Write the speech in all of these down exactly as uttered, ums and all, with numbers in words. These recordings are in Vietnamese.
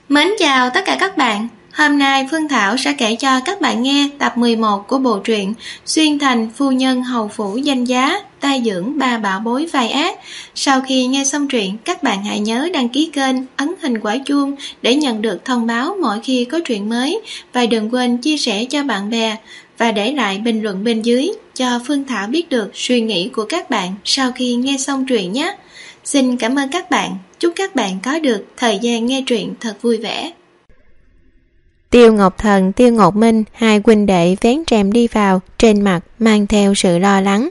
Mến chào tất cả các bạn. Hôm nay Phương Thảo sẽ kể cho các bạn nghe tập mười một của bộ truyện Xuyên Thành Phu Nhân Hầu Phủ Danh Giá, tai dưỡng ba bảo bối vai ác. Sau khi nghe xong truyện, các bạn hãy nhớ đăng ký kênh, ấn hình quả chuông để nhận được thông báo mỗi khi có truyện mới. Và đừng quên chia sẻ cho bạn bè và để lại bình luận bên dưới cho Phương Thảo biết được suy nghĩ của các bạn sau khi nghe xong truyện nhé. Xin cảm ơn các bạn. Chúc các bạn có được thời gian nghe truyện thật vui vẻ. Tiêu Ngọc Thần, Tiêu Ngọc Minh, hai huynh đệ vén rèm đi vào, trên mặt mang theo sự lo lắng.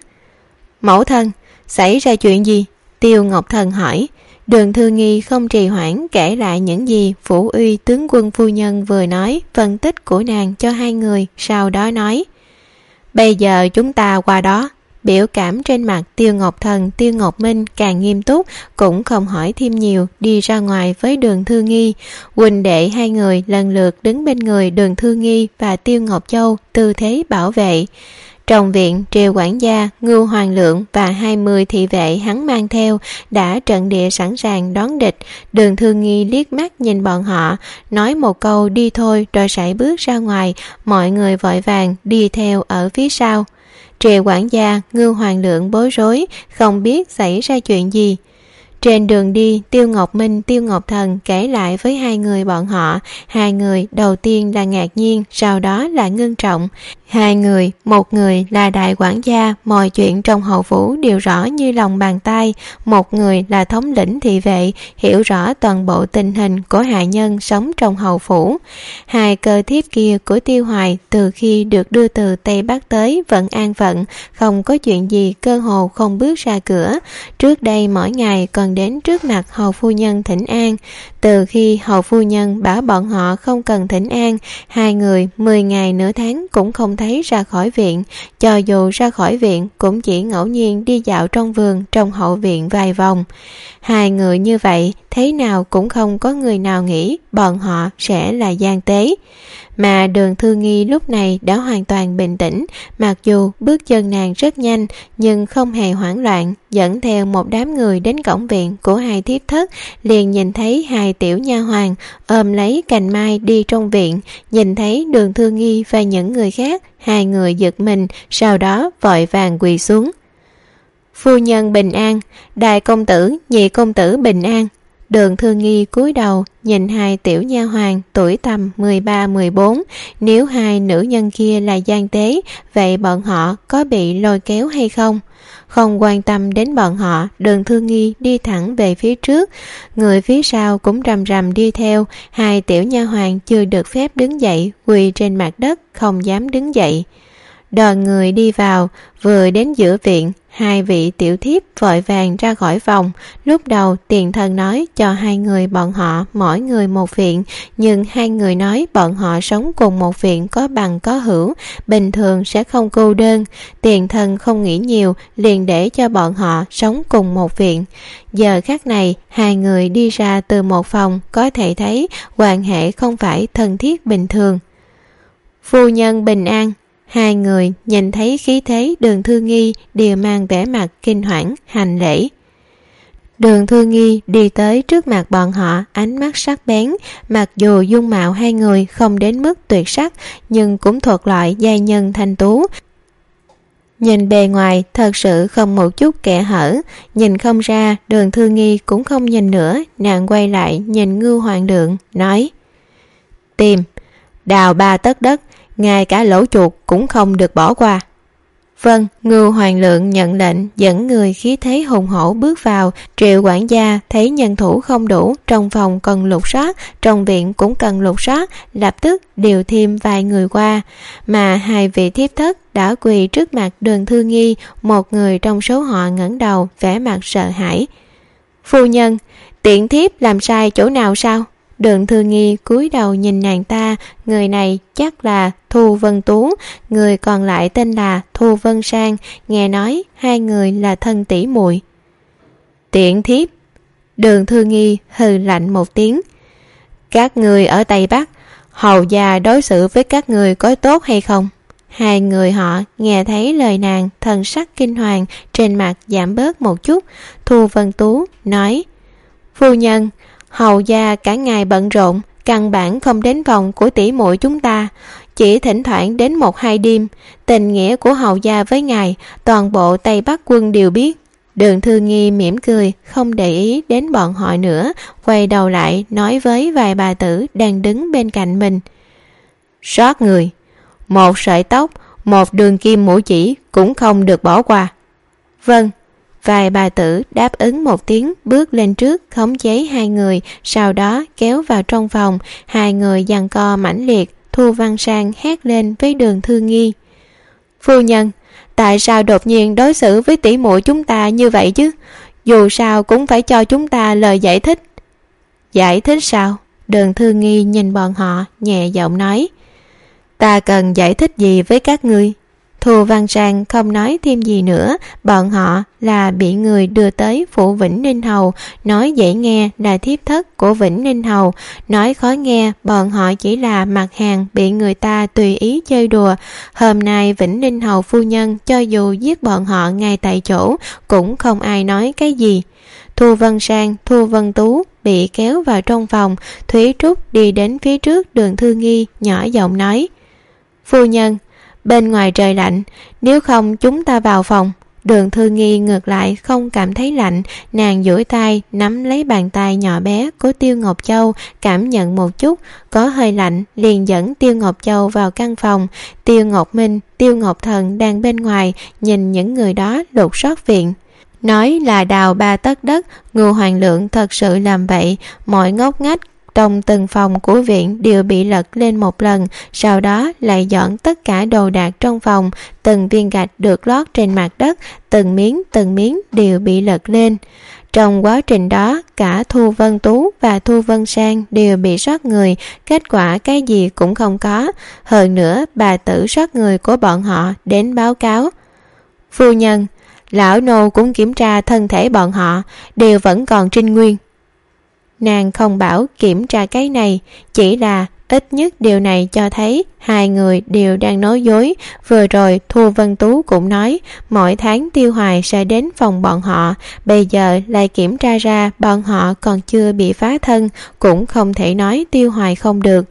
Mẫu thân, xảy ra chuyện gì? Tiêu Ngọc Thần hỏi. Đường Thư Nghi không trì hoãn kể lại những gì Phủ Uy tướng quân phu nhân vừa nói, phân tích của nàng cho hai người, sau đó nói. Bây giờ chúng ta qua đó. Biểu cảm trên mặt Tiêu Ngọc Thần, Tiêu Ngọc Minh càng nghiêm túc, cũng không hỏi thêm nhiều, đi ra ngoài với Đường Thư Nghi. Huynh đệ hai người lần lượt đứng bên người Đường Thư Nghi và Tiêu Ngọc Châu, tư thế bảo vệ. Trong viện, Triều quản gia, Ngưu Hoàng Lượng và hai mươi thị vệ hắn mang theo đã trận địa sẵn sàng đón địch. Đường Thư Nghi liếc mắt nhìn bọn họ, nói một câu đi thôi rồi sải bước ra ngoài, mọi người vội vàng đi theo ở phía sau. Triều quản gia, Ngưu Hoàng Lượng bối rối, không biết xảy ra chuyện gì. Trên đường đi, Tiêu Ngọc Minh, Tiêu Ngọc Thần kể lại với hai người bọn họ. Hai người đầu tiên là ngạc nhiên, sau đó là ngưng trọng. Hai người, một người là đại quản gia, mọi chuyện trong hậu phủ đều rõ như lòng bàn tay. Một người là thống lĩnh thị vệ, hiểu rõ toàn bộ tình hình của hạ nhân sống trong hậu phủ. Hai cơ thiếp kia của Tiêu Hoài từ khi được đưa từ Tây Bắc tới vẫn an phận, không có chuyện gì, cơ hồ không bước ra cửa. Trước đây mỗi ngày còn đến trước mặt hầu phu nhân thỉnh an. Từ khi hầu phu nhân bảo bọn họ không cần thỉnh an, hai người mười ngày nửa tháng cũng không thấy ra khỏi viện. Cho dù ra khỏi viện cũng chỉ ngẫu nhiên đi dạo trong vườn, trong hậu viện vài vòng. Hai người như vậy thế nào cũng không có người nào nghĩ bọn họ sẽ là gian tế. Mà Đường Thư Nghi lúc này đã hoàn toàn bình tĩnh, mặc dù bước chân nàng rất nhanh nhưng không hề hoảng loạn, dẫn theo một đám người đến cổng viện của hai thiếp thất, liền nhìn thấy hai tiểu nha hoàn ôm lấy cành mai đi trong viện. Nhìn thấy Đường Thư Nghi và những người khác, hai người giật mình, sau đó vội vàng quỳ xuống. Phu nhân bình an, đại công tử, nhị công tử bình an. Đường Thư Nghi cúi đầu nhìn hai tiểu nha hoàn tuổi tầm mười ba mười bốn. Nếu hai nữ nhân kia là gian tế, vậy bọn họ có bị lôi kéo hay không? Không quan tâm đến bọn họ, Đường Thư Nghi đi thẳng về phía trước. Người phía sau cũng rầm rầm đi theo. Hai tiểu nha hoàn chưa được phép đứng dậy, quỳ trên mặt đất không dám đứng dậy. Đoàn người đi vào, vừa đến giữa viện, hai vị tiểu thiếp vội vàng ra khỏi phòng. Lúc đầu tiền thần nói cho hai người bọn họ mỗi người một viện, nhưng hai người nói bọn họ sống cùng một viện có bằng có hữu, bình thường sẽ không cô đơn. Tiền thần không nghĩ nhiều, liền để cho bọn họ sống cùng một viện. Giờ khắc này, hai người đi ra từ một phòng, có thể thấy quan hệ không phải thân thiết bình thường. Phu nhân bình an. Hai người nhìn thấy khí thế Đường Thư Nghi đều mang vẻ mặt kinh hoảng, hành lễ. Đường Thư Nghi đi tới trước mặt bọn họ, ánh mắt sắc bén. Mặc dù dung mạo hai người không đến mức tuyệt sắc, nhưng cũng thuộc loại giai nhân thanh tú. Nhìn bề ngoài thật sự không một chút kẽ hở. Nhìn không ra, Đường Thư Nghi cũng không nhìn nữa. Nàng quay lại nhìn Ngưu Hoàng Lượng, nói: Tìm, đào ba tấc đất, ngay cả lỗ chuột cũng không được bỏ qua. Vâng. Ngưu Hoàng Lượng nhận lệnh, dẫn người khí thế hùng hổ bước vào. Triệu quản gia thấy nhân thủ không đủ, trong phòng cần lục soát, trong viện cũng cần lục soát, lập tức điều thêm vài người qua. Mà hai vị thiếp thất đã quỳ trước mặt Đường Thư Nghi. Một người trong số họ ngẩng đầu, vẻ mặt sợ hãi. Phu nhân, tiện thiếp làm sai chỗ nào sao? Đường Thư Nghi cúi đầu nhìn nàng ta. Người này chắc là Thu Vân Tú, người còn lại tên là Thu Vân Sang. Nghe nói hai người là thân tỷ muội. Tiện thiếp. Đường Thư Nghi hừ lạnh một tiếng. Các người ở Tây Bắc, hầu gia đối xử với các người có tốt hay không? Hai người họ nghe thấy lời nàng, thần sắc kinh hoàng trên mặt giảm bớt một chút. Thu Vân Tú nói: Phu nhân, hầu gia cả ngày bận rộn, căn bản không đến phòng của tỷ muội chúng ta, chỉ thỉnh thoảng đến một hai đêm. Tình nghĩa của hầu gia với ngài toàn bộ Tây Bắc quân đều biết. Đường Thư Nghi mỉm cười, không để ý đến bọn họ nữa, quay đầu lại nói với vài bà tử đang đứng bên cạnh mình: Sót người, một sợi tóc, một đường kim mũi chỉ cũng không được bỏ qua. Vâng. Vài bà tử đáp ứng một tiếng, bước lên trước khống chế hai người, sau đó kéo vào trong phòng. Hai người giằng co mãnh liệt. Thu Văn Sang hét lên với Đường Thư Nghi: Phu nhân, tại sao đột nhiên đối xử với tỷ muội chúng ta như vậy chứ? Dù sao cũng phải cho chúng ta lời giải thích. Giải thích sao? Đường Thư Nghi nhìn bọn họ, nhẹ giọng nói: Ta cần giải thích gì với các ngươi? Thu Văn Sang không nói thêm gì nữa. Bọn họ là bị người đưa tới phủ Vĩnh Ninh Hầu, nói dễ nghe là thiếp thất của Vĩnh Ninh Hầu, nói khó nghe bọn họ chỉ là mặt hàng bị người ta tùy ý chơi đùa. Hôm nay Vĩnh Ninh Hầu phu nhân cho dù giết bọn họ ngay tại chỗ cũng không ai nói cái gì. Thu Văn Sang, Thu Văn Tú bị kéo vào trong phòng. Thúy Trúc đi đến phía trước Đường Thư Nghi, nhỏ giọng nói: Phu nhân, bên ngoài trời lạnh, nếu không chúng ta vào phòng. Đường Thư Nghi ngược lại không cảm thấy lạnh. Nàng duỗi tay nắm lấy bàn tay nhỏ bé của Tiêu Ngọc Châu, cảm nhận một chút, có hơi lạnh, liền dẫn Tiêu Ngọc Châu vào căn phòng. Tiêu Ngọc Minh, Tiêu Ngọc Thần đang bên ngoài nhìn những người đó lục soát viện, nói là đào ba tấc đất. Ngô Hoàng Lượng thật sự làm vậy. Mọi ngóc ngách trong từng phòng của viện đều bị lật lên một lần, sau đó lại dọn tất cả đồ đạc trong phòng. Từng viên gạch được lót trên mặt đất, từng miếng từng miếng đều bị lật lên. Trong quá trình đó, cả Thu Vân Tú và Thu Vân Sang đều bị sót người, kết quả cái gì cũng không có. Hơn nữa, bà tử sót người của bọn họ đến báo cáo: Phu nhân, lão nô cũng kiểm tra thân thể bọn họ, đều vẫn còn trinh nguyên. Nàng không bảo kiểm tra cái này, chỉ là ít nhất điều này cho thấy hai người đều đang nói dối. Vừa rồi Thu Vân Tú cũng nói mỗi tháng Tiêu Hoài sẽ đến phòng bọn họ, bây giờ lại kiểm tra ra bọn họ còn chưa bị phá thân, cũng không thể nói Tiêu Hoài không được.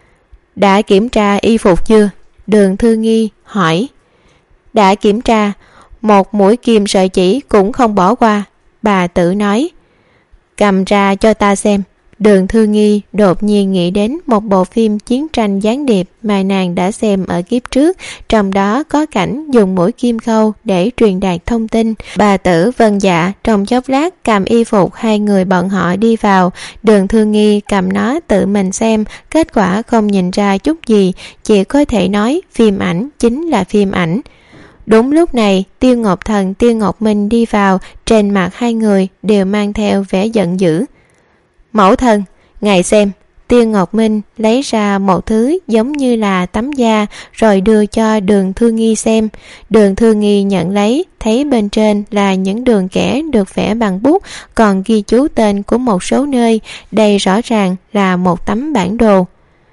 Đã kiểm tra y phục chưa? Đường Thư Nghi hỏi. Đã kiểm tra, một mũi kim sợi chỉ cũng không bỏ qua, bà tử nói. Cầm ra cho ta xem. Đường Thư Nghi đột nhiên nghĩ đến một bộ phim chiến tranh gián điệp mà nàng đã xem ở kiếp trước, trong đó có cảnh dùng mũi kim khâu để truyền đạt thông tin. Bà tử vâng dạ, trong chốc lát cầm y phục hai người bọn họ đi vào. Đường Thư Nghi cầm nó tự mình xem, kết quả không nhìn ra chút gì, chỉ có thể nói phim ảnh chính là phim ảnh. Đúng lúc này, Tiêu Ngọc Thần, Tiêu Ngọc Minh đi vào, trên mặt hai người đều mang theo vẻ giận dữ. Mẫu thân, ngài xem. Tiêu Ngọc Minh lấy ra một thứ giống như là tấm da, rồi đưa cho Đường Thư Nghi xem. Đường Thư Nghi nhận lấy, thấy bên trên là những đường kẻ được vẽ bằng bút, còn ghi chú tên của một số nơi. Đây rõ ràng là một tấm bản đồ.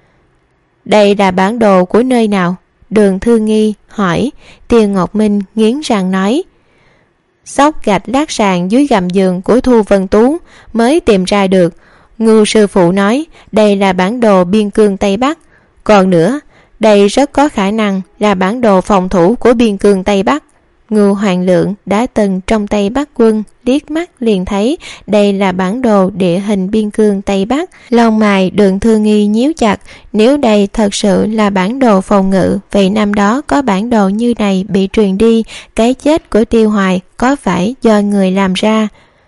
Đây là bản đồ của nơi nào? Đường Thư Nghi hỏi. Tiêu Ngọc Minh nghiến răng nói. Xóc gạch lát sàn dưới gầm giường của Thu Vân Tú mới tìm ra được. Ngưu sư phụ nói đây là bản đồ biên cương Tây Bắc. Còn nữa, đây rất có khả năng là bản đồ phòng thủ của biên cương Tây Bắc. Ngưu Hoàng Lượng đã từng trong Tây Bắc quân, liếc mắt liền thấy đây là bản đồ địa hình biên cương Tây Bắc. Lông mày Đường Thư Nghi nhíu chặt, nếu đây thật sự là bản đồ phòng ngự, vậy năm đó có bản đồ như này bị truyền đi, cái chết của Tiêu Hoài có phải do người làm ra?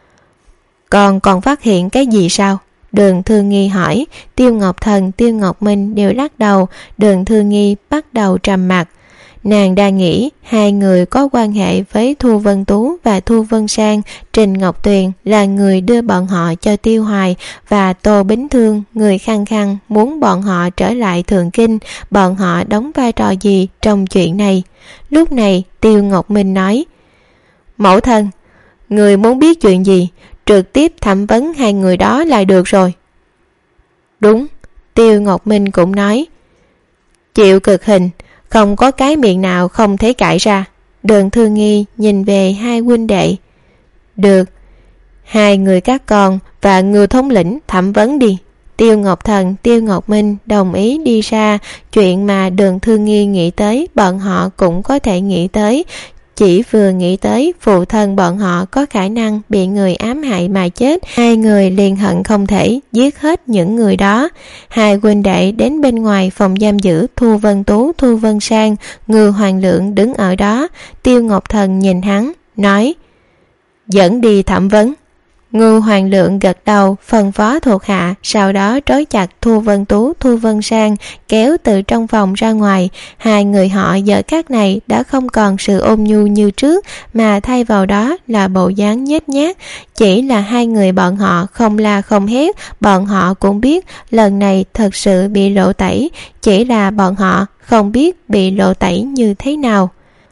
Còn còn phát hiện cái gì sao? Đường Thư Nghi hỏi. Tiêu Ngọc Thần, Tiêu Ngọc Minh đều lắc đầu. Đường Thư Nghi bắt đầu trầm mặc. Nàng đang nghĩ hai người có quan hệ với Thu Vân Tú và Thu Vân Sang. Trình Ngọc Tuyền là người đưa bọn họ cho Tiêu Hoài, và Tô Bính Thương, người khăng khăng muốn bọn họ trở lại Thượng Kinh. Bọn họ đóng vai trò gì trong chuyện này? Lúc này Tiêu Ngọc Minh nói. Mẫu thân, người muốn biết chuyện gì, trực tiếp thẩm vấn hai người đó là được rồi. Đúng, Tiêu Ngọc Minh cũng nói. Chịu cực hình, không có cái miệng nào không thể cãi ra. Đường Thư Nghi nhìn về hai huynh đệ. Được, hai người các con và Ngưu thống lĩnh thẩm vấn đi. Tiêu Ngọc Thần, Tiêu Ngọc Minh đồng ý đi ra. Chuyện mà Đường Thương Nghi nghĩ tới, bọn họ cũng có thể nghĩ tới. Chỉ vừa nghĩ tới phụ thân bọn họ có khả năng bị người ám hại mà chết, hai người liền hận không thể giết hết những người đó. Hai huynh đệ đến bên ngoài phòng giam giữ Thu Vân Tú, Thu Vân Sang, Ngưu Hoàng Lượng đứng ở đó. Tiêu Ngọc Thần nhìn hắn, nói: dẫn đi thẩm vấn. Ngưu Hoàng Lượng gật đầu phân phó thuộc hạ, sau đó trói chặt Thu Vân Tú, Thu Vân Sang, kéo từ trong phòng ra ngoài. Hai người họ giờ các này đã không còn sự ôn nhu như trước, mà thay vào đó là bộ dáng nhếch nhác. Chỉ là hai người bọn họ không la không hét, bọn họ cũng biết lần này thật sự bị lộ tẩy, chỉ là bọn họ không biết bị lộ tẩy như thế nào.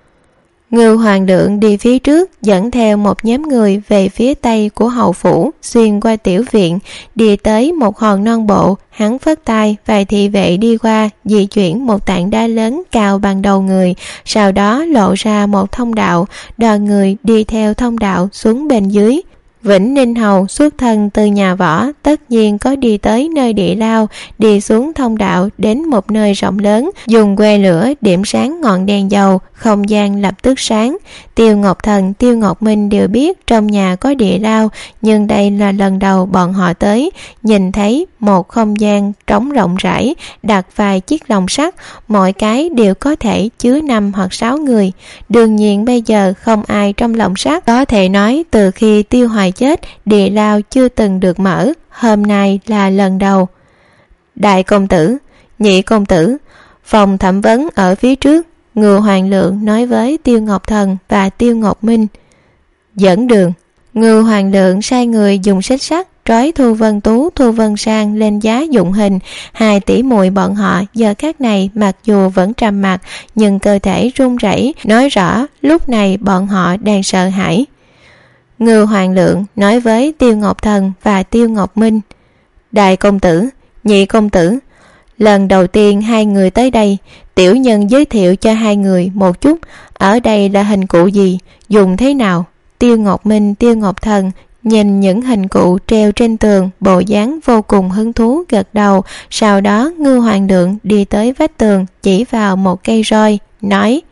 Ngưu Hoàng Lượng đi phía trước, dẫn theo một nhóm người về phía tây của hầu phủ, xuyên qua tiểu viện, đi tới một hòn non bộ. Hắn phất tay, vài thị vệ đi qua, di chuyển một tảng đá lớn cao bằng đầu người, sau đó lộ ra một thông đạo. Đoàn người đi theo thông đạo xuống bên dưới. Vĩnh Ninh Hầu xuất thân từ nhà võ, tất nhiên có đi tới nơi địa lao, đi xuống thông đạo đến một nơi rộng lớn, dùng que lửa điểm sáng ngọn đèn dầu, không gian lập tức sáng. Tiêu Ngọc Thần, Tiêu Ngọc Minh đều biết trong nhà có địa lao, nhưng đây là lần đầu bọn họ tới, nhìn thấy một không gian trống rộng rãi, đặt vài chiếc lồng sắt, mỗi cái đều có thể chứa năm hoặc sáu người. Đương nhiên bây giờ không ai trong lồng sắt, có thể nói từ khi Tiêu Hoài chết, địa lao chưa từng được mở, hôm nay là lần đầu. Đại công tử, nhị công tử, phòng thẩm vấn ở phía trước. Ngưu Hoàng Lượng nói với Tiêu Ngọc Thần và Tiêu Ngọc Minh. Dẫn đường. Ngưu Hoàng Lượng sai người dùng xích sắt trói Thu Vân Tú, Thu Vân Sang lên giá dụng hình. Hai tỷ muội bọn họ giờ các này mặc dù vẫn trầm mặc, nhưng cơ thể run rẩy, nói rõ lúc này bọn họ đang sợ hãi. Ngưu Hoàng Lượng nói với Tiêu Ngọc Thần và Tiêu Ngọc Minh. Đại công tử, nhị công tử, lần đầu tiên hai người tới đây, tiểu nhân giới thiệu cho hai người một chút, ở đây là hình cụ gì, dùng thế nào. Tiêu Ngọc Minh, Tiêu Ngọc Thần nhìn những hình cụ treo trên tường, bộ dáng vô cùng hứng thú gật đầu. Sau đó Ngưu Hoàng Lượng đi tới vách tường, chỉ vào một cây roi, nói: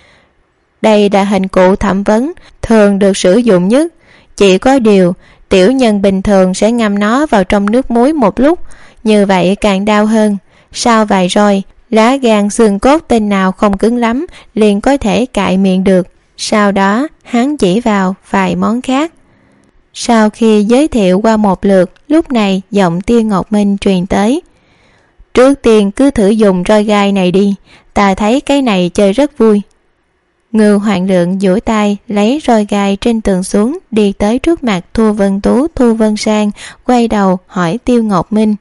đây là hình cụ thẩm vấn thường được sử dụng nhất, chỉ có điều tiểu nhân bình thường sẽ ngâm nó vào trong nước muối một lúc, như vậy càng đau hơn. Sau vài roi, lá gan xương cốt tên nào không cứng lắm liền có thể cạy miệng được. Sau đó hắn chỉ vào vài món khác. Sau khi giới thiệu qua một lượt, lúc này giọng Tiêu Ngọc Minh truyền tới. Trước tiên cứ thử dùng roi gai này đi, ta thấy cái này chơi rất vui. Ngưu Hoàng Lượng duỗi tay lấy roi gai trên tường xuống, đi tới trước mặt Thu Vân Tú, Thu Vân Sang, quay đầu hỏi Tiêu Ngọc Minh.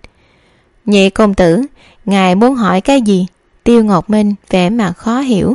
Nhị công tử, ngài muốn hỏi cái gì? Tiêu Ngọc Minh vẻ mặt khó hiểu.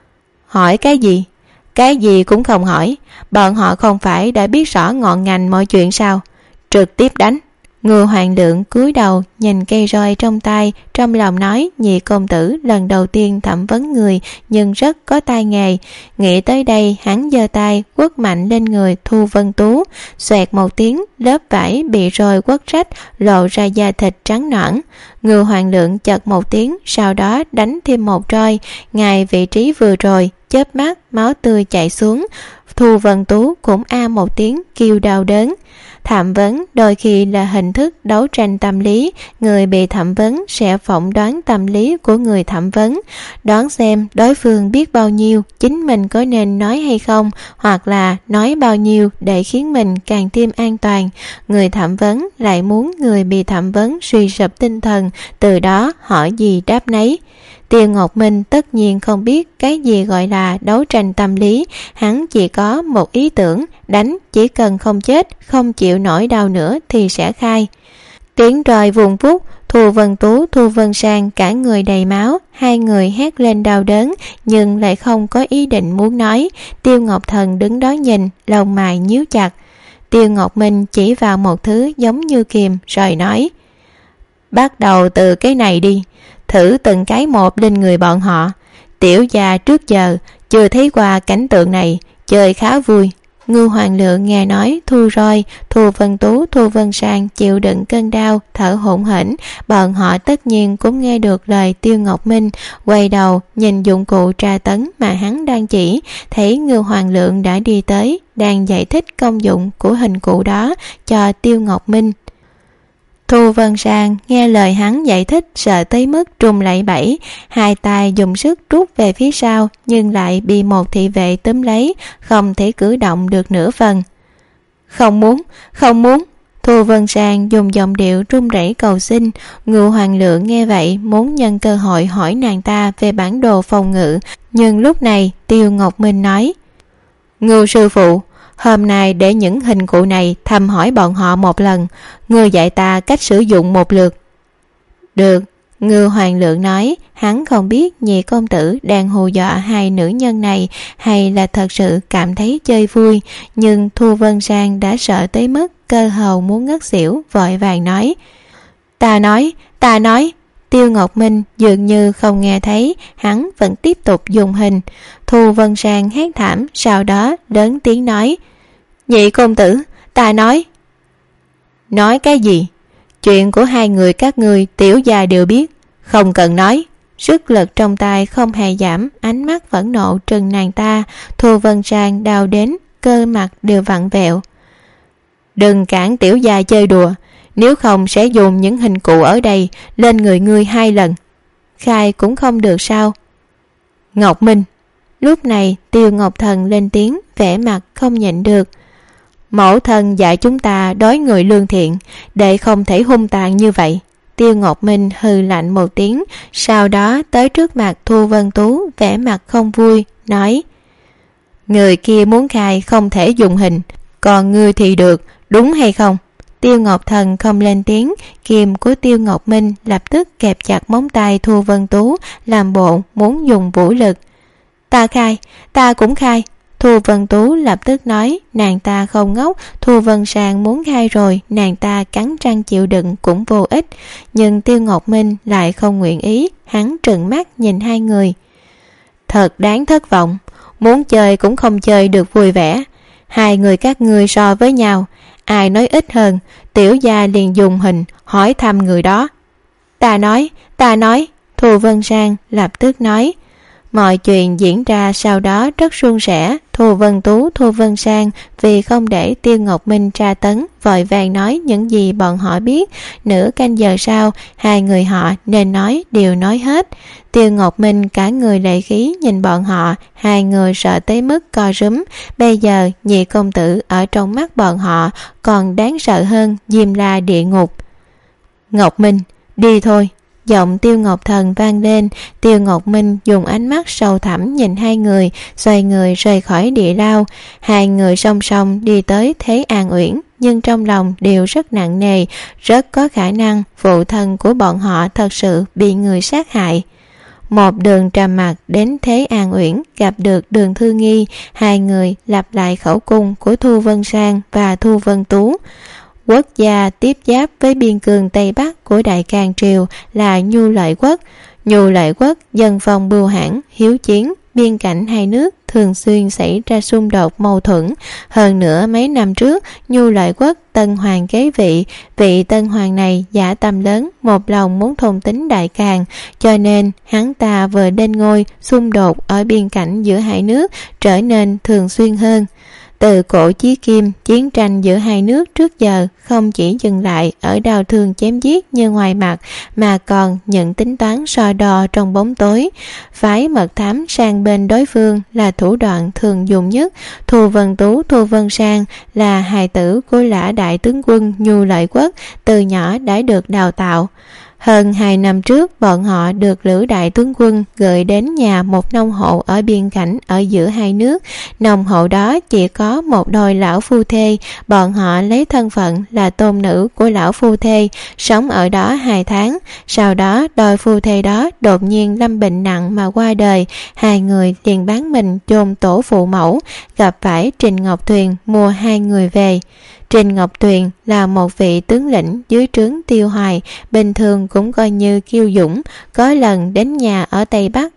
Hỏi cái gì? Cái gì cũng không hỏi, bọn họ không phải đã biết rõ ngọn ngành mọi chuyện sao? Trực tiếp đánh. Ngưu Hoàng Lượng cúi đầu nhìn cây roi trong tay, trong lòng nói nhị công tử lần đầu tiên thẩm vấn người nhưng rất có tay nghề. Nghĩ tới đây, hắn giơ tay quất mạnh lên người Thu Vân Tú, xoẹt một tiếng, lớp vải bị roi quất rách, lộ ra da thịt trắng nõn. Ngưu Hoàng Lượng chật một tiếng, sau đó đánh thêm một roi, ngay vị trí vừa rồi, chớp mắt máu tươi chảy xuống. Thu Vân Tú cũng a một tiếng kêu đau đớn. Thẩm vấn đôi khi là hình thức đấu tranh tâm lý, người bị thẩm vấn sẽ phỏng đoán tâm lý của người thẩm vấn, đoán xem đối phương biết bao nhiêu, chính mình có nên nói hay không, hoặc là nói bao nhiêu để khiến mình càng thêm an toàn. Người thẩm vấn lại muốn người bị thẩm vấn suy sụp tinh thần, từ đó hỏi gì đáp nấy. Tiêu Ngọc Minh tất nhiên không biết cái gì gọi là đấu tranh tâm lý, hắn chỉ có một ý tưởng, đánh chỉ cần không chết, không chịu nổi đau nữa thì sẽ khai. Tiếng roi vùn vút, Thu Vân Tú, Thu Vân Sang cả người đầy máu, hai người hét lên đau đớn nhưng lại không có ý định muốn nói. Tiêu Ngọc Thần đứng đó nhìn, lông mày nhíu chặt. Tiêu Ngọc Minh chỉ vào một thứ giống như kìm rồi nói: bắt đầu từ cái này đi, thử từng cái một lên người bọn họ. Tiểu gia trước giờ chưa thấy qua cảnh tượng này, chơi khá vui. Ngưu Hoàng Lượng nghe nói Thu Roi, Thu Vân Tú, Thu Vân Sang chịu đựng cơn đau, thở hổn hển, bọn họ tất nhiên cũng nghe được lời Tiêu Ngọc Minh, quay đầu nhìn dụng cụ tra tấn mà hắn đang chỉ, thấy Ngưu Hoàng Lượng đã đi tới, đang giải thích công dụng của hình cụ đó cho Tiêu Ngọc Minh. Thu Vân Sang nghe lời hắn giải thích sợ tới mức trùng lẩy bẩy, hai tay dùng sức rút về phía sau nhưng lại bị một thị vệ túm lấy, không thể cử động được nửa phần. Không muốn, không muốn. Thu Vân Sang dùng giọng điệu run rẩy cầu xin. Ngưu Hoàng Lượng nghe vậy muốn nhân cơ hội hỏi nàng ta về bản đồ phòng ngự, nhưng lúc này Tiêu Ngọc Minh nói: Ngưu sư phụ, hôm nay để những hình cụ này thăm hỏi bọn họ một lần, ngươi dạy ta cách sử dụng một lượt. Được. Ngưu Hoàng Lượng nói, hắn không biết nhị công tử đang hù dọa hai nữ nhân này hay là thật sự cảm thấy chơi vui, nhưng Thu Vân Sang đã sợ tới mức cơ hồ muốn ngất xỉu, vội vàng nói: Ta nói, ta nói. Tiêu Ngọc Minh dường như không nghe thấy, hắn vẫn tiếp tục dùng hình. Thu Vân Sang hét thảm, sau đó lớn tiếng nói: Nhị công tử, ta nói. Nói cái gì? Chuyện của hai người các ngươi tiểu gia đều biết, không cần nói. Sức lực trong tay không hề giảm, ánh mắt vẫn nộ trừng nàng ta. Thu Vân Sang đau đến cơ mặt đều vặn vẹo. Đừng cản tiểu gia chơi đùa, nếu không sẽ dùng những hình cụ ở đây lên người ngươi hai lần. Khai cũng không được sao? Ngọc Minh. Lúc này Tiêu Ngọc Thần lên tiếng, vẻ mặt không nhịn được. Mẫu thân dạy chúng ta đối người lương thiện, để không thể hung tàn như vậy. Tiêu Ngọc Minh hừ lạnh một tiếng, sau đó tới trước mặt Thu Vân Tú, vẻ mặt không vui, nói: Người kia muốn khai không thể dùng hình, còn ngươi thì được, đúng hay không? Tiêu Ngọc Thần không lên tiếng, kiềm của Tiêu Ngọc Minh lập tức kẹp chặt móng tay Thu Vân Tú, làm bộ muốn dùng vũ lực. Ta khai, ta cũng khai. Thu Vân Tú lập tức nói, nàng ta không ngốc, Thu Vân Sang muốn khai rồi, nàng ta cắn răng chịu đựng cũng vô ích. Nhưng Tiêu Ngọc Minh lại không nguyện ý, hắn trừng mắt nhìn hai người. Thật đáng thất vọng, muốn chơi cũng không chơi được vui vẻ. Hai người các ngươi so với nhau, ai nói ít hơn, tiểu gia liền dùng hình hỏi thăm người đó. Ta nói, ta nói. Thu Vân Sang lập tức nói. Mọi chuyện diễn ra sau đó rất suôn sẻ. Thu Vân Tú, Thu Vân Sang vì không để Tiêu Ngọc Minh tra tấn, vội vàng nói những gì bọn họ biết. Nửa canh giờ sau, hai người họ nên nói đều nói hết. Tiêu Ngọc Minh cả người lệ khí nhìn bọn họ, hai người sợ tới mức co rúm. Bây giờ nhị công tử ở trong mắt bọn họ còn đáng sợ hơn Diêm La địa ngục. Ngọc Minh, đi thôi. Giọng Tiêu Ngọc Thần vang lên. Tiêu Ngọc Minh dùng ánh mắt sâu thẳm nhìn hai người, xoay người rời khỏi địa lao. Hai người song song đi tới Thế An Uyển, nhưng trong lòng đều rất nặng nề, rất có khả năng phụ thân của bọn họ thật sự bị người sát hại. Một đường trầm mặc đến Thế An Uyển, gặp được Đường Thư Nghi, hai người lặp lại khẩu cung của Thu Vân Sang và Thu Vân Tú. Quốc gia tiếp giáp với biên cương Tây Bắc của Đại Càn Triều là Nhu Lợi Quốc. Nhu Lợi Quốc dân phong bưu hãn, hiếu chiến, biên cảnh hai nước thường xuyên xảy ra xung đột mâu thuẫn. Hơn nữa mấy năm trước, Nhu Lợi Quốc Tân Hoàng kế vị, vị Tân Hoàng này dã tâm lớn, một lòng muốn thôn tính Đại Càn, cho nên hắn ta vừa lên ngôi, xung đột ở biên cảnh giữa hai nước trở nên thường xuyên hơn. Từ cổ chí kim, chiến tranh giữa hai nước trước giờ không chỉ dừng lại ở đau thương chém giết như ngoài mặt, mà còn nhận tính toán so đo trong bóng tối. Phái mật thám sang bên đối phương là thủ đoạn thường dùng nhất. Thu Vân Tú, Thu Vân Sang là hài tử của lã đại tướng quân Nhu Lợi Quốc, từ nhỏ đã được đào tạo. Hơn hai năm trước, bọn họ được Lữ đại tướng quân gửi đến nhà một nông hộ ở biên cảnh ở giữa hai nước. Nông hộ đó chỉ có một đôi lão phu thê, bọn họ lấy thân phận là tôn nữ của lão phu thê, sống ở đó hai tháng. Sau đó đôi phu thê đó đột nhiên lâm bệnh nặng mà qua đời, hai người liền bán mình chôn tổ phụ mẫu. Gặp phải Trình Ngọc Tuyền mua hai người về. Trình Ngọc Tuyền là một vị tướng lĩnh dưới trướng Tiêu Hoài, bình thường cũng coi như kiêu dũng, có lần đến nhà ở Tây Bắc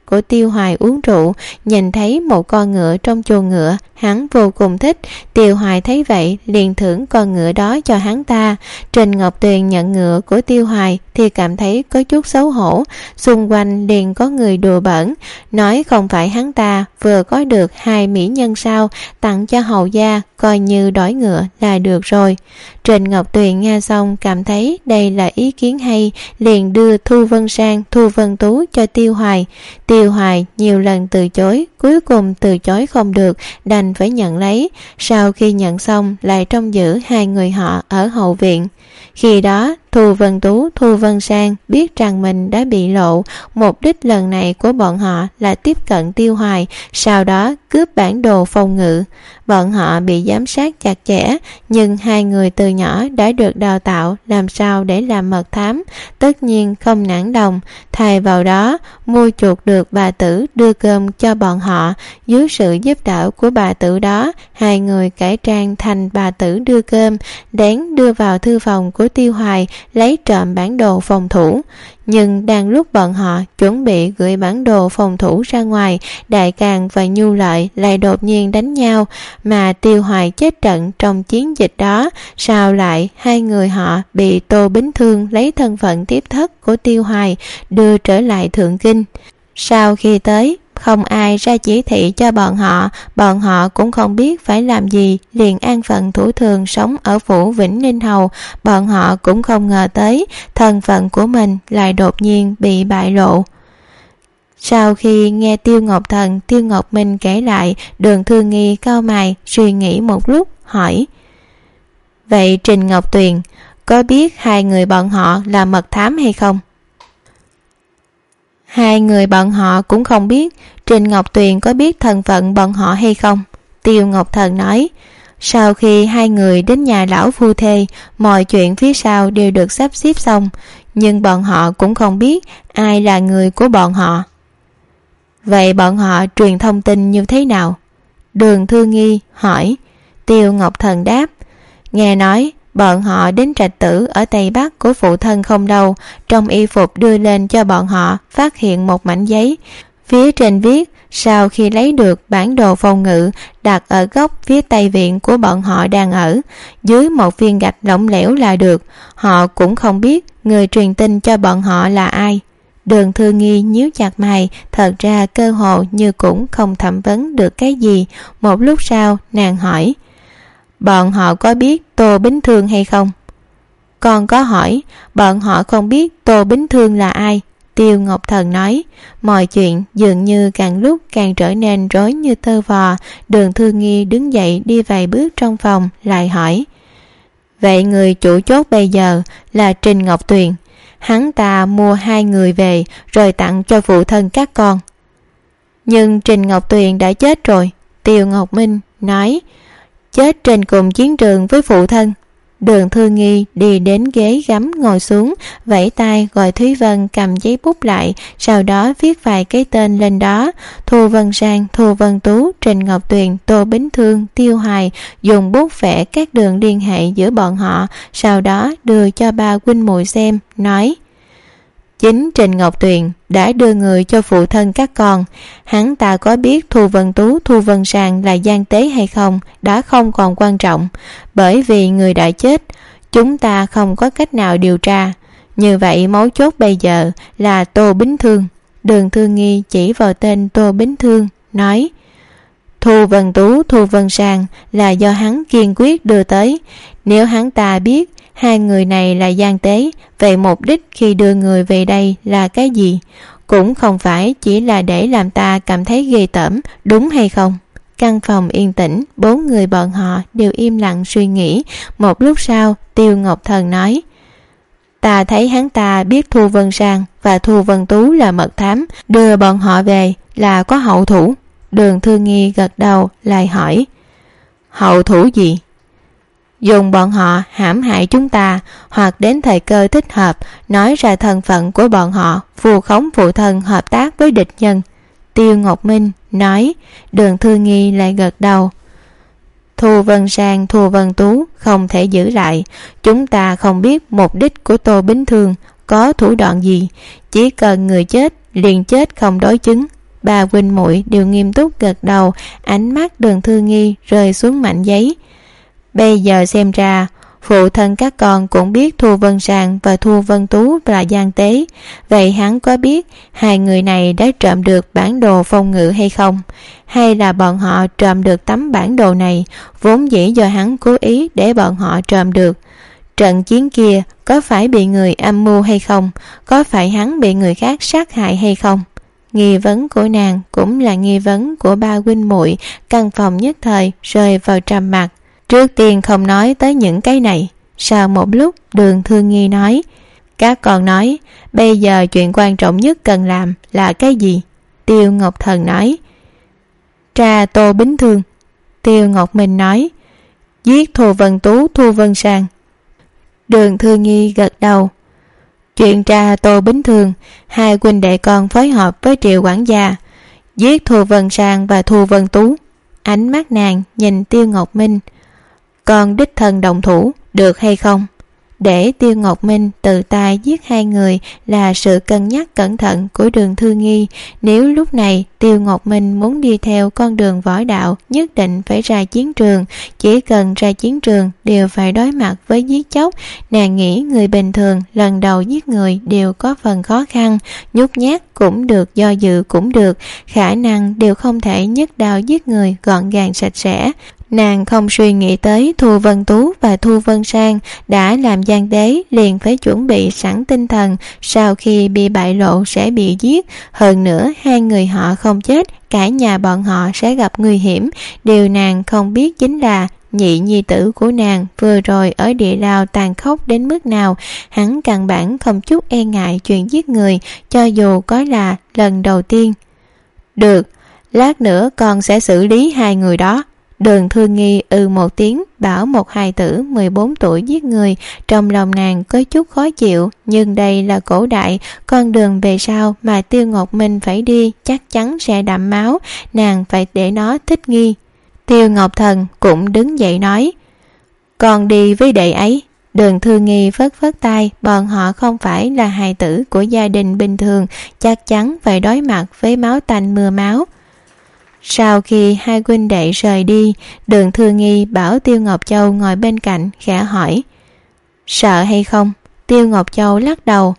của Tiêu Hoài uống rượu, nhìn thấy một con ngựa trong chuồng ngựa, hắn vô cùng thích. Tiêu Hoài thấy vậy liền thưởng con ngựa đó cho hắn ta. Trình Ngọc Tuyền nhận ngựa của Tiêu Hoài thì cảm thấy có chút xấu hổ, xung quanh liền có người đùa bỡn, nói không phải hắn ta vừa có được hai mỹ nhân sao, tặng cho hầu gia, coi như đổi ngựa là được rồi. Trình Ngọc Tuyền nghe xong cảm thấy đây là ý kiến hay, liền đưa Thu Vân Sang, Thu Vân Tú cho Tiêu Hoài. Tiêu Hoài nhiều lần từ chối, cuối cùng từ chối không được, đành phải nhận lấy. Sau khi nhận xong lại trông giữ hai người họ ở hậu viện. Khi đó Thu Vân Tú, Thu Vân Sang biết rằng mình đã bị lộ, mục đích lần này của bọn họ là tiếp cận Tiêu Hoài, sau đó cướp bản đồ phòng ngự. Bọn họ bị giám sát chặt chẽ, nhưng hai người từ nhỏ đã được đào tạo làm sao để làm mật thám, tất nhiên không nản lòng. Thay vào đó mua chuộc được bà tử đưa cơm cho bọn họ. Dưới sự giúp đỡ của bà tử đó, hai người cải trang thành bà tử đưa cơm, lén đưa vào thư phòng của Tiêu Hoài, lấy trộm bản đồ phòng thủ. Nhưng đang lúc bọn họ chuẩn bị gửi bản đồ phòng thủ ra ngoài, Đại Càn và Nhu Lợi lại đột nhiên đánh nhau, mà Tiêu Hoài chết trận trong chiến dịch đó. Sao lại hai người họ bị Tô Bính Thương lấy thân phận tiếp thất của Tiêu Hoài đưa trở lại Thượng Kinh. Sau khi tới, không ai ra chỉ thị cho bọn họ, bọn họ cũng không biết phải làm gì, liền an phận thủ thường sống ở phủ Vĩnh Ninh Hầu. Bọn họ cũng không ngờ tới thân phận của mình lại đột nhiên bị bại lộ. Sau khi nghe Tiêu Ngọc Thần, Tiêu Ngọc Minh kể lại, Đường Thư Nghi cau mày suy nghĩ một lúc, hỏi: vậy Trình Ngọc Tuyền có biết hai người bọn họ là mật thám hay không? Hai người bọn họ cũng không biết. Trình Ngọc Tuyền có biết thân phận bọn họ hay không? Tiêu Ngọc Thần nói: sau khi hai người đến nhà lão phu thê, mọi chuyện phía sau đều được sắp xếp xong, nhưng bọn họ cũng không biết ai là người của bọn họ. Vậy bọn họ truyền thông tin như thế nào? Đường Thư Nghi hỏi. Tiêu Ngọc Thần đáp: nghe nói bọn họ đến trạch tử ở Tây Bắc của phụ thân không lâu, trong y phục đưa lên cho bọn họ phát hiện một mảnh giấy, phía trên viết sau khi lấy được bản đồ phòng ngự đặt ở góc phía tây viện của bọn họ đang ở, dưới một viên gạch lỏng lẻo là được. Họ cũng không biết người truyền tin cho bọn họ là ai. Đường Thư Nghi nhíu chặt mày, thật ra cơ hồ như cũng không thẩm vấn được cái gì. Một lúc sau nàng hỏi: bọn họ có biết Tô Bính Thương hay không? Con có hỏi. Bọn họ không biết Tô Bính Thương là ai. Tiêu Ngọc Thần nói. Mọi chuyện dường như càng lúc càng trở nên rối như tơ vò. Đường Thư Nghi đứng dậy đi vài bước trong phòng, lại hỏi: vậy người chủ chốt bây giờ là Trình Ngọc Tuyền. Hắn ta mua hai người về rồi tặng cho phụ thân các con. Nhưng Trình Ngọc Tuyền đã chết rồi. Tiêu Ngọc Minh nói: chết trên cùng chiến trường với phụ thân. Đường Thư Nghi đi đến ghế gấm ngồi xuống, vẫy tay gọi Thúy Vân cầm giấy bút lại, sau đó viết vài cái tên lên đó: Thu Vân Sang, Thu Vân Tú, Trình Ngọc Tuyền, Tô Bính Thương, Tiêu Hoài. Dùng bút vẽ các đường liên hệ giữa bọn họ, sau đó đưa cho ba huynh muội xem, nói: chính Trình Ngọc Tuyền đã đưa người cho phụ thân các con. Hắn ta có biết Thu Vân Tú, Thu Vân Sang là gian tế hay không đã không còn quan trọng, bởi vì người đã chết, chúng ta không có cách nào điều tra. Như vậy mấu chốt bây giờ là Tô Bính Thương. Đường Thư Nghi chỉ vào tên Tô Bính Thương, nói: Thu Vân Tú, Thu Vân Sang là do hắn kiên quyết đưa tới. Nếu hắn ta biết hai người này là gian tế, vậy mục đích khi đưa người về đây là cái gì? Cũng không phải chỉ là để làm ta cảm thấy ghê tởm, đúng hay không? Căn phòng yên tĩnh, bốn người bọn họ đều im lặng suy nghĩ. Một lúc sau, Tiêu Ngọc Thần nói: ta thấy hắn ta biết Thu Vân Sang và Thu Vân Tú là mật thám, đưa bọn họ về là có hậu thủ. Đường Thư Nghi gật đầu, lại hỏi: hậu thủ gì? Dùng bọn họ hãm hại chúng ta, hoặc đến thời cơ thích hợp nói ra thân phận của bọn họ, vu khống phụ thân hợp tác với địch nhân. Tiêu Ngọc Minh nói. Đường Thư Nghi lại gật đầu. Thu Vân Sang, Thu Vân Tú không thể giữ lại. Chúng ta không biết mục đích của Tô Bính Thương có thủ đoạn gì, chỉ cần người chết liền chết không đối chứng. ba huynh muội đều nghiêm túc gật đầu. Ánh mắt Đường Thư Nghi rơi xuống mảnh giấy. Bây giờ xem ra phụ thân các con cũng biết Thu Vân Sang và Thu Vân Tú là gian tế. Vậy hắn có biết hai người này đã trộm được bản đồ phong ngự hay không? Hay là bọn họ trộm được tấm bản đồ này vốn dĩ do hắn cố ý để bọn họ trộm được? Trận chiến kia có phải bị người âm mưu hay không? Có phải hắn bị người khác sát hại hay không? Nghi vấn của nàng cũng là nghi vấn của ba huynh muội. Căn phòng nhất thời rơi vào trầm mặc. Trước tiên không nói tới những cái này. Sau một lúc, Đường Thư Nghi nói: các con nói bây giờ chuyện quan trọng nhất cần làm là cái gì? Tiêu Ngọc Thần nói: tra Tô Bính Thương. Tiêu Ngọc Minh nói: giết Thu Vân Tú, Thu Vân Sang. Đường Thư Nghi gật đầu. Chuyện tra Tô Bính Thương, hai huynh đệ con phối hợp với Triệu quản gia giết Thu Vân Sang và Thu Vân Tú. Ánh mắt nàng nhìn Tiêu Ngọc Minh: con đích thân động thủ được hay không? Để Tiêu Ngọc Minh tự tay giết hai người là sự cân nhắc cẩn thận của Đường Thư Nghi. Nếu lúc này Tiêu Ngọc Minh muốn đi theo con đường võ đạo, nhất định phải ra chiến trường. Chỉ cần ra chiến trường đều phải đối mặt với giết chóc. Nàng nghĩ người bình thường lần đầu giết người đều có phần khó khăn, nhút nhát cũng được, do dự cũng được, khả năng đều không thể nhất đao giết người gọn gàng sạch sẽ. Nàng không suy nghĩ tới Thu Vân Tú và Thu Vân Sang đã làm gian tế, liền phải chuẩn bị sẵn tinh thần sau khi bị bại lộ sẽ bị giết. Hơn nữa hai người họ không chết, cả nhà bọn họ sẽ gặp nguy hiểm. Điều nàng không biết chính là nhị nhi tử của nàng vừa rồi ở địa lao tàn khốc đến mức nào. Hắn căn bản không chút e ngại chuyện giết người, cho dù có là lần đầu tiên. Được, lát nữa con sẽ xử lý hai người đó. Đường Thư Nghi ừ một tiếng, bảo một hài tử mười bốn tuổi giết người. Trong lòng nàng có chút khó chịu, nhưng đây là cổ đại, con đường về sau mà Tiêu Ngọc Minh phải đi chắc chắn sẽ đẫm máu, nàng phải để nó thích nghi. Tiêu Ngọc Thần cũng đứng dậy nói: con đi với đệ ấy. Đường Thư Nghi phất phất tay, bọn họ không phải là hài tử của gia đình bình thường, chắc chắn phải đối mặt với máu tanh mưa máu. Sau khi hai huynh đệ rời đi, Đường Thư Nghi bảo Tiêu Ngọc Châu ngồi bên cạnh, khẽ hỏi: sợ hay không? Tiêu Ngọc Châu lắc đầu: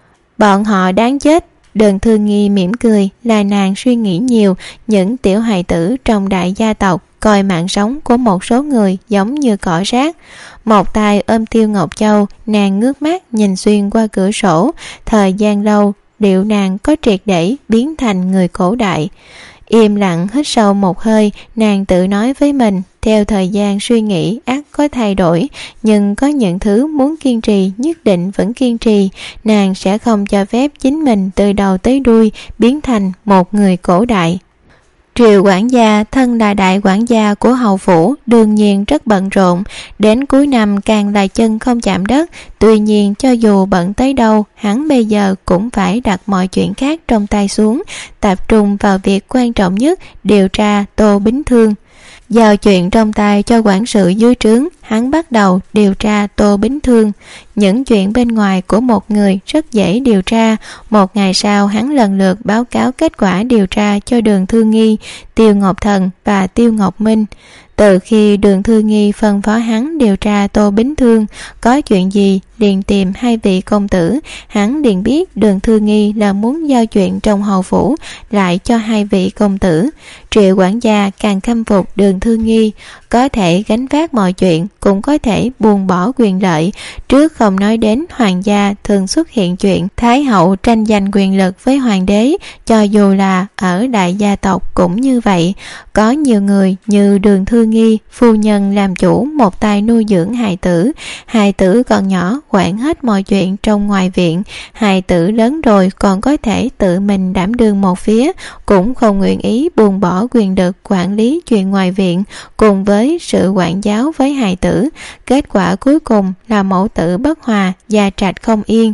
bọn họ đáng chết. Đường Thư Nghi mỉm cười, là nàng suy nghĩ nhiều. Những tiểu hài tử trong đại gia tộc coi mạng sống của một số người giống như cỏ rác. Một tay ôm Tiêu Ngọc Châu, nàng ngước mắt nhìn xuyên qua cửa sổ. Thời gian lâu, điệu nàng có triệt để biến thành người cổ đại. Im lặng hít sâu một hơi, nàng tự nói với mình, theo thời gian suy nghĩ ắt có thay đổi, nhưng có những thứ muốn kiên trì nhất định vẫn kiên trì. Nàng sẽ không cho phép chính mình từ đầu tới đuôi biến thành một người cổ đại. Triệu quản gia thân là đại quản gia của hầu phủ, đương nhiên rất bận rộn, đến cuối năm càng là chân không chạm đất. Tuy nhiên cho dù bận tới đâu, hắn bây giờ cũng phải đặt mọi chuyện khác trong tay xuống, tập trung vào việc quan trọng nhất, điều tra Tô Bính Thương. Giao chuyện trong tay cho quản sự dưới trướng, hắn bắt đầu điều tra Tô Bính Thương. Những chuyện bên ngoài của một người rất dễ điều tra. Một ngày sau, hắn lần lượt báo cáo kết quả điều tra cho Đường Thư Nghi, Tiêu Ngọc Thần và Tiêu Ngọc Minh. Từ khi Đường Thư Nghi phân phó hắn điều tra Tô Bính Thương, có chuyện gì liền tìm hai vị công tử. Hắn liền biết Đường Thư Nghi là muốn giao chuyện trong hầu phủ lại cho hai vị công tử. Triệu quản gia càng khâm phục Đường Thư Nghi, có thể gánh vác mọi chuyện, cũng có thể buông bỏ quyền lợi. Trước không nói đến hoàng gia thường xuất hiện chuyện thái hậu tranh giành quyền lực với hoàng đế, cho dù là ở đại gia tộc cũng như vậy. Có nhiều người như Đường Thư Nghi, phu nhân làm chủ một tay nuôi dưỡng hài tử, hài tử còn nhỏ quản hết mọi chuyện trong ngoài viện, hài tử lớn rồi còn có thể tự mình đảm đương một phía, cũng không nguyện ý buông bỏ quyền lực quản lý chuyện ngoài viện cùng với sự quản giáo với hài tử. Kết quả cuối cùng là mẫu tử bất hòa, gia trạch không yên.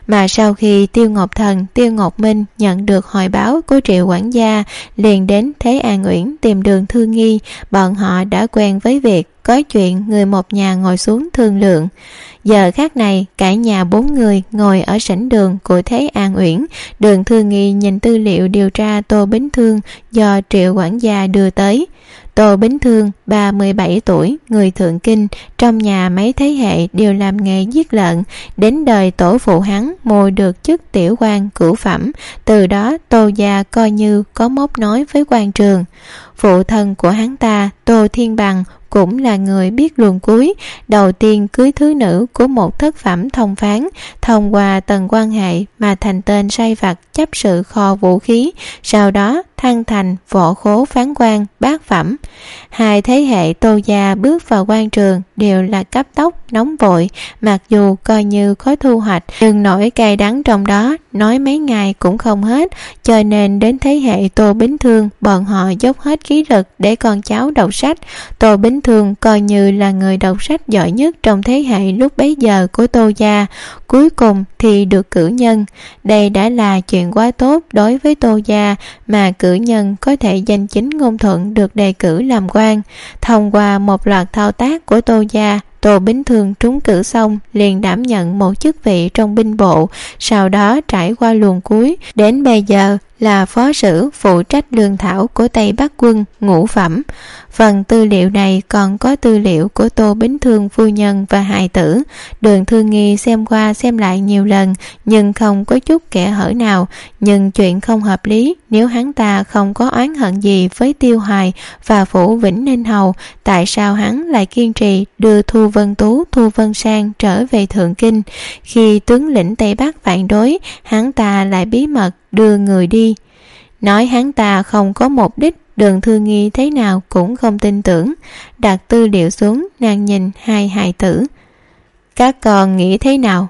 Mà sau khi Tiêu Ngọc Thần, Tiêu Ngọc Minh nhận được hồi báo của Triệu quản gia, liền đến Thế An Uyển tìm Đường Thư Nghi. Bọn họ đã quen với việc có chuyện người một nhà ngồi xuống thương lượng. Giờ khác này, cả nhà bốn người ngồi ở sảnh đường của Thế An Uyển. Đường Thư Nghi nhìn tư liệu điều tra Tô Bính Thương do Triệu quản gia đưa tới. Tô Bính Thương, ba mươi bảy tuổi, người Thượng Kinh, trong nhà mấy thế hệ đều làm nghề giết lợn. Đến đời tổ phụ hắn mua được chức tiểu quan cửu phẩm, từ đó Tô gia coi như có móc nối với quan trường. Phụ thân của hắn ta, Tô Thiên Bằng, cũng là người biết luồn cuối, đầu tiên cưới thứ nữ của một thất phẩm thông phán, thông qua tầng quan hệ mà thành tên sai vặt chấp sự kho vũ khí, sau đó thăng thành võ khố phán quan bát phẩm. Hai thế hệ Tô gia bước vào quan trường đều là cấp tốc nóng vội, mặc dù coi như có thu hoạch, nhưng nỗi cay đắng trong đó nói mấy ngày cũng không hết, cho nên đến thế hệ Tô Bính Thương, bọn họ dốc hết khí lực để con cháu đọc sách. Tô Bính Thương coi như là người đọc sách giỏi nhất trong thế hệ lúc bấy giờ của Tô gia, cuối cùng thì được cử nhân. Đây đã là chuyện quá tốt đối với Tô gia, mà cử nhân có thể danh chính ngôn thuận được đề cử làm quan. Thông qua một loạt thao tác của Tô gia, Tô Bính Thương trúng cử xong liền đảm nhận một chức vị trong binh bộ, sau đó trải qua luồng cuối, đến bây giờ là phó sử phụ trách lương thảo của Tây Bắc quân ngũ phẩm. Phần tư liệu này còn có tư liệu của Tô Bính Thương phu nhân và hài tử. Đường Thư Nghi xem qua xem lại nhiều lần nhưng không có chút kẽ hở nào. Nhưng chuyện không hợp lý, nếu hắn ta không có oán hận gì với Tiêu Hoài và phủ Vĩnh Ninh Hầu, tại sao hắn lại kiên trì đưa Thu Vân Tú, Thu Vân Sang trở về Thượng Kinh? Khi tướng lĩnh Tây Bắc phản đối, hắn ta lại bí mật đưa người đi. Nói hắn ta không có mục đích, Đường Thư Nghi thế nào cũng không tin tưởng. Đặt tư liệu xuống, nàng nhìn hai hài tử. Các con nghĩ thế nào?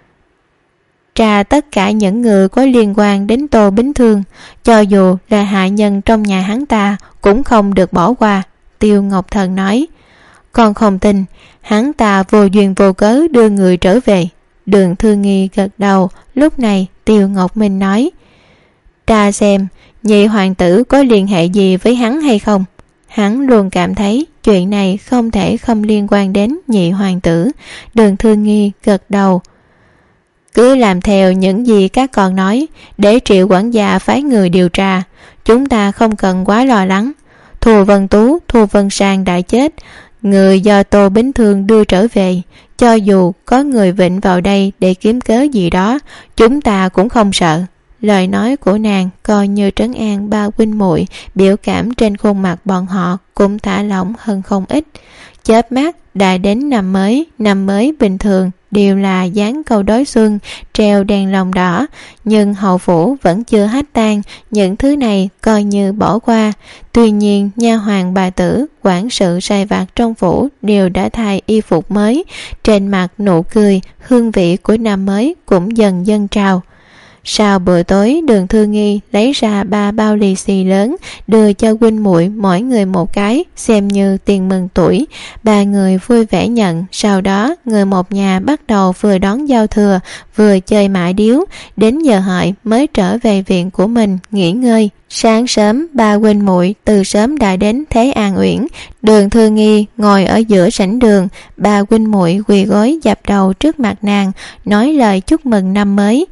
Tra tất cả những người có liên quan đến Tô Bính Thương, cho dù là hạ nhân trong nhà hắn ta cũng không được bỏ qua. Tiêu Ngọc Thần nói. Con không tin hắn ta vô duyên vô cớ đưa người trở về. Đường Thư Nghi gật đầu. Lúc này Tiêu Ngọc Minh nói. Tra xem nhị hoàng tử có liên hệ gì với hắn hay không. Hắn luôn cảm thấy chuyện này không thể không liên quan đến nhị hoàng tử. Đường Thư Nghi gật đầu. Cứ làm theo những gì các con nói, để Triệu quản gia phái người điều tra. Chúng ta không cần quá lo lắng. Thu Vân Tú, Thu Vân Sang đã chết, người do Tô Bính Thương đưa trở về. Cho dù có người vịnh vào đây để kiếm cớ gì đó, chúng ta cũng không sợ. Lời nói của nàng coi như trấn an ba huynh muội, biểu cảm trên khuôn mặt bọn họ cũng thả lỏng hơn không ít. Chớp mắt đã đến năm mới. Năm mới bình thường đều là dán câu đối xuân, treo đèn lồng đỏ, nhưng hậu phủ vẫn chưa hết tan, những thứ này coi như bỏ qua. Tuy nhiên nha hoàn bà tử, quản sự sai vặt trong phủ đều đã thay y phục mới, trên mặt nụ cười, hương vị của năm mới cũng dần dần trào. Sau bữa tối, Đường Thư Nghi lấy ra ba bao lì xì lớn, đưa cho huynh muội mỗi người một cái, xem như tiền mừng tuổi. Ba người vui vẻ nhận. Sau đó người một nhà bắt đầu vừa đón giao thừa vừa chơi mãi điếu, đến giờ hợi mới trở về viện của mình nghỉ ngơi. Sáng sớm ba huynh muội từ sớm đã đến Thế An Uyển. Đường Thư Nghi ngồi ở giữa sảnh đường, ba huynh muội quỳ gối dập đầu trước mặt nàng, nói lời chúc mừng năm mới.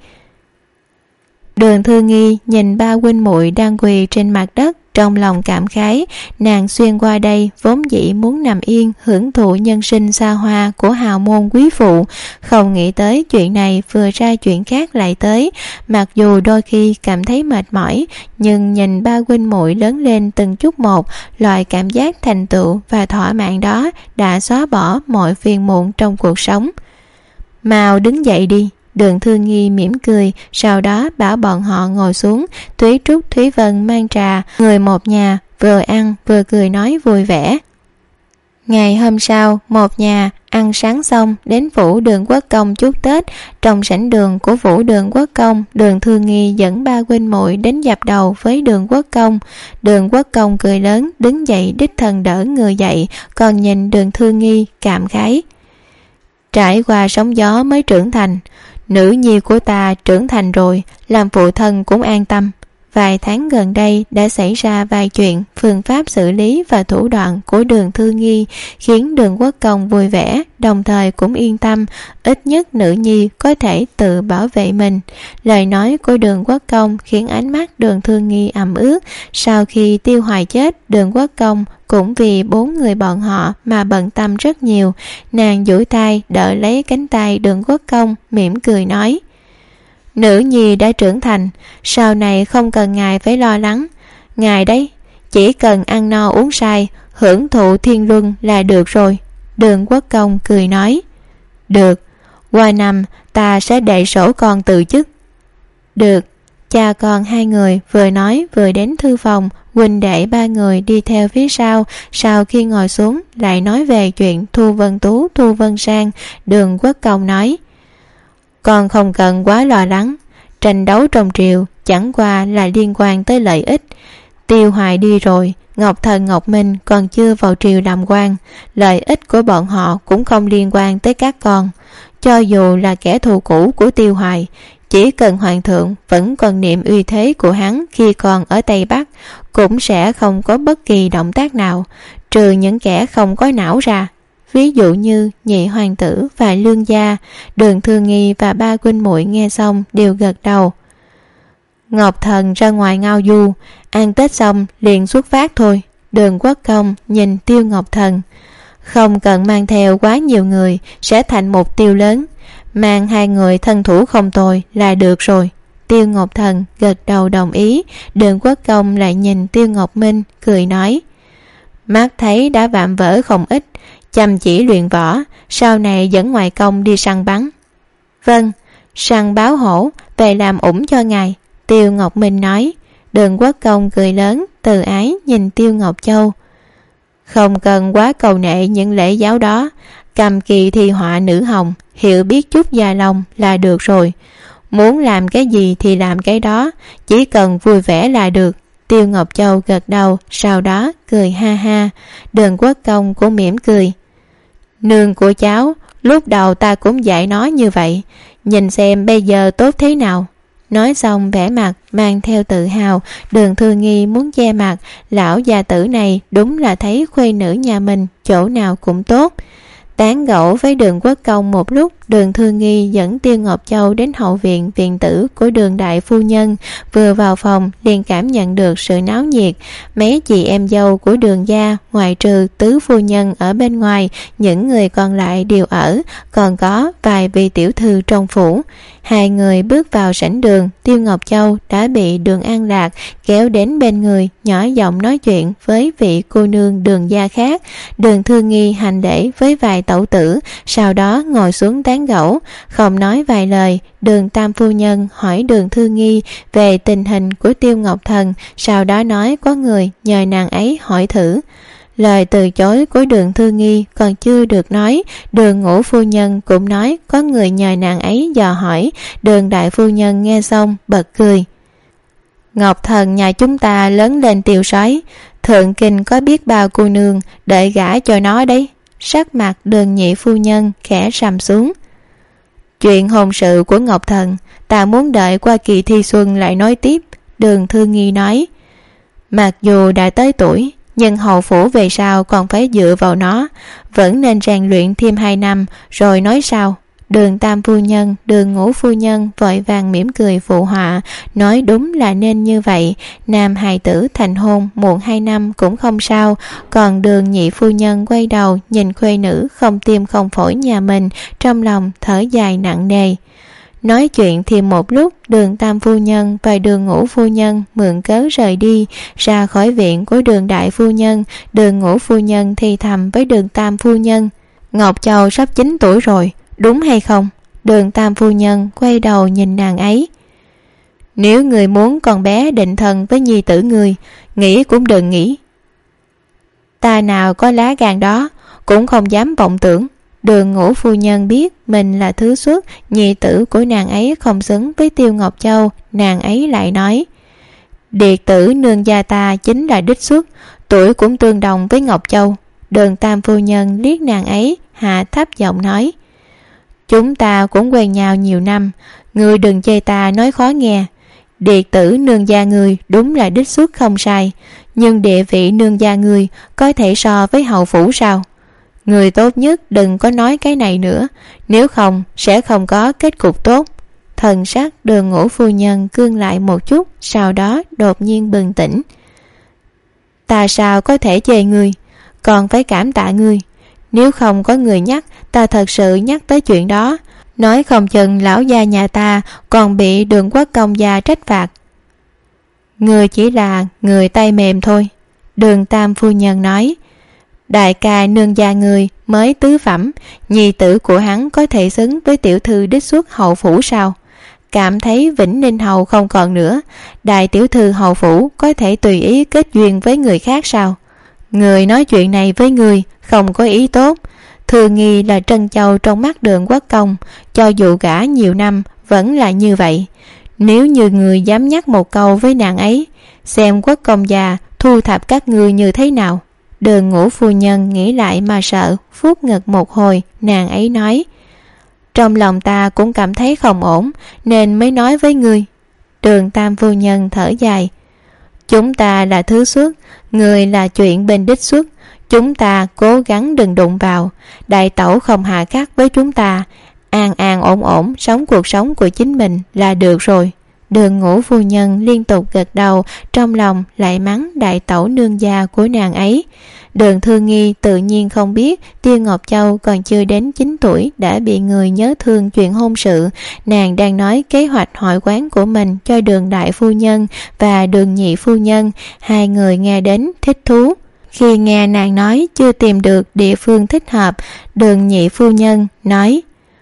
Đường Thư Nghi nhìn ba huynh muội đang quỳ trên mặt đất, trong lòng cảm khái. Nàng xuyên qua đây vốn dĩ muốn nằm yên hưởng thụ nhân sinh xa hoa của hào môn quý phụ, không nghĩ tới chuyện này vừa ra chuyện khác lại tới. Mặc dù đôi khi cảm thấy mệt mỏi, nhưng nhìn ba huynh muội lớn lên từng chút một, loại cảm giác thành tựu và thỏa mãn đó đã xóa bỏ mọi phiền muộn trong cuộc sống. Mau đứng dậy đi. Đường Thư Nghi mỉm cười, sau đó bảo bọn họ ngồi xuống. Thúy Trúc, Thúy Vân mang trà, người một nhà vừa ăn vừa cười nói vui vẻ. Ngày hôm sau, một nhà ăn sáng xong đến phủ Đường Quốc Công chúc Tết. Trong sảnh đường của phủ Đường Quốc Công, Đường Thư Nghi dẫn ba huynh muội đến dập đầu với Đường Quốc Công. Đường Quốc Công cười lớn, đứng dậy đích thân đỡ người dậy, còn nhìn Đường Thư Nghi cảm khái. Trải qua sóng gió mới trưởng thành, Nữ nhi của ta trưởng thành rồi, làm phụ thân cũng an tâm. Vài tháng gần đây đã xảy ra vài chuyện, phương pháp xử lý và thủ đoạn của Đường Thư Nghi khiến Đường Quốc Công vui vẻ, đồng thời cũng yên tâm, ít nhất nữ nhi có thể tự bảo vệ mình. Lời nói của Đường Quốc Công khiến ánh mắt Đường Thư Nghi ẩm ướt. Sau khi Tiêu Hoài chết, Đường Quốc Công cũng vì bốn người bọn họ mà bận tâm rất nhiều. Nàng duỗi tay đỡ lấy cánh tay Đường Quốc Công, mỉm cười nói: Nữ nhi đã trưởng thành, sau này không cần ngài phải lo lắng. Ngài đấy, chỉ cần ăn no uống say, hưởng thụ thiên luân là được rồi. Đường Quốc Công cười nói: Được, qua năm ta sẽ đệ sổ con từ chức. Được. Cha con hai người vừa nói vừa đến thư phòng, huynh đệ ba người đi theo phía sau. Sau khi ngồi xuống lại nói về chuyện Thu Vân Tú, Thu Vân Sang. Đường Quốc Công nói: Con không cần quá lo lắng, tranh đấu trong triều chẳng qua là liên quan tới lợi ích. Tiêu Hoài đi rồi, Ngọc Thần Ngọc Minh còn chưa vào triều làm quan, lợi ích của bọn họ cũng không liên quan tới các con. Cho dù là kẻ thù cũ của Tiêu Hoài, chỉ cần hoàng thượng vẫn còn niệm uy thế của hắn khi còn ở Tây Bắc, cũng sẽ không có bất kỳ động tác nào, trừ những kẻ không có não ra. Ví dụ như nhị hoàng tử và lương gia. Đường Thư Nghi và ba huynh muội nghe xong đều gật đầu. Ngọc Thần ra ngoài ngao du, ăn Tết xong liền xuất phát thôi. Đường Quốc Công nhìn Tiêu Ngọc Thần: Không cần mang theo quá nhiều người, sẽ thành mục tiêu lớn. Mang hai người thân thủ không tồi là được rồi. Tiêu Ngọc Thần gật đầu đồng ý. Đường Quốc Công lại nhìn Tiêu Ngọc Minh, cười nói: Mắt thấy đã vạm vỡ không ít, chăm chỉ luyện võ, sau này dẫn ngoại công đi săn bắn. Vâng, săn báo hổ, về làm ủng cho ngài. Tiêu Ngọc Minh nói. Đường Quốc Công cười lớn, từ ái nhìn Tiêu Ngọc Châu: Không cần quá cầu nệ những lễ giáo đó, cầm kỳ thi họa nữ hồng, hiểu biết chút gia lòng là được rồi. Muốn làm cái gì thì làm cái đó, chỉ cần vui vẻ là được. Tiêu Ngọc Châu gật đầu, sau đó cười ha ha. Đường Quốc Công cũng mỉm cười: Nương của cháu, lúc đầu ta cũng dạy nó như vậy, nhìn xem bây giờ tốt thế nào. Nói xong vẻ mặt mang theo tự hào. Đường Thư Nghi muốn che mặt, lão gia tử này đúng là thấy khuê nữ nhà mình chỗ nào cũng tốt. Tán gẫu với Đường Quốc Công một lúc, Đường Thư Nghi dẫn Tiêu Ngọc Châu đến hậu viện viện tử của Đường đại phu nhân. Vừa vào phòng liền cảm nhận được sự náo nhiệt. Mấy chị em dâu của Đường gia, ngoại trừ tứ phu nhân ở bên ngoài, những người còn lại đều ở, còn có vài vị tiểu thư trong phủ. Hai người bước vào sảnh đường, Tiêu Ngọc Châu đã bị Đường An Lạc kéo đến bên người, nhỏ giọng nói chuyện với vị cô nương Đường gia khác. Đường Thư Nghi hành lễ với vài tẩu tử, sau đó ngồi xuống tán gẫu, không nói vài lời. Đường tam phu nhân hỏi Đường Thư Nghi về tình hình của Tiêu Ngọc Thần, sau đó nói có người nhờ nàng ấy hỏi thử. Lời từ chối của Đường Thư Nghi còn chưa được nói, Đường ngũ phu nhân cũng nói có người nhờ nàng ấy dò hỏi. Đường đại phu nhân nghe xong bật cười: Ngọc Thần nhà chúng ta lớn lên tiêu sói, thượng kinh có biết bao cô nương đợi gả cho nó đấy. Sắc mặt Đường nhị phu nhân khẽ sầm xuống: Chuyện hôn sự của Ngọc Thần ta muốn đợi qua kỳ thi xuân lại nói tiếp. Đường Thư Nghi nói: Mặc dù đã tới tuổi, nhưng hầu phủ về sau còn phải dựa vào nó, vẫn nên rèn luyện thêm hai năm rồi nói sau. Đường tam phu nhân, Đường ngũ phu nhân vội vàng mỉm cười phụ họa, nói đúng là nên như vậy, nam hài tử thành hôn muộn hai năm cũng không sao. Còn Đường nhị phu nhân quay đầu nhìn khuê nữ không tim không phổi nhà mình, trong lòng thở dài nặng nề. Nói chuyện thêm một lúc, Đường tam phu nhân và Đường ngũ phu nhân mượn cớ rời đi. Ra khỏi viện của Đường đại phu nhân, Đường ngũ phu nhân thì thầm với Đường tam phu nhân: Ngọc Châu sắp chín tuổi rồi, đúng hay không? Đường tam phu nhân quay đầu nhìn nàng ấy: Nếu người muốn con bé định thân với nhi tử người, nghĩ cũng đừng nghĩ. Ta nào có lá gan đó, cũng không dám vọng tưởng. Đường ngũ phu nhân biết mình là thứ xuất, nhi tử của nàng ấy không xứng với Tiêu Ngọc Châu. Nàng ấy lại nói: Điệt tử nương gia ta chính là đích xuất, tuổi cũng tương đồng với Ngọc Châu. Đường tam phu nhân liếc nàng ấy, hạ thấp giọng nói: Chúng ta cũng quen nhau nhiều năm, ngươi đừng chê ta nói khó nghe. Điệt tử nương gia ngươi đúng là đích xuất không sai, nhưng địa vị nương gia ngươi có thể so với hầu phủ sao? Người tốt nhất đừng có nói cái này nữa, nếu không sẽ không có kết cục tốt. Thần sắc Đường Ngũ phu nhân cương lại một chút, sau đó đột nhiên bừng tỉnh. Ta sao có thể chê ngươi, còn phải cảm tạ ngươi. Nếu không có người nhắc, ta thật sự nhắc tới chuyện đó, nói không chừng lão gia nhà ta còn bị Đường Quốc công gia trách phạt. Người chỉ là người tay mềm thôi, Đường Tam phu nhân nói. Đại ca nương gia người mới tứ phẩm, nhi tử của hắn có thể xứng với tiểu thư đích xuất hậu phủ sao? Cảm thấy Vĩnh Ninh hầu không còn nữa, đại tiểu thư hậu phủ có thể tùy ý kết duyên với người khác sao? Người nói chuyện này với người không có ý tốt. Thường nghi là trân châu trong mắt Đường Quốc công, cho dù gả nhiều năm vẫn là như vậy. Nếu như người dám nhắc một câu với nàng ấy, xem Quốc công già thu thập các ngươi như thế nào. Đường Ngũ phu nhân nghĩ lại mà sợ, vuốt ngực một hồi, nàng ấy nói: trong lòng ta cũng cảm thấy không ổn, nên mới nói với ngươi. Đường Tam phu nhân thở dài: chúng ta là thứ xuất, người là chuyện bên đích xuất, chúng ta cố gắng đừng đụng vào. Đại tẩu không hà khắc với chúng ta, an an ổn ổn sống cuộc sống của chính mình là được rồi. Đường Ngũ phu nhân liên tục gật đầu, trong lòng lại mắng đại tẩu nương gia của nàng ấy. Đường Thương Nghi tự nhiên không biết Tiêu Ngọc Châu còn chưa đến chín tuổi đã bị người nhớ thương chuyện hôn sự. Nàng đang nói kế hoạch hội quán của mình cho Đường đại phu nhân và Đường nhị phu nhân. Hai người nghe đến thích thú. Khi nghe nàng nói chưa tìm được địa phương thích hợp, Đường nhị phu nhân nói: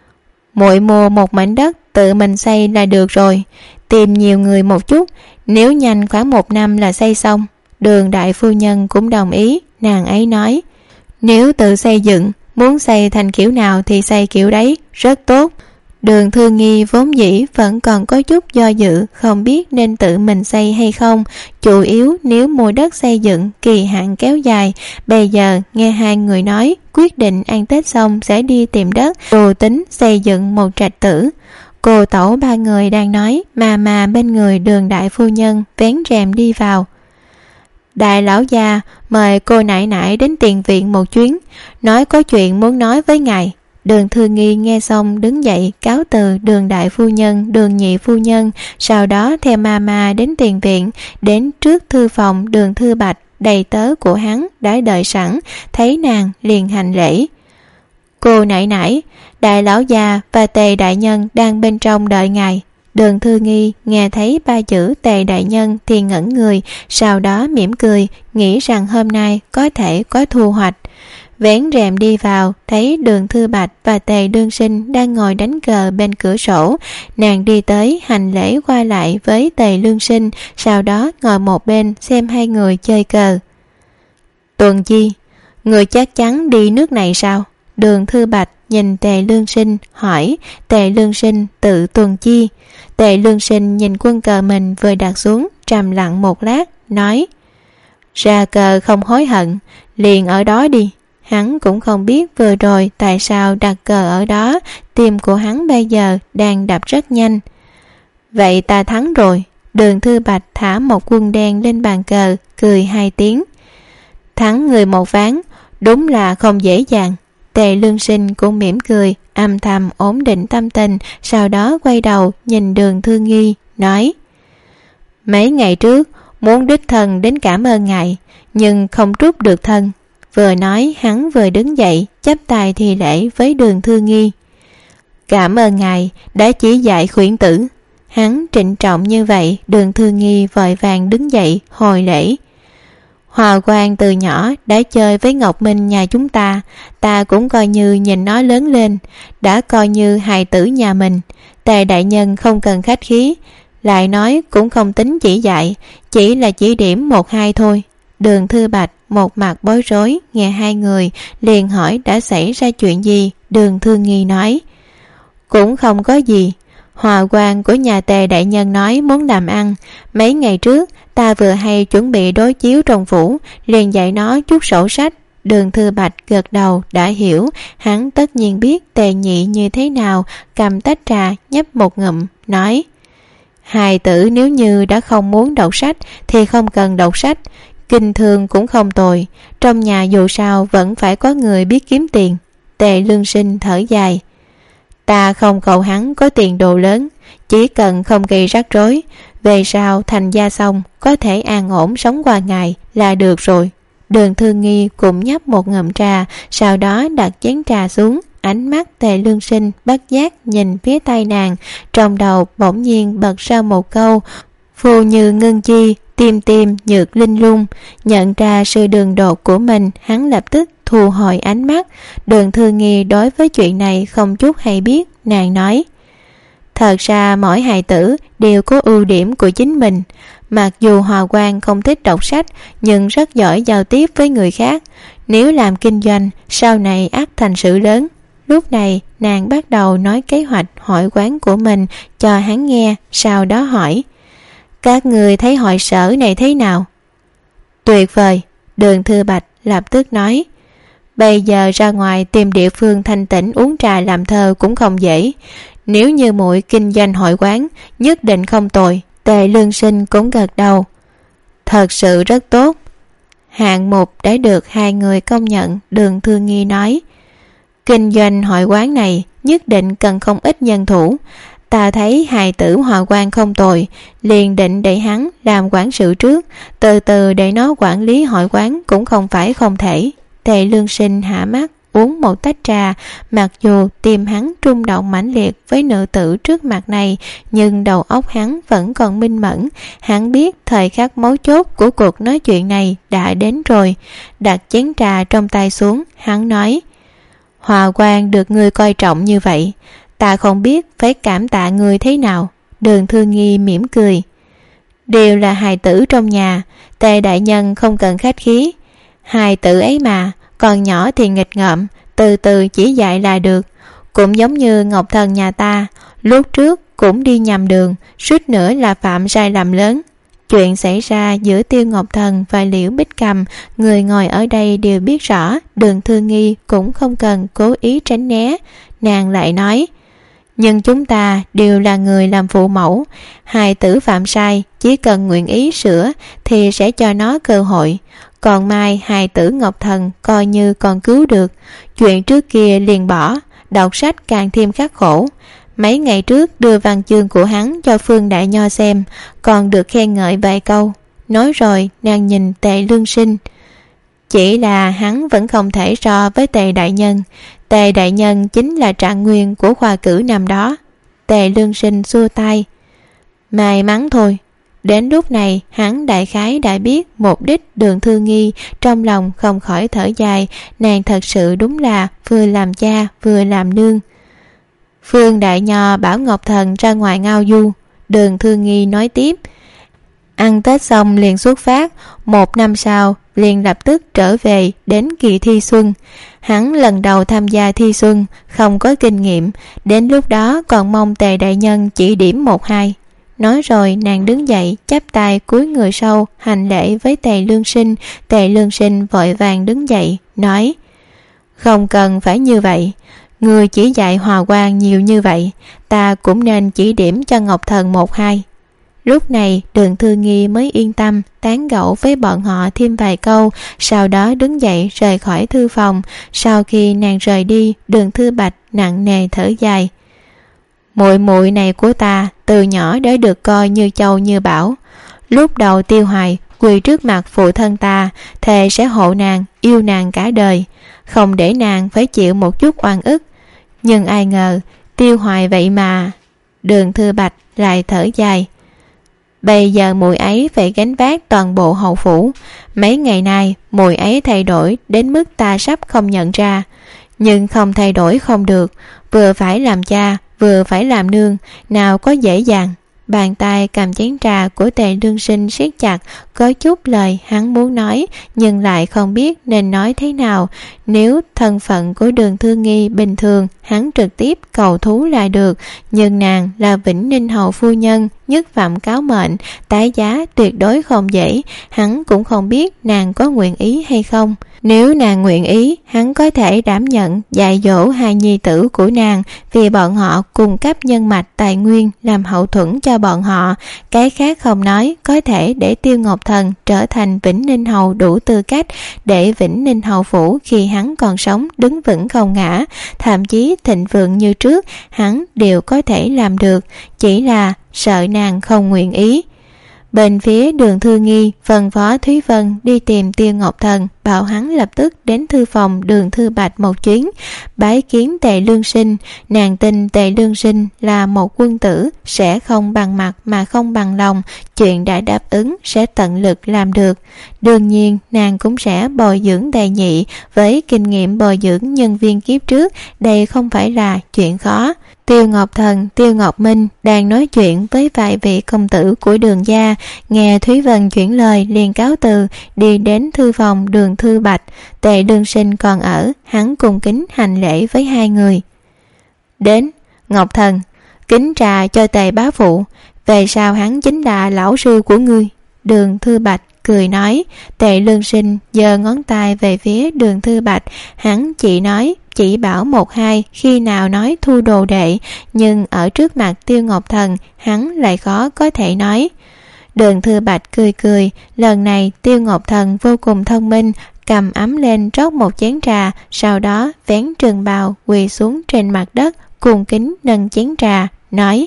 muội mua một mảnh đất tự mình xây là được rồi, tìm nhiều người một chút, nếu nhanh khoảng một năm là xây xong. Đường đại phu nhân cũng đồng ý. Nàng ấy nói: nếu tự xây dựng, muốn xây thành kiểu nào thì xây kiểu đấy, rất tốt. Đường Thương Nghi vốn dĩ vẫn còn có chút do dự, không biết nên tự mình xây hay không. Chủ yếu nếu mua đất xây dựng kỳ hạn kéo dài. Bây giờ nghe hai người nói quyết định ăn Tết xong sẽ đi tìm đất, đồ tính xây dựng một trạch tử. Cô tẩu ba người đang nói mà mà bên người Đường đại phu nhân vén rèm đi vào. Đại lão gia mời cô nãi nãi đến tiền viện một chuyến, nói có chuyện muốn nói với ngài. Đường Thương Nghi nghe xong đứng dậy cáo từ Đường đại phu nhân, Đường nhị phu nhân, sau đó theo mama đến tiền viện. Đến trước thư phòng Đường Thư Bạch, đầy tớ của hắn đã đợi sẵn, thấy nàng liền hành lễ. Cô nãi nãi, đại lão già và Tề đại nhân đang bên trong đợi ngài. Đường Thư Nghi nghe thấy ba chữ Tề đại nhân thì ngẩn người, sau đó mỉm cười, nghĩ rằng hôm nay có thể có thu hoạch. Vén rèm đi vào, thấy Đường Thư Bạch và Tề đương sinh đang ngồi đánh cờ bên cửa sổ. Nàng đi tới hành lễ qua lại với Tề lương sinh, sau đó ngồi một bên xem hai người chơi cờ. Tuần Chi, người chắc chắn đi nước này sao? Đường Thư Bạch nhìn Tề lương sinh hỏi. Tề lương sinh tự Tuần Chi. Tề lương sinh nhìn quân cờ mình vừa đặt xuống, trầm lặng một lát, nói: ra cờ không hối hận, liền ở đó đi. Hắn cũng không biết vừa rồi tại sao đặt cờ ở đó, tim của hắn bây giờ đang đập rất nhanh. Vậy ta thắng rồi. Đường Thư Bạch thả một quân đen lên bàn cờ, cười hai tiếng. Thắng người một ván, đúng là không dễ dàng. Tề lương sinh cũng mỉm cười, âm thầm ổn định tâm tình, sau đó quay đầu nhìn Đường Thương Nghi, nói: mấy ngày trước muốn đích thân đến cảm ơn ngài, nhưng không trút được thân. Vừa nói hắn vừa đứng dậy chắp tay thi lễ với Đường Thương Nghi. Cảm ơn ngài đã chỉ dạy khuyển tử. Hắn trịnh trọng như vậy. Đường Thương Nghi vội vàng đứng dậy hồi lễ. Hòa Quang từ nhỏ đã chơi với Ngọc Minh nhà chúng ta, ta cũng coi như nhìn nó lớn lên, đã coi như hài tử nhà mình. Tề đại nhân không cần khách khí, lại nói cũng không tính chỉ dạy, chỉ là chỉ điểm một hai thôi. Đường Thư Bạch một mặt bối rối, nghe hai người liền hỏi đã xảy ra chuyện gì. Đường Thương Nghi nói: cũng không có gì. Hòa quan của nhà Tề đại nhân nói muốn làm ăn, mấy ngày trước ta vừa hay chuẩn bị đối chiếu trong phủ, liền dạy nó chút sổ sách, Đường Thư Bạch gật đầu đã hiểu, hắn tất nhiên biết Tề Nhị như thế nào, cầm tách trà nhấp một ngụm, nói: hài tử nếu như đã không muốn đọc sách thì không cần đọc sách, kinh thương cũng không tồi, trong nhà dù sao vẫn phải có người biết kiếm tiền. Tề Lương Sinh thở dài: ta không cầu hắn có tiền đồ lớn, chỉ cần không gây rắc rối, về sau thành gia xong có thể an ổn sống qua ngày là được rồi. Đường Thư Nghi cũng nhấp một ngụm trà, sau đó đặt chén trà xuống, ánh mắt Tề Lương Sinh bất giác nhìn phía tay nàng, trong đầu bỗng nhiên bật ra một câu: phu như ngưng chi, tim tim nhược linh lung. Nhận ra sự đường đột của mình, hắn lập tức thu hồi ánh mắt. Đường Thư Nghi đối với chuyện này không chút hay biết, nàng nói: thật ra mỗi hài tử đều có ưu điểm của chính mình. Mặc dù Hòa Quang không thích đọc sách, nhưng rất giỏi giao tiếp với người khác. Nếu làm kinh doanh, sau này ắt thành sự lớn. Lúc này nàng bắt đầu nói kế hoạch hội quán của mình cho hắn nghe, sau đó hỏi: các người thấy hội sở này thế nào? Tuyệt vời. Đường Thư Bạch lập tức nói: bây giờ ra ngoài tìm địa phương thanh tĩnh uống trà làm thơ cũng không dễ. Nếu như muội kinh doanh hội quán, nhất định không tồi. Tề Lương Sinh cũng gật đầu: thật sự rất tốt. Hạng mục đã được hai người công nhận. Đường Thư Nghi nói: kinh doanh hội quán này nhất định cần không ít nhân thủ. Ta thấy hài tử Hòa Quang không tồi, liền định để hắn làm quản sự trước, từ từ để nó quản lý hội quán cũng không phải không thể. Tề Lương Sinh hạ mắt uống một tách trà, mặc dù tim hắn rung động mãnh liệt với nữ tử trước mặt này, nhưng đầu óc hắn vẫn còn minh mẫn. Hắn biết thời khắc mấu chốt của cuộc nói chuyện này đã đến rồi. Đặt chén trà trong tay xuống, hắn nói: Hòa Quang được ngươi coi trọng như vậy, ta không biết phải cảm tạ ngươi thế nào. Đường Thư Nghi mỉm cười: đều là hài tử trong nhà, Tề đại nhân không cần khách khí. Hài tử ấy mà, còn nhỏ thì nghịch ngợm, từ từ chỉ dạy là được. Cũng giống như Ngọc Thần nhà ta, lúc trước cũng đi nhầm đường, suýt nữa là phạm sai lầm lớn. Chuyện xảy ra giữa Tiêu Ngọc Thần và Liễu Bích Cầm, người ngồi ở đây đều biết rõ. Đường Thư Nghi cũng không cần cố ý tránh né. Nàng lại nói: nhưng chúng ta đều là người làm phụ mẫu, hài tử phạm sai chỉ cần nguyện ý sửa thì sẽ cho nó cơ hội. Còn mai hài tử Ngọc Thần coi như còn cứu được, chuyện trước kia liền bỏ, đọc sách càng thêm khắc khổ. Mấy ngày trước đưa văn chương của hắn cho Phương Đại Nho xem, còn được khen ngợi vài câu. Nói rồi nàng nhìn Tề Lương Sinh: chỉ là hắn vẫn không thể so với Tề đại nhân. Tề đại nhân chính là trạng nguyên của khoa cử năm đó. Tề Lương Sinh xua tay: may mắn thôi. Đến lúc này hắn đại khái đã biết mục đích. Đường Thư Nghi trong lòng không khỏi thở dài, nàng thật sự đúng là vừa làm cha vừa làm nương. Phương Đại Nho bảo Ngọc Thần ra ngoài ngao du. Đường Thư Nghi nói tiếp: ăn Tết xong liền xuất phát, một năm sau liền lập tức trở về đến kỳ thi xuân. Hắn lần đầu tham gia thi xuân, không có kinh nghiệm, đến lúc đó còn mong Tề đại nhân chỉ điểm một hai. Nói rồi nàng đứng dậy chắp tay cúi người sâu hành lễ với Tề Lương Sinh. Tề Lương Sinh vội vàng đứng dậy nói: không cần phải như vậy, người chỉ dạy Hòa Quang nhiều như vậy, ta cũng nên chỉ điểm cho Ngọc Thần một hai. Lúc này Đường Thư Nghi mới yên tâm tán gẫu với bọn họ thêm vài câu, sau đó đứng dậy rời khỏi thư phòng. Sau khi nàng rời đi, Đường Thư Bạch nặng nề thở dài: muội muội này của ta từ nhỏ đã được coi như châu như bảo. Lúc đầu Tiêu Hoài quỳ trước mặt phụ thân ta, thề sẽ hộ nàng, yêu nàng cả đời, không để nàng phải chịu một chút oan ức. Nhưng ai ngờ Tiêu Hoài vậy mà. Đường Thư Bạch lại thở dài: bây giờ muội ấy phải gánh vác toàn bộ hậu phủ. Mấy ngày nay muội ấy thay đổi đến mức ta sắp không nhận ra. Nhưng không thay đổi không được, vừa phải làm cha vừa phải làm nương, nào có dễ dàng. Bàn tay cầm chén trà của Tề Lương Sinh siết chặt, có chút lời hắn muốn nói nhưng lại không biết nên nói thế nào. Nếu thân phận của Đường Thư Nghi bình thường, hắn trực tiếp cầu thú là được, nhưng nàng là Vĩnh Ninh hầu phu nhân, nhất phẩm cáo mệnh, tái giá tuyệt đối không dễ, hắn cũng không biết nàng có nguyện ý hay không. Nếu nàng nguyện ý, hắn có thể đảm nhận dạy dỗ hai nhi tử của nàng, vì bọn họ cung cấp nhân mạch tài nguyên làm hậu thuẫn cho bọn họ. Cái khác không nói, có thể để Tiêu Ngọc Thần trở thành Vĩnh Ninh hầu đủ tư cách để Vĩnh Ninh hầu phủ khi hắn còn sống đứng vững không ngã, thậm chí thịnh vượng như trước, hắn đều có thể làm được, chỉ là sợ nàng không nguyện ý. Bên phía Đường Thư Nghi phân phó Thúy Vân đi tìm Tiêu Ngọc Thần, bảo hắn lập tức đến thư phòng Đường Thư Bạch một chuyến, bái kiến Tề Lương Sinh. Nàng tin Tề Lương Sinh là một quân tử, sẽ không bằng mặt mà không bằng lòng, chuyện đã đáp ứng sẽ tận lực làm được. Đương nhiên nàng cũng sẽ bồi dưỡng Tề Nhị, với kinh nghiệm bồi dưỡng nhân viên kiếp trước, đây không phải là chuyện khó. Tiêu Ngọc Thần, Tiêu Ngọc Minh đang nói chuyện với vài vị công tử của Đường gia, nghe Thúy Vân chuyển lời liền cáo từ, đi đến thư phòng Đường Thư Bạch. Tề Lương Sinh còn ở, hắn cung kính hành lễ với hai người. Đến, Ngọc Thần, kính trà cho Tề bá phụ, về sau hắn chính là lão sư của ngươi. Đường Thư Bạch cười nói. Tề Lương Sinh giơ ngón tay về phía Đường Thư Bạch, hắn chỉ nói chỉ bảo một hai, khi nào nói thu đồ đệ, nhưng ở trước mặt Tiêu Ngọc Thần hắn lại khó có thể nói. Đường Thư Bạch cười cười, lần này Tiêu Ngọc Thần vô cùng thông minh, cầm ấm lên rót một chén trà, sau đó vén trường bào quỳ xuống trên mặt đất, cung kính nâng chén trà, nói: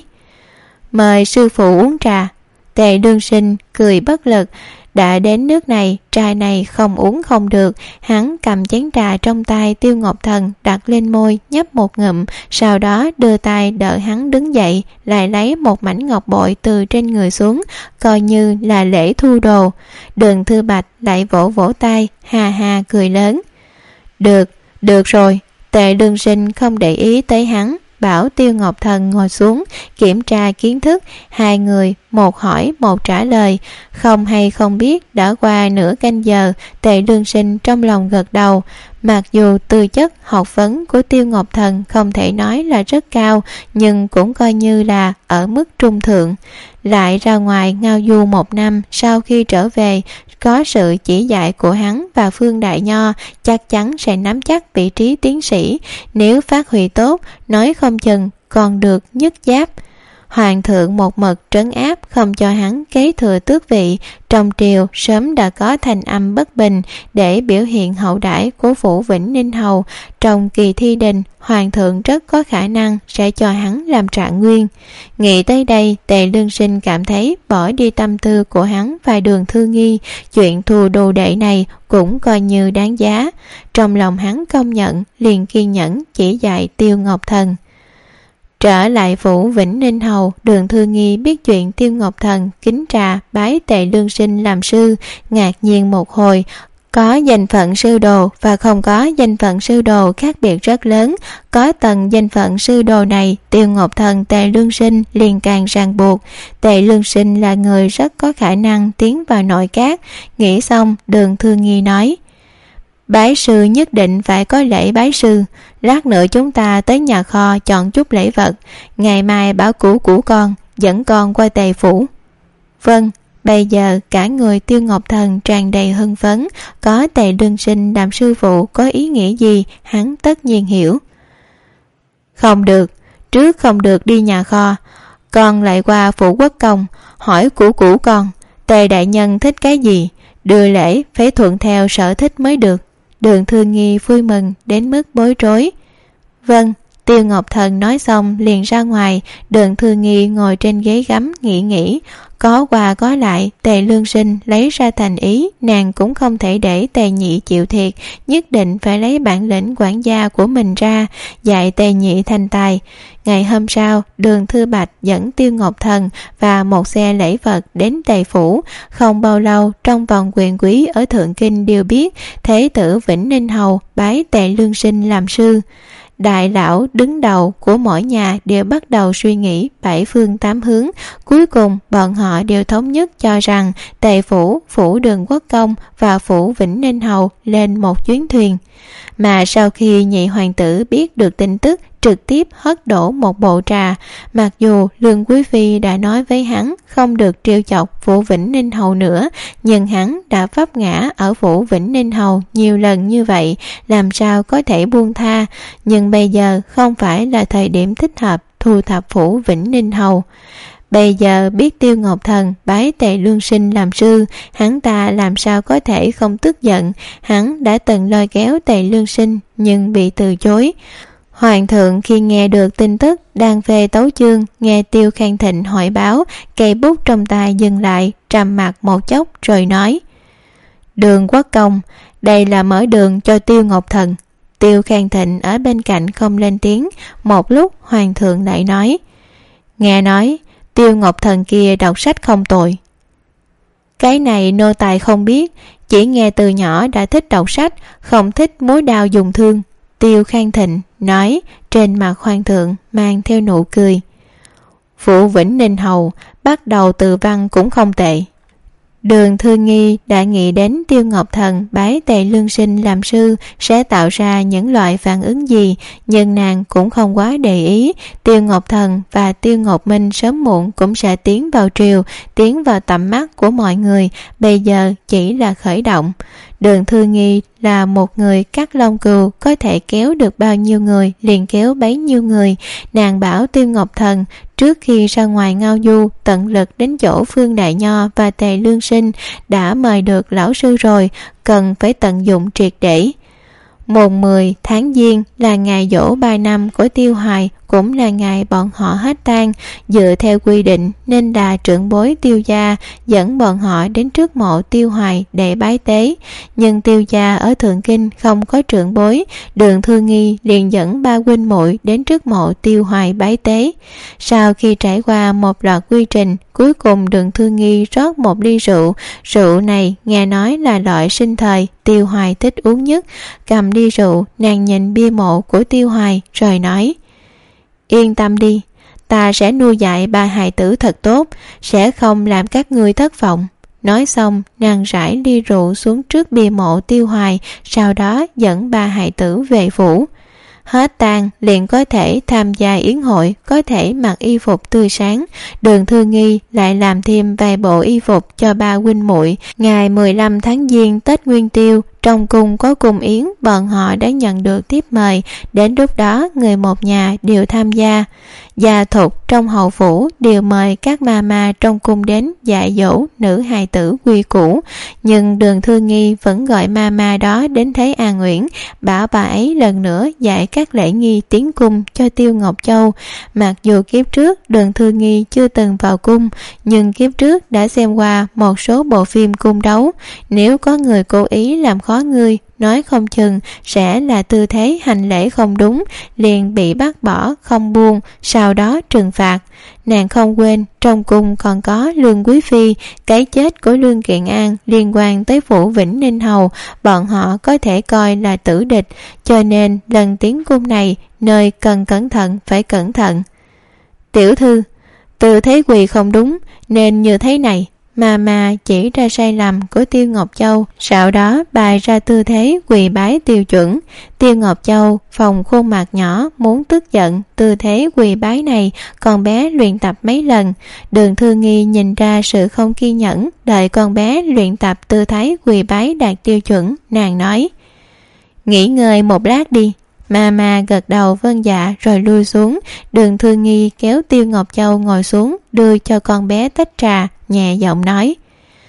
mời sư phụ uống trà. Tề Lương Sinh cười bất lực, đã đến nước này, trà này không uống không được. Hắn cầm chén trà trong tay Tiêu Ngọc Thần đặt lên môi, nhấp một ngụm, sau đó đưa tay đỡ hắn đứng dậy, lại lấy một mảnh ngọc bội từ trên người xuống, coi như là lễ thu đồ. Đường Thư Bạch lại vỗ vỗ tay, ha ha cười lớn. Được, được rồi. Tề Lương Sinh không để ý tới hắn, bảo Tiêu Ngọc Thần ngồi xuống kiểm tra kiến thức. Hai người một hỏi một trả lời, không hay không biết đã qua nửa canh giờ. Tề Lương Sinh trong lòng gật đầu. Mặc dù tư chất học vấn của Tiêu Ngọc Thần không thể nói là rất cao, nhưng cũng coi như là ở mức trung thượng. Lại ra ngoài ngao du một năm, sau khi trở về có sự chỉ dạy của hắn và Phương Đại Nho, chắc chắn sẽ nắm chắc vị trí tiến sĩ. Nếu phát huy tốt, nói không chừng còn được nhất giáp. Hoàng thượng một mực trấn áp không cho hắn kế thừa tước vị. Trong triều sớm đã có thành âm bất bình để biểu hiện hậu đãi của phủ Vĩnh Ninh hầu. Trong kỳ thi đình, hoàng thượng rất có khả năng sẽ cho hắn làm trạng nguyên. Nghĩ tới đây, Tề Lương Sinh cảm thấy bỏ đi tâm tư của hắn và Đường Thư Nghi, chuyện thù đồ đệ này cũng coi như đáng giá. Trong lòng hắn công nhận, liền kiên nhẫn chỉ dạy Tiêu Ngọc Thần. Trở lại phủ Vĩnh Ninh hầu, Đường Thư Nghi biết chuyện Tiêu Ngọc Thần kính trà bái Tề Lương Sinh làm sư, ngạc nhiên một hồi. Có danh phận sư đồ và không có danh phận sư đồ khác biệt rất lớn. Có tầng danh phận sư đồ này, Tiêu Ngọc Thần Tề Lương Sinh liền càng ràng buộc. Tề Lương Sinh là người rất có khả năng tiến vào nội các. Nghĩ xong, Đường Thư Nghi nói: bái sư nhất định phải có lễ bái sư. Lát nữa chúng ta tới nhà kho chọn chút lễ vật, ngày mai bảo cũ của con dẫn con qua Tề phủ. Vâng. Bây giờ cả người Tiêu Ngọc Thần tràn đầy hưng phấn, có Tề Lương Sinh làm sư phụ có ý nghĩa gì hắn tất nhiên hiểu. Không được, trước không được đi nhà kho, con lại qua phủ quốc công hỏi cũ cũ con Tề đại nhân thích cái gì, đưa lễ phải thuận theo sở thích mới được. Đường Thư Nghi vui mừng đến mức bối rối. Vâng. Tiêu Ngọc Thần nói xong liền ra ngoài. Đường Thư Nghi ngồi trên ghế gấm nghĩ nghĩ, có qua có lại. Tề Lương Sinh lấy ra thành ý, nàng cũng không thể để Tề Nhị chịu thiệt, nhất định phải lấy bản lĩnh quản gia của mình ra, dạy Tề Nhị thành tài. Ngày hôm sau, Đường Thư Bạch dẫn Tiêu Ngọc Thần và một xe lễ vật đến Tề phủ. Không bao lâu, trong vòng quyền quý ở Thượng Kinh đều biết thế tử Vĩnh Ninh hầu bái Tề Lương Sinh làm sư. Đại lão đứng đầu của mỗi nhà đều bắt đầu suy nghĩ bảy phương tám hướng. Cuối cùng bọn họ đều thống nhất cho rằng Tề phủ, phủ Đường Quốc công và phủ Vĩnh Ninh hầu lên một chuyến thuyền. Mà sau khi nhị hoàng tử biết được tin tức trực tiếp hất đổ một bộ trà. Mặc dù Lương Quý Phi đã nói với hắn không được trêu chọc Phủ Vĩnh Ninh Hầu nữa, nhưng hắn đã vấp ngã ở Phủ Vĩnh Ninh Hầu nhiều lần như vậy, làm sao có thể buông tha. Nhưng bây giờ không phải là thời điểm thích hợp thu thập Phủ Vĩnh Ninh Hầu. Bây giờ biết Tiêu Ngọc Thần bái Tề Lương Sinh làm sư, hắn ta làm sao có thể không tức giận. Hắn đã từng lôi kéo Tề Lương Sinh nhưng bị từ chối. Hoàng thượng khi nghe được tin tức đang phê tấu chương, nghe Tiêu Khang Thịnh hỏi báo, cây bút trong tay dừng lại, trầm mặc một chốc rồi nói: Đường Quốc Công, đây là mở đường cho Tiêu Ngọc Thần. Tiêu Khang Thịnh ở bên cạnh không lên tiếng. Một lúc Hoàng thượng lại nói: Nghe nói Tiêu Ngọc Thần kia đọc sách không tồi. Cái này nô tài không biết, chỉ nghe từ nhỏ đã thích đọc sách, không thích múa đao dùng thương. Tiêu Khang Thịnh nói, trên mặt Hoàng thượng mang theo nụ cười. Phủ Vĩnh Ninh Hầu bắt đầu từ văn cũng không tệ. Đường Thư Nghi đã nghĩ đến Tiêu Ngọc Thần bái Tề Lương Sinh làm sư sẽ tạo ra những loại phản ứng gì, nhưng nàng cũng không quá để ý. Tiêu Ngọc Thần và Tiêu Ngọc Minh sớm muộn cũng sẽ tiến vào triều, tiến vào tầm mắt của mọi người, bây giờ chỉ là khởi động. Đường Thư Nghi là một người cắt lông cừu, có thể kéo được bao nhiêu người liền kéo bấy nhiêu người. Nàng bảo Tiêu Ngọc Thần trước khi ra ngoài ngao du tận lực đến chỗ Phương Đại Nho và Tề Lương Sinh, đã mời được lão sư rồi, cần phải tận dụng triệt để. Mùng mười tháng Giêng là ngày giỗ ba năm của Tiêu Hoài, cũng là ngày bọn họ hết tang. Dựa theo quy định nên là trưởng bối Tiêu gia dẫn bọn họ đến trước mộ Tiêu Hoài để bái tế, nhưng Tiêu gia ở Thượng Kinh không có trưởng bối. Đường Thư Nghi liền dẫn ba huynh muội đến trước mộ Tiêu Hoài bái tế. Sau khi trải qua một loạt quy trình, cuối cùng Đường Thư Nghi rót một ly rượu. Rượu này nghe nói là loại sinh thời Tiêu Hoài thích uống nhất. Cầm ly rượu, nàng nhìn bia mộ của Tiêu Hoài rồi nói: Yên tâm đi, ta sẽ nuôi dạy ba hài tử thật tốt, sẽ không làm các ngươi thất vọng. Nói xong, nàng rải ly rượu xuống trước bia mộ Tiêu Hoài, sau đó dẫn ba hài tử về phủ. Hết tang liền có thể tham gia yến hội, có thể mặc y phục tươi sáng. Đường Thư Nghi lại làm thêm vài bộ y phục cho ba huynh muội. Ngày mười lăm tháng Giêng Tết Nguyên Tiêu, trong cung có cung yến, bọn họ đã nhận được tiếp mời. Đến lúc đó người một nhà đều tham gia. Gia thục trong hậu phủ đều mời các ma ma trong cung đến dạy dỗ nữ hài tử quy củ, nhưng Đường Thư Nghi vẫn gọi ma ma đó đến thấy An Uyển, bảo bà ấy lần nữa dạy các lễ nghi tiến cung cho Tiêu Ngọc Châu. Mặc dù kiếp trước Đường Thư Nghi chưa từng vào cung, nhưng kiếp trước đã xem qua một số bộ phim cung đấu. Nếu có người cố ý làm khó ngươi, nói không chừng sẽ là tư thế hành lễ không đúng, liền bị bắt bỏ không buông, sau đó trừng phạt. Nàng không quên trong cung còn có Lương Quý Phi, cái chết của Lương Kiện An liên quan tới Phủ Vĩnh Ninh Hầu, bọn họ có thể coi là tử địch, cho nên lần tiến cung này nơi cần cẩn thận phải cẩn thận. Tiểu thư, tư thế quỳ không đúng nên như thế này. Mà mà chỉ ra sai lầm của Tiêu Ngọc Châu, sau đó bày ra tư thế quỳ bái tiêu chuẩn. Tiêu Ngọc Châu phòng khuôn mặt nhỏ muốn tức giận tư thế quỳ bái này, con bé luyện tập mấy lần. Đường Thư Nghi nhìn ra sự không kiên nhẫn, đợi con bé luyện tập tư thế quỳ bái đạt tiêu chuẩn, nàng nói: Nghỉ ngơi một lát đi. Mama gật đầu vâng dạ rồi lui xuống. Đường Thư Nghi kéo Tiêu Ngọc Châu ngồi xuống, đưa cho con bé tách trà, nhẹ giọng nói: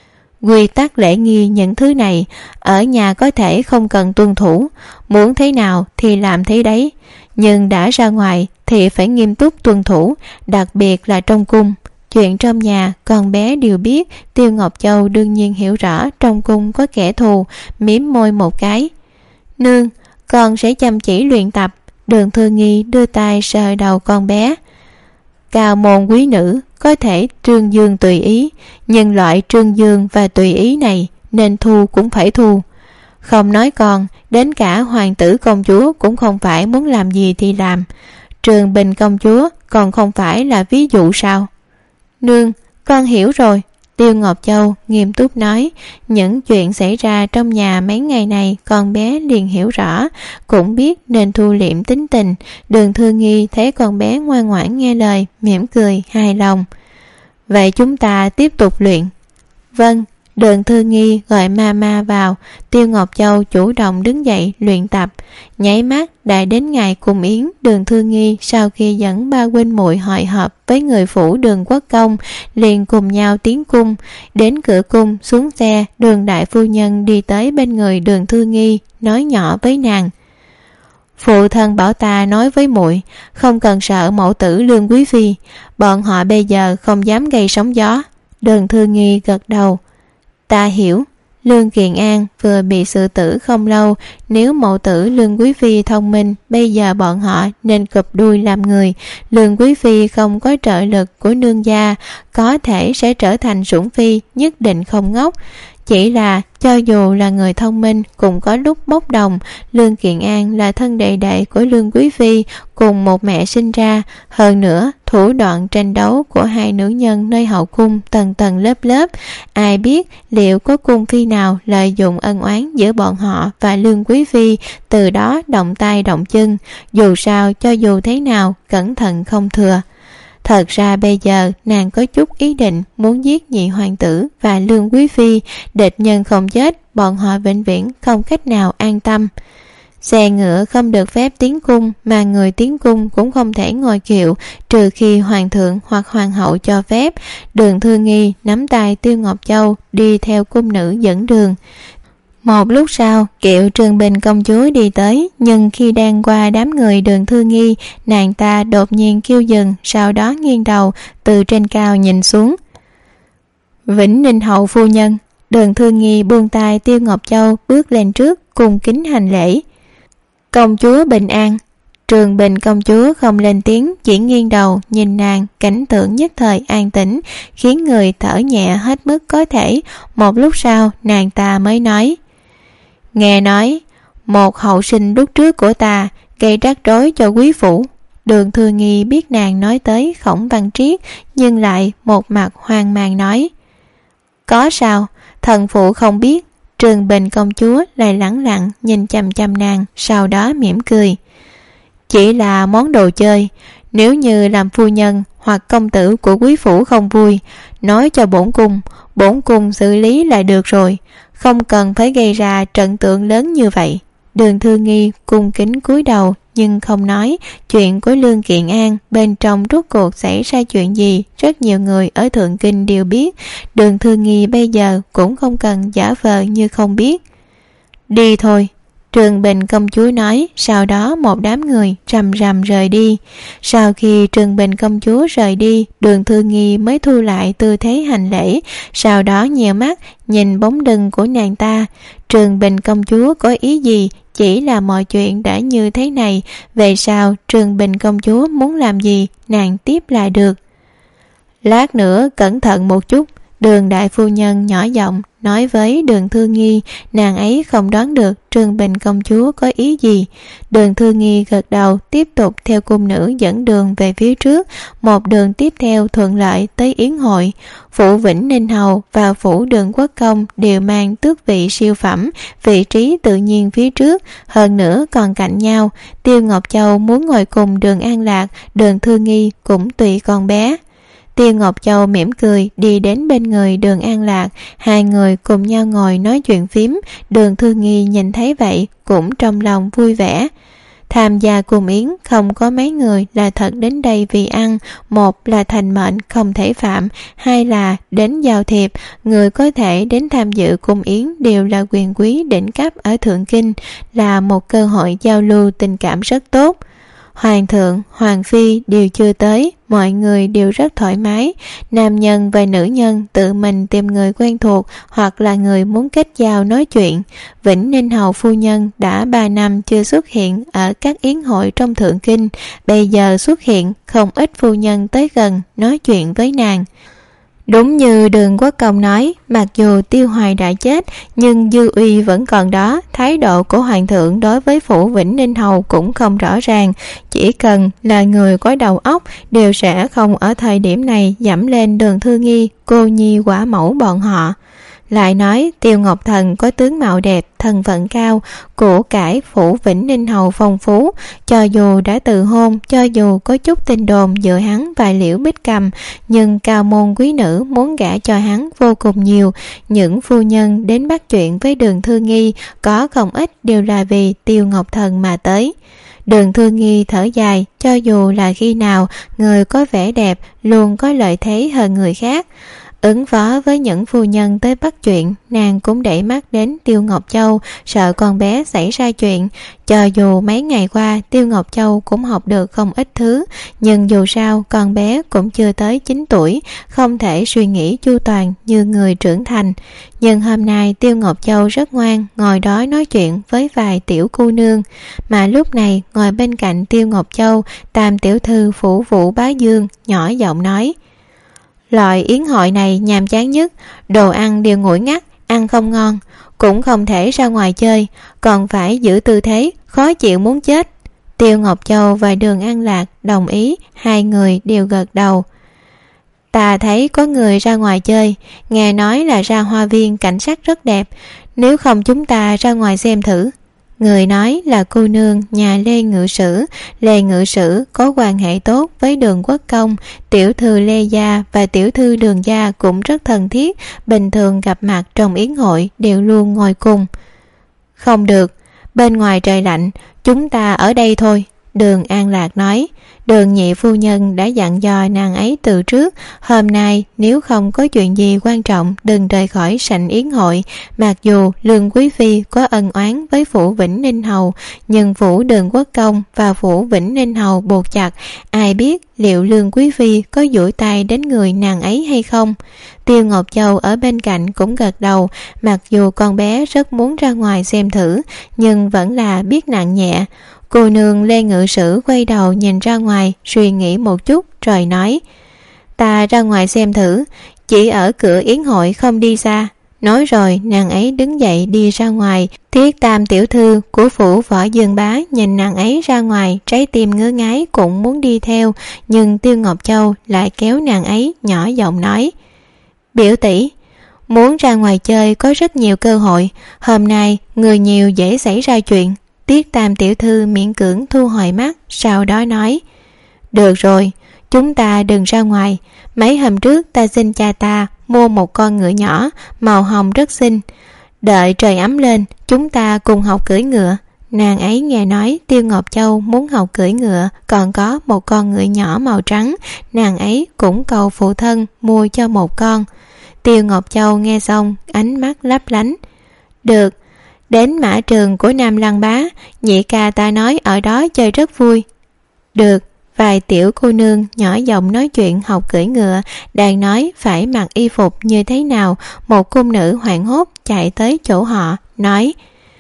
Quy tắc lễ nghi những thứ này ở nhà có thể không cần tuân thủ, muốn thế nào thì làm thế đấy, nhưng đã ra ngoài thì phải nghiêm túc tuân thủ, đặc biệt là trong cung. Chuyện trong nhà con bé đều biết. Tiêu Ngọc Châu đương nhiên hiểu rõ trong cung có kẻ thù, mím môi một cái: Nương, con sẽ chăm chỉ luyện tập. Đường Thư Nghi đưa tay sờ đầu con bé. Cao môn quý nữ có thể trương dương tùy ý, nhưng loại trương dương và tùy ý này nên thu cũng phải thu. Không nói con, đến cả hoàng tử công chúa cũng không phải muốn làm gì thì làm. Trường Bình công chúa còn không phải là ví dụ sao? Nương, con hiểu rồi. Tiêu Ngọc Châu nghiêm túc nói, những chuyện xảy ra trong nhà mấy ngày này con bé liền hiểu rõ, cũng biết nên thu liễm tính tình. Đường Thư Nghi thấy con bé ngoan ngoãn nghe lời, mỉm cười hài lòng. Vậy chúng ta tiếp tục luyện. Vâng. Đường Thư Nghi gọi Mama vào. Tiêu Ngọc Châu chủ động đứng dậy luyện tập. Nháy mắt đã đến ngày cùng yến. Đường Thư Nghi sau khi dẫn ba huynh muội hội họp với người phủ Đường Quốc Công, liền cùng nhau tiến cung. Đến cửa cung xuống xe, Đường đại phu nhân đi tới bên người Đường Thư Nghi, nói nhỏ với nàng: Phụ thân bảo ta nói với muội, không cần sợ mẫu tử Lương quý phi, bọn họ bây giờ không dám gây sóng gió. Đường Thư Nghi gật đầu. Ta hiểu. Lương Kiện An vừa bị xử tử không lâu, nếu mẫu tử Lương quý phi thông minh, bây giờ bọn họ nên cụp đuôi làm người. Lương quý phi không có trợ lực của nương gia, có thể sẽ trở thành sủng phi, nhất định không ngốc. Chỉ là cho dù là người thông minh cũng có lúc bốc đồng. Lương Kiện An là thân đệ đệ của Lương quý phi, cùng một mẹ sinh ra. Hơn nữa thủ đoạn tranh đấu của hai nữ nhân nơi hậu cung tầng tầng lớp lớp, ai biết liệu có cung phi nào lợi dụng ân oán giữa bọn họ và Lương quý phi, từ đó động tay động chân. Dù sao cho dù thế nào cẩn thận không thừa. Thật ra bây giờ nàng có chút ý định muốn giết nhị hoàng tử và Lương quý phi. Địch nhân không chết, bọn họ vĩnh viễn không cách nào an tâm. Xe ngựa không được phép tiến cung, mà người tiến cung cũng không thể ngồi kiệu, trừ khi hoàng thượng hoặc hoàng hậu cho phép. Đường Thư Nghi nắm tay Tiêu Ngọc Châu đi theo cung nữ dẫn đường. Một lúc sau, kiệu Trường Bình công chúa đi tới, nhưng khi đang qua đám người Đường Thư Nghi, nàng ta đột nhiên kêu dừng, sau đó nghiêng đầu từ trên cao nhìn xuống. Vĩnh Ninh hậu phu nhân. Đường Thư Nghi buông tay Tiêu Ngọc Châu, bước lên trước cung kính hành lễ. Công chúa bình an. Trường Bình công chúa không lên tiếng, chỉ nghiêng đầu nhìn nàng. Cảnh tượng nhất thời an tĩnh, khiến người thở nhẹ hết mức có thể. Một lúc sau nàng ta mới nói: Nghe nói một hậu sinh lúc trước của ta gây rắc rối cho quý phủ. Đường Thư Nghi biết nàng nói tới Khổng Văn Triết, nhưng lại một mặt hoang mang nói: Có sao, thần phụ không biết. Trường Bình công chúa lại lẳng lặng nhìn chằm chằm nàng, sau đó mỉm cười. Chỉ là món đồ chơi, nếu như làm phu nhân hoặc công tử của quý phủ không vui, nói cho bổn cung, bổn cung xử lý lại được rồi, không cần phải gây ra trận tượng lớn như vậy. Đường Thư Nghi cung kính cúi đầu, nhưng không nói. Chuyện của Lương Kiện An bên trong rốt cuộc xảy ra chuyện gì, rất nhiều người ở Thượng Kinh đều biết. Đường Thư Nghi bây giờ cũng không cần giả vờ như không biết. Đi thôi, Trường Bình công chúa nói. Sau đó một đám người rầm rầm rời đi. Sau khi Trường Bình công chúa rời đi, Đường Thư Nghi mới thu lại tư thế hành lễ, sau đó nhíu mắt nhìn bóng lưng của nàng ta. Trường Bình công chúa có ý gì? Chỉ là mọi chuyện đã như thế này, về sau Trường Bình công chúa muốn làm gì nàng tiếp lại được. Lát nữa cẩn thận một chút. Đường đại phu nhân nhỏ giọng nói với Đường Thư Nghi. Nàng ấy không đoán được Trường Bình công chúa có ý gì. Đường Thư Nghi gật đầu, tiếp tục theo cung nữ dẫn đường về phía trước. Một đường tiếp theo thuận lợi tới yến hội. Phủ Vĩnh Ninh hầu và phủ Đường Quốc Công đều mang tước vị siêu phẩm, vị trí tự nhiên phía trước, hơn nữa còn cạnh nhau. Tiêu Ngọc Châu muốn ngồi cùng Đường An Lạc, Đường Thư Nghi cũng tùy con bé. Tiêu Ngọc Châu mỉm cười đi đến bên người Đường An Lạc, hai người cùng nhau ngồi nói chuyện phím. Đường Thư Nghi nhìn thấy vậy cũng trong lòng vui vẻ. Tham gia cùng yến không có mấy người là thật đến đây vì ăn. Một là thành mệnh không thể phạm, hai là đến giao thiệp. Người có thể đến tham dự cùng yến đều là quyền quý đỉnh cấp ở Thượng Kinh, là một cơ hội giao lưu tình cảm rất tốt. Hoàng thượng, hoàng phi đều chưa tới, mọi người đều rất thoải mái. Nam nhân và nữ nhân tự mình tìm người quen thuộc hoặc là người muốn kết giao nói chuyện. Vĩnh Ninh hầu phu nhân đã ba năm chưa xuất hiện ở các yến hội trong Thượng Kinh, bây giờ xuất hiện, không ít phu nhân tới gần nói chuyện với nàng. Đúng như Đường Quốc Công nói, mặc dù Tiêu Hoài đã chết nhưng dư uy vẫn còn đó. Thái độ của hoàng thượng đối với phủ Vĩnh Ninh Hầu cũng không rõ ràng. Chỉ cần là người có đầu óc đều sẽ không ở thời điểm này dẫm lên Đường Thư Nghi, cô nhi quả mẫu bọn họ. Lại nói Tiêu Ngọc Thần có tướng mạo đẹp, thân phận cao, của cải phủ Vĩnh Ninh Hầu phong phú. Cho dù đã từ hôn, cho dù có chút tin đồn giữa hắn và Liễu Bích Cầm, nhưng cao môn quý nữ muốn gả cho hắn vô cùng nhiều. Những phu nhân đến bắt chuyện với Đường Thư Nghi có không ít đều là vì Tiêu Ngọc Thần mà tới. Đường Thư Nghi thở dài, cho dù là khi nào người có vẻ đẹp luôn có lợi thế hơn người khác. Ứng phó với những phu nhân tới bắt chuyện, nàng cũng đẩy mắt đến Tiêu Ngọc Châu, sợ con bé xảy ra chuyện. Cho dù mấy ngày qua Tiêu Ngọc Châu cũng học được không ít thứ, nhưng dù sao con bé cũng chưa tới chín tuổi, không thể suy nghĩ chu toàn như người trưởng thành. Nhưng hôm nay Tiêu Ngọc Châu rất ngoan, ngồi đó nói chuyện với vài tiểu cô nương. Mà lúc này ngồi bên cạnh Tiêu Ngọc Châu, tam tiểu thư phủ Vũ Bá Dương nhỏ giọng nói: loại yến hội này nhàm chán nhất, đồ ăn đều nguội ngắt, ăn không ngon, cũng không thể ra ngoài chơi, còn phải giữ tư thế, khó chịu muốn chết. Tiêu Ngọc Châu và Đường An Lạc đồng ý, hai người đều gật đầu. Ta thấy có người ra ngoài chơi, nghe nói là ra hoa viên cảnh sắc rất đẹp, nếu không chúng ta ra ngoài xem thử. Người nói là cô nương nhà Lê Ngự Sử. Lê Ngự Sử có quan hệ tốt với Đường Quốc Công, tiểu thư Lê Gia và tiểu thư Đường Gia cũng rất thân thiết, bình thường gặp mặt trong yến hội đều luôn ngồi cùng. Không được, bên ngoài trời lạnh, chúng ta ở đây thôi, Đường An Lạc nói. Đường nhị phu nhân đã dặn dò nàng ấy từ trước, hôm nay nếu không có chuyện gì quan trọng đừng rời khỏi sảnh yến hội. Mặc dù Lương Quý Phi có ân oán với phủ Vĩnh Ninh Hầu, nhưng phủ Đường Quốc Công và phủ Vĩnh Ninh Hầu buộc chặt, ai biết liệu Lương Quý Phi có duỗi tay đến người nàng ấy hay không. Tiêu Ngọc Châu ở bên cạnh cũng gật đầu, mặc dù con bé rất muốn ra ngoài xem thử, nhưng vẫn là biết nặng nhẹ. Cô nương Lê Ngự Sử quay đầu nhìn ra ngoài, suy nghĩ một chút rồi nói: ta ra ngoài xem thử, chỉ ở cửa yến hội không đi xa. Nói rồi nàng ấy đứng dậy đi ra ngoài. Thiết tam tiểu thư của phủ Võ Dương Bá nhìn nàng ấy ra ngoài, trái tim ngứa ngái cũng muốn đi theo, nhưng Tiêu Ngọc Châu lại kéo nàng ấy nhỏ giọng nói: biểu tỷ, muốn ra ngoài chơi có rất nhiều cơ hội, hôm nay người nhiều dễ xảy ra chuyện. Tiết tam tiểu thư miễn cưỡng thu hồi mắt, sau đó nói: được rồi, chúng ta đừng ra ngoài. Mấy hôm trước ta xin cha ta mua một con ngựa nhỏ, màu hồng rất xinh. Đợi trời ấm lên, chúng ta cùng học cưỡi ngựa. Nàng ấy nghe nói Tiêu Ngọc Châu muốn học cưỡi ngựa, còn có một con ngựa nhỏ màu trắng, nàng ấy cũng cầu phụ thân mua cho một con. Tiêu Ngọc Châu nghe xong, ánh mắt lấp lánh. Được, đến mã trường của Nam Lăng Bá, nhị ca ta nói ở đó chơi rất vui. Được, vài tiểu cô nương nhỏ giọng nói chuyện học cưỡi ngựa, đang nói phải mặc y phục như thế nào. Một cung nữ hoảng hốt chạy tới chỗ họ, nói: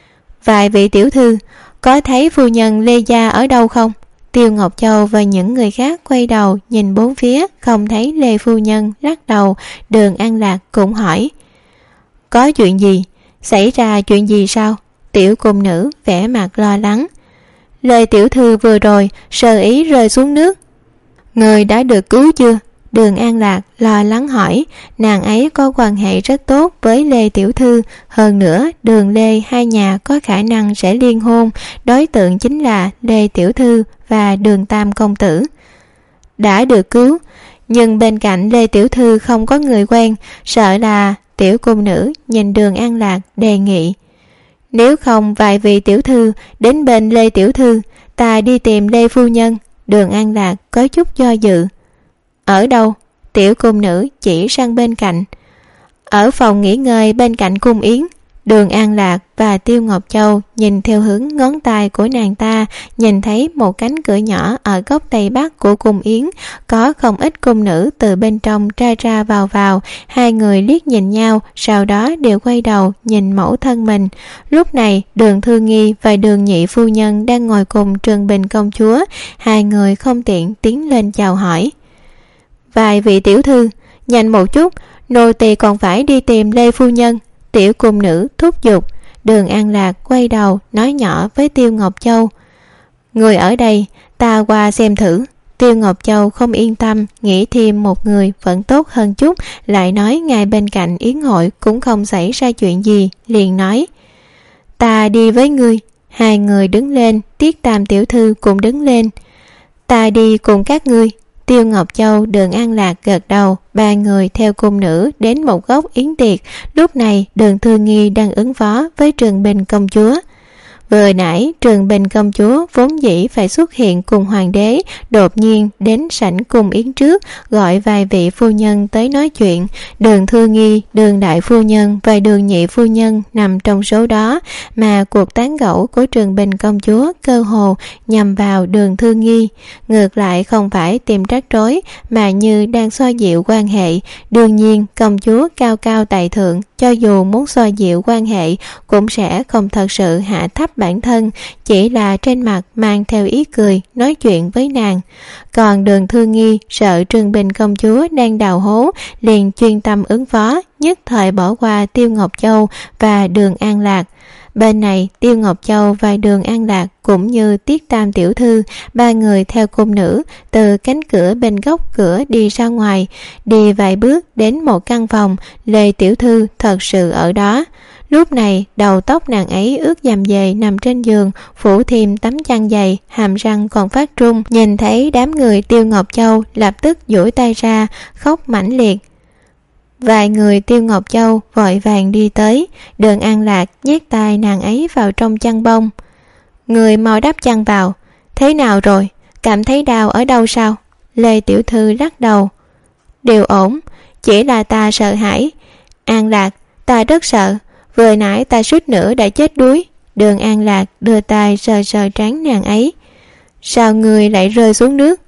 vài vị tiểu thư, có thấy phu nhân Lê Gia ở đâu không? Tiêu Ngọc Châu và những người khác quay đầu nhìn bốn phía, không thấy Lê phu nhân, lắc đầu. Đường An Lạc cũng hỏi: có chuyện gì? Xảy ra chuyện gì sao? Tiểu cung nữ vẻ mặt lo lắng. Lê tiểu thư vừa rồi sơ ý rơi xuống nước. Người đã được cứu chưa? Đường An Lạc lo lắng hỏi. Nàng ấy có quan hệ rất tốt với Lê tiểu thư, hơn nữa Đường Lê hai nhà có khả năng sẽ liên hôn, đối tượng chính là Lê tiểu thư và Đường Tam công tử. Đã được cứu, nhưng bên cạnh Lê tiểu thư không có người quen, sợ là... Tiểu cung nữ nhìn Đường An Lạc đề nghị: nếu không vài vị tiểu thư đến bên Lê tiểu thư, ta đi tìm Lê phu nhân. Đường An Lạc có chút do dự. Ở đâu? Tiểu cung nữ chỉ sang bên cạnh. Ở phòng nghỉ ngơi bên cạnh cung yến. Đường An Lạc và Tiêu Ngọc Châu nhìn theo hướng ngón tay của nàng ta, nhìn thấy một cánh cửa nhỏ ở góc tây bắc của cung yến, có không ít cung nữ từ bên trong ra ra vào vào. Hai người liếc nhìn nhau, sau đó đều quay đầu nhìn mẫu thân mình. Lúc này Đường Thư Nghi và Đường nhị phu nhân đang ngồi cùng Trường Bình công chúa, hai người không tiện tiến lên chào hỏi. Vài vị tiểu thư, Nhanh một chút, nô tỳ còn phải đi tìm Lê phu nhân. Tiểu cung nữ thúc giục. Đường An Lạc quay đầu nói nhỏ với Tiêu Ngọc Châu: người ở đây, ta qua xem thử. Tiêu Ngọc Châu không yên tâm, nghĩ thêm một người vẫn tốt hơn chút, lại nói ngay bên cạnh yến hội cũng không xảy ra chuyện gì, liền nói: ta đi với ngươi. Hai người đứng lên, Tiết Tam tiểu thư cũng đứng lên. Ta đi cùng các ngươi. Tiêu Ngọc Châu, Đường An Lạc gật đầu. Ba người theo cung nữ đến một góc yến tiệc. Lúc này Đường Thư Nghi đang ứng phó với Trường Bình công chúa. Vừa nãy Trường Bình công chúa vốn dĩ phải xuất hiện cùng hoàng đế, đột nhiên đến sảnh cung yến trước, gọi vài vị phu nhân tới nói chuyện. Đường Thư Nghi, Đường đại phu nhân và Đường nhị phu nhân nằm trong số đó, mà cuộc tán gẫu của Trường Bình công chúa cơ hồ nhằm vào Đường Thư Nghi, ngược lại không phải tìm rắc rối mà như đang xoa dịu quan hệ. Đương nhiên công chúa cao cao tại thượng, cho dù muốn xoa dịu quan hệ cũng sẽ không thật sự hạ thấp bản thân, chỉ là trên mặt mang theo ý cười nói chuyện với nàng. Còn Đường Thư Nghi sợ Trường Bình công chúa đang đào hố, liền chuyên tâm ứng phó, nhất thời bỏ qua Tiêu Ngọc Châu và Đường An Lạc. Bên này Tiêu Ngọc Châu và Đường An Lạc cũng như Tiết Tam tiểu thư, ba người theo cung nữ từ cánh cửa bên góc cửa đi ra ngoài. Đi vài bước đến một căn phòng, Lê tiểu thư thật sự ở đó. Lúc này đầu tóc nàng ấy ướt dầm dề nằm trên giường, phủ thêm tấm chăn dày, hàm răng còn phát trung. Nhìn thấy đám người Tiêu Ngọc Châu lập tức duỗi tay ra, khóc mãnh liệt. Vài người Tiêu Ngọc Châu vội vàng đi tới. Đường An Lạc nhét tay nàng ấy vào trong chăn bông. Người mau đắp chăn vào. Thế nào rồi? Cảm thấy đau ở đâu sao? Lê tiểu thư lắc đầu. Đều ổn, chỉ là ta sợ hãi. An Lạc, ta rất sợ. Vừa nãy ta suýt nữa đã chết đuối. Đường An Lạc đưa tay sờ sờ trán nàng ấy. Sao người lại rơi xuống nước?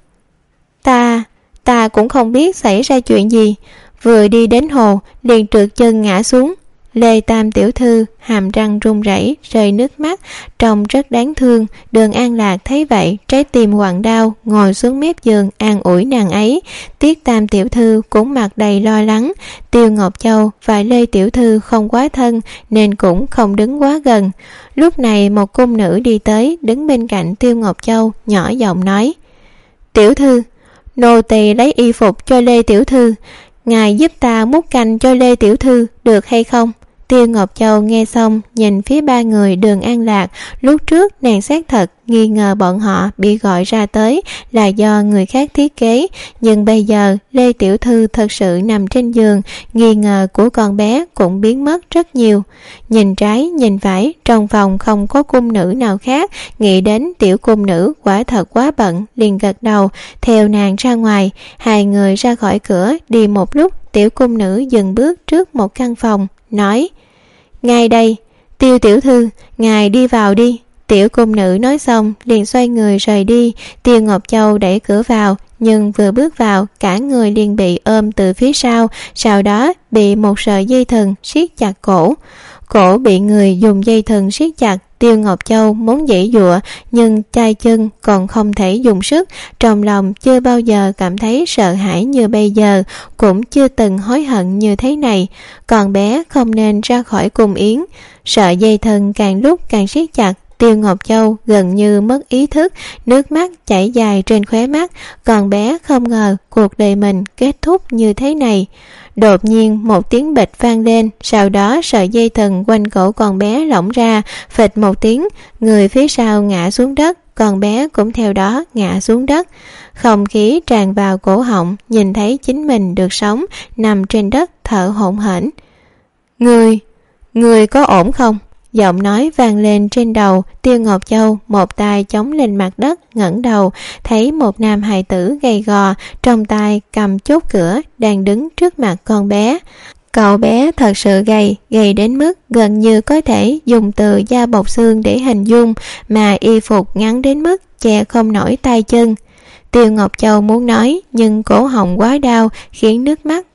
Ta, ta cũng không biết xảy ra chuyện gì. Vừa đi đến hồ liền trượt chân ngã xuống. Lê Tam tiểu thư hàm răng run rẩy, rơi nước mắt, trông rất đáng thương. Đường An Lạc thấy vậy, trái tim quặn đau, ngồi xuống mép giường an ủi nàng ấy. Tiết Tam tiểu thư cũng mặt đầy lo lắng. Tiêu Ngọc Châu và Lê tiểu thư không quá thân nên cũng không đứng quá gần. Lúc này một cung nữ đi tới, đứng bên cạnh Tiêu Ngọc Châu, nhỏ giọng nói: tiểu thư, nô tỳ lấy y phục cho Lê tiểu thư, ngài giúp ta múc canh cho Lê tiểu thư được hay không? Tiêu Ngọc Châu nghe xong nhìn phía ba người Đường An Lạc. Lúc trước nàng xác thật nghi ngờ bọn họ bị gọi ra tới là do người khác thiết kế, nhưng bây giờ Lê tiểu thư thật sự nằm trên giường, nghi ngờ của con bé cũng biến mất rất nhiều. Nhìn trái nhìn phải, trong phòng không có cung nữ nào khác, nghĩ đến tiểu cung nữ quả thật quá bận, liền gật đầu theo nàng ra ngoài. Hai người ra khỏi cửa đi một lúc, tiểu cung nữ dừng bước trước một căn phòng, nói: ngay đây, Tiêu tiểu thư, ngài đi vào đi. Tiểu cung nữ nói xong liền xoay người rời đi. Tiêu Ngọc Châu đẩy cửa vào, nhưng vừa bước vào cả người liền bị ôm từ phía sau, sau đó bị một sợi dây thừng siết chặt cổ. Cổ bị người dùng dây thừng siết chặt. Tiêu Ngọc Châu muốn giãy giụa nhưng tay chân còn không thể dùng sức. Trong lòng chưa bao giờ cảm thấy sợ hãi như bây giờ, cũng chưa từng hối hận như thế này. Còn bé không nên ra khỏi cung yến. Sợi dây thừng càng lúc càng siết chặt, Tiêu Ngọc Châu gần như mất ý thức, nước mắt chảy dài trên khóe mắt. Còn bé không ngờ cuộc đời mình kết thúc như thế này. Đột nhiên một tiếng bịch vang lên, sau đó sợi dây thừng quanh cổ con bé lỏng ra, phịch một tiếng, người phía sau ngã xuống đất, con bé cũng theo đó ngã xuống đất. Không khí tràn vào cổ họng, nhìn thấy chính mình được sống, nằm trên đất thở hổn hển. Người, người có ổn không? Giọng nói vang lên trên đầu. Tiêu Ngọc Châu một tay chống lên mặt đất, ngẩng đầu thấy một nam hài tử gầy gò, trong tay cầm chốt cửa, đang đứng trước mặt con bé. Cậu bé thật sự gầy, gầy đến mức gần như có thể dùng từ da bọc xương để hình dung, mà y phục ngắn đến mức che không nổi tay chân. Tiêu Ngọc Châu muốn nói, nhưng cổ họng quá đau khiến nước mắt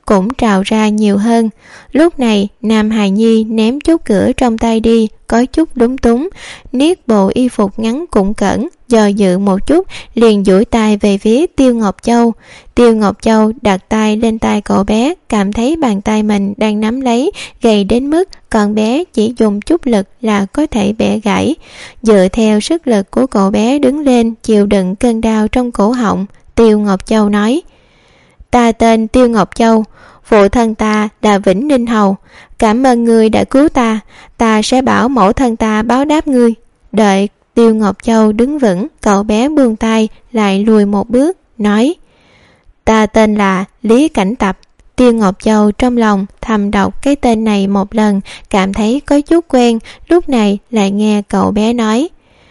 cũng trào ra nhiều hơn. Lúc này Nam Hài Nhi ném chút cửa trong tay đi, có chút lúng túng, niết bộ y phục ngắn cũng cẩn, do dự một chút liền duỗi tay về phía Tiêu Ngọc Châu. Tiêu Ngọc Châu đặt tay lên tay cậu bé, cảm thấy bàn tay mình đang nắm lấy gầy đến mức con bé chỉ dùng chút lực là có thể bẻ gãy. Dựa theo sức lực của cậu bé đứng lên chịu đựng cơn đau trong cổ họng, Tiêu Ngọc Châu nói: "Ta tên Tiêu Ngọc Châu, phụ thân ta là Vĩnh Ninh Hầu, cảm ơn ngươi đã cứu ta, ta sẽ bảo mẫu thân ta báo đáp ngươi." Đợi Tiêu Ngọc Châu đứng vững, cậu bé buông tay lại lùi một bước, nói: "Ta tên là Lý Cảnh Tập." Tiêu Ngọc Châu trong lòng thầm đọc cái tên này một lần, cảm thấy có chút quen, lúc này lại nghe cậu bé nói: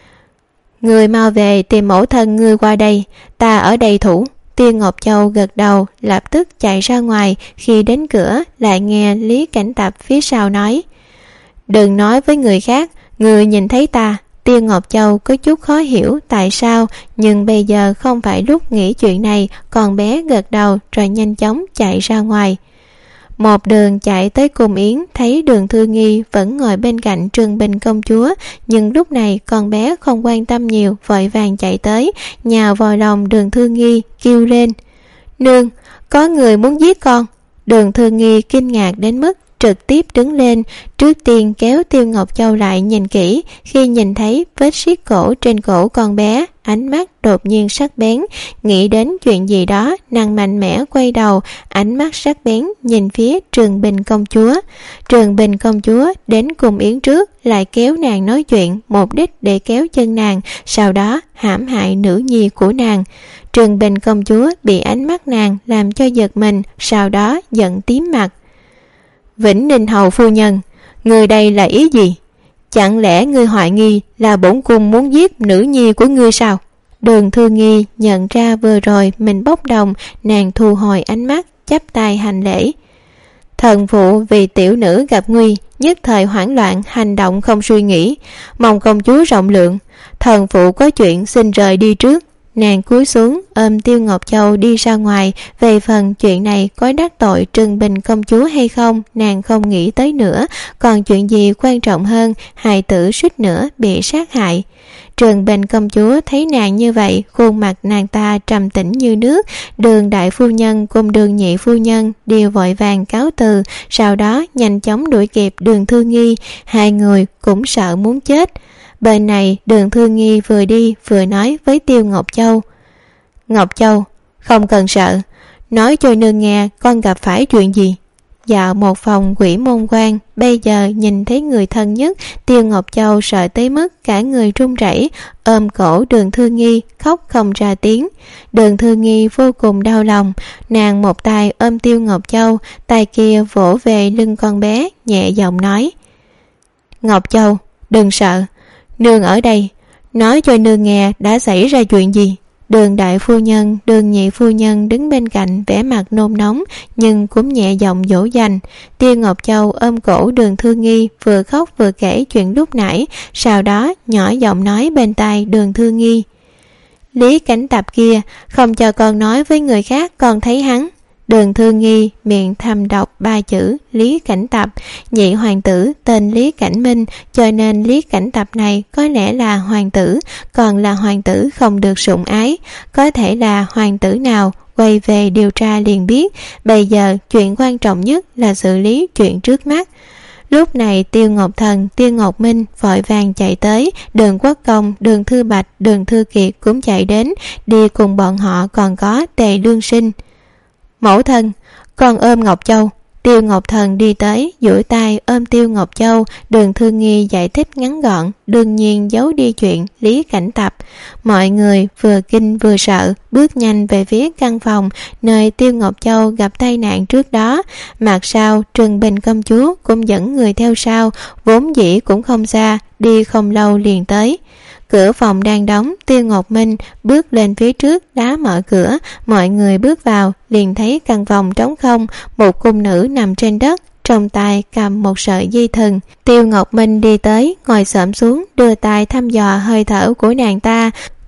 "Ngươi mau về tìm mẫu thân ngươi qua đây, ta ở đây thủ." Tiêu Ngọc Châu gật đầu, lập tức chạy ra ngoài. Khi đến cửa lại nghe Lý Cảnh Tập phía sau nói: "Đừng nói với người khác, người nhìn thấy ta." Tiêu Ngọc Châu có chút khó hiểu tại sao, nhưng bây giờ không phải lúc nghĩ chuyện này, con bé gật đầu rồi nhanh chóng chạy ra ngoài. Một đường chạy tới Cung Yến, thấy Đường Thư Nghi vẫn ngồi bên cạnh Trường Bình công chúa, nhưng lúc này con bé không quan tâm nhiều, vội vàng chạy tới, nhào vào lòng Đường Thư Nghi, kêu lên: "Nương, có người muốn giết con." Đường Thư Nghi kinh ngạc đến mức trực tiếp đứng lên, trước tiên kéo Tiêu Ngọc Châu lại nhìn kỹ. Khi nhìn thấy vết siết cổ trên cổ con bé, ánh mắt đột nhiên sắc bén, nghĩ đến chuyện gì đó, nàng mạnh mẽ quay đầu, ánh mắt sắc bén nhìn phía Trường Bình công chúa. Trường Bình công chúa đến Cung Yến trước, lại kéo nàng nói chuyện, mục đích để kéo chân nàng, sau đó hãm hại nữ nhi của nàng. Trường Bình công chúa bị ánh mắt nàng làm cho giật mình, sau đó giận tím mặt. "Vĩnh Ninh Hầu phu nhân, người đây là ý gì? Chẳng lẽ ngươi hoài nghi là bổn cung muốn giết nữ nhi của ngươi sao?" Đường Thư Nghi nhận ra vừa rồi mình bốc đồng, nàng thu hồi ánh mắt, chắp tay hành lễ: "Thần phụ vì tiểu nữ gặp nguy, nhất thời hoảng loạn, hành động không suy nghĩ, mong công chúa rộng lượng, thần phụ có chuyện xin rời đi trước." Nàng cúi xuống ôm Tiêu Ngọc Châu đi ra ngoài. Về phần chuyện này có đắc tội Trường Bình công chúa hay không, nàng không nghĩ tới nữa. Còn chuyện gì quan trọng hơn, hài tử suýt nữa bị sát hại. Trường Bình công chúa thấy nàng như vậy, khuôn mặt nàng ta trầm tĩnh như nước. Đường đại phu nhân cùng Đường nhị phu nhân đều vội vàng cáo từ, sau đó nhanh chóng đuổi kịp Đường Thư Nghi. Hai người cũng sợ muốn chết. Bên này Đường Thư Nghi vừa đi vừa nói với Tiêu Ngọc Châu: "Ngọc Châu, không cần sợ, nói cho nương nghe con gặp phải chuyện gì." Dạo một phòng Quỷ Môn Quan, bây giờ nhìn thấy người thân nhất, Tiêu Ngọc Châu sợ tới mức cả người run rẩy, ôm cổ Đường Thư Nghi khóc không ra tiếng. Đường Thư Nghi vô cùng đau lòng, nàng một tay ôm Tiêu Ngọc Châu, tay kia vỗ về lưng con bé, nhẹ giọng nói: "Ngọc Châu, đừng sợ, nương ở đây, nói cho nương nghe đã xảy ra chuyện gì." Đường đại phu nhân, Đường nhị phu nhân đứng bên cạnh vẻ mặt nôn nóng, nhưng cũng nhẹ giọng dỗ dành. Tiêu Ngọc Châu ôm cổ Đường Thư Nghi, vừa khóc vừa kể chuyện lúc nãy, sau đó nhỏ giọng nói bên tai Đường Thư Nghi: "Lý Cảnh Tập kia không cho con nói với người khác con thấy hắn." Đường Thư Nghi miệng thầm đọc ba chữ Lý Cảnh Tập. Nhị hoàng tử tên Lý Cảnh Minh, cho nên Lý Cảnh Tập này có lẽ là hoàng tử, còn là hoàng tử không được sủng ái. Có thể là hoàng tử nào, quay về điều tra liền biết. Bây giờ chuyện quan trọng nhất là xử lý chuyện trước mắt. Lúc này Tiêu Ngọc Thần, Tiêu Ngọc Minh vội vàng chạy tới, Đường Quốc Công, Đường Thư Bạch, Đường Thư Kiệt cũng chạy đến, đi cùng bọn họ còn có Tề Lương Sinh. "Mẫu thân, con ôm Ngọc Châu." Tiêu Ngọc Thần đi tới, duỗi tay ôm Tiêu Ngọc Châu. Đường Thư Nghi giải thích ngắn gọn, đương nhiên giấu đi chuyện Lý Cảnh Tập. Mọi người vừa kinh vừa sợ, bước nhanh về phía căn phòng nơi Tiêu Ngọc Châu gặp tai nạn trước đó. Mặt sau Trường Bình công chúa cũng dẫn người theo sau, vốn dĩ cũng không xa, đi không lâu liền tới. Cửa phòng đang đóng, Tiêu Ngọc Minh bước lên phía trước đá mở cửa, mọi người bước vào liền thấy căn phòng trống không, một cung nữ nằm trên đất, trong tay cầm một sợi dây thừng. Tiêu Ngọc Minh đi tới, ngồi xổm xuống, đưa tay thăm dò hơi thở của nàng ta.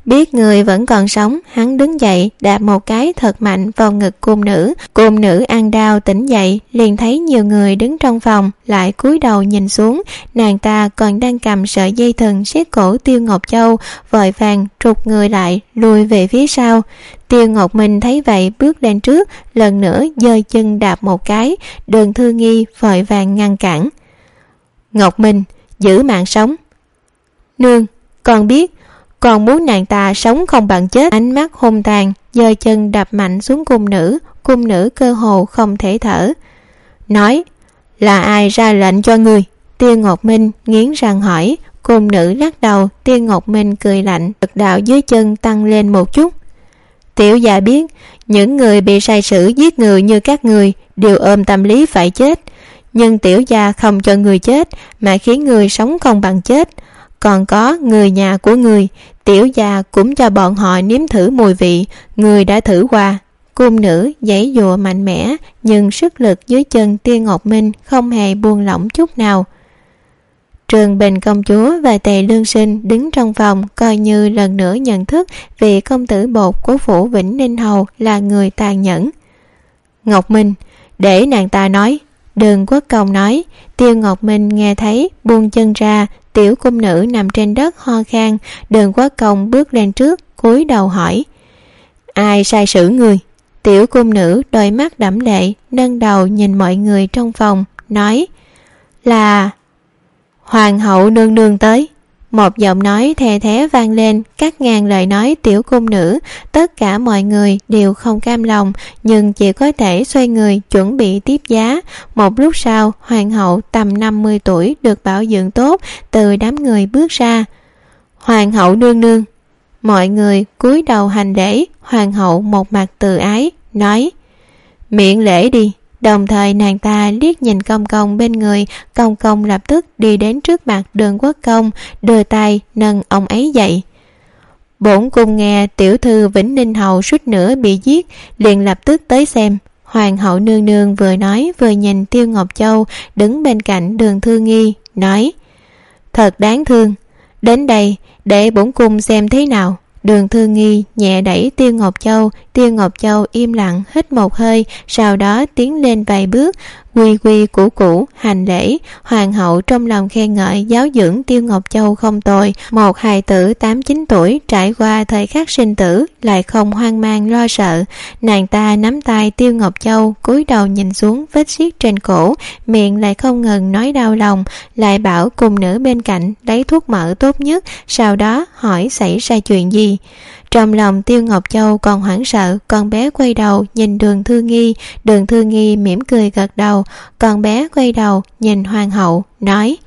Biết người vẫn còn sống, hắn đứng dậy đạp một cái thật mạnh vào ngực cung nữ. Cung nữ ăn đau tỉnh dậy, liền thấy nhiều người đứng trong phòng, lại cúi đầu nhìn xuống. Nàng ta còn đang cầm sợi dây thừng siết cổ Tiêu Ngọc Châu, vội vàng trục người lại, lùi về phía sau. Tiêu Ngọc Minh thấy vậy bước lên trước, lần nữa giơ chân đạp một cái. Đường Thư Nghi vội vàng ngăn cản. Ngọc Minh, giữ mạng sống. Nương, con biết, còn muốn nàng ta sống không bằng chết. Ánh mắt hung tàn, giơ chân đạp mạnh xuống cung nữ. Cung nữ cơ hồ không thể thở. Nói, là ai ra lệnh cho ngươi? Tiêu Ngọc Minh nghiến răng hỏi. Cung nữ lắc đầu. Tiêu Ngọc Minh cười lạnh, lực đạo dưới chân tăng lên một chút. Tiểu gia biết, những người bị sai sử giết người như các người đều ôm tâm lý phải chết, nhưng tiểu gia không cho người chết mà khiến người sống không bằng chết. Còn có người nhà của người, tiểu gia cũng cho bọn họ nếm thử mùi vị người đã thử qua. Cung nữ giãy giụa mạnh mẽ, nhưng sức lực dưới chân Tiêu Ngọc Minh không hề buông lỏng chút nào. Trường Bình công chúa và Tề Lương Sinh đứng trong phòng, coi như lần nữa nhận thức vị công tử bột của phủ Vĩnh Ninh Hầu là người tàn nhẫn. Ngọc Minh, để nàng ta nói. Đường Quốc Công nói. Tiêu Ngọc Minh nghe thấy, buông chân ra. Tiểu cung nữ nằm trên đất ho khan. Đường Quốc Công bước lên trước, cúi đầu hỏi, ai sai sử người? Tiểu cung nữ đôi mắt đẫm lệ, nâng đầu nhìn mọi người trong phòng, nói, là Hoàng hậu nương nương tới. Một giọng nói thè thé vang lên, cắt ngang lời nói tiểu cung nữ. Tất cả mọi người đều không cam lòng, nhưng chỉ có thể xoay người chuẩn bị tiếp giá. Một lúc sau, hoàng hậu tầm năm mươi tuổi được bảo dưỡng tốt từ đám người bước ra. Hoàng hậu nương nương. Mọi người cúi đầu hành lễ. Hoàng hậu một mặt từ ái, nói, miễn lễ đi. Đồng thời nàng ta liếc nhìn Công Công bên người. Công Công lập tức đi đến trước mặt Đường Quốc Công, đưa tay nâng ông ấy dậy. Bổn cung nghe tiểu thư Vĩnh Ninh Hầu suýt nữa bị giết, liền lập tức tới xem. Hoàng hậu nương nương vừa nói vừa nhìn Tiêu Ngọc Châu đứng bên cạnh Đường Thư Nghi, nói, thật đáng thương. Đến đây để bổn cung xem thế nào. Đường Thư Nghi nhẹ đẩy Tiêu Ngọc Châu. Tiêu Ngọc Châu im lặng hít một hơi, sau đó tiến lên vài bước, quy quy củ củ hành lễ. Hoàng hậu trong lòng khen ngợi giáo dưỡng Tiêu Ngọc Châu không tồi. Một hài tử tám chín tuổi trải qua thời khắc sinh tử lại không hoang mang lo sợ. Nàng ta nắm tay Tiêu Ngọc Châu, cúi đầu nhìn xuống vết xiết trên cổ, miệng lại không ngừng nói đau lòng, lại bảo cung nữ bên cạnh lấy thuốc mỡ tốt nhất, sau đó hỏi xảy ra chuyện gì. Trong lòng Tiêu Ngọc Châu còn hoảng sợ, con bé quay đầu nhìn Đường Thư Nghi. Đường Thư Nghi mỉm cười gật đầu. Con bé quay đầu nhìn hoàng hậu, nói,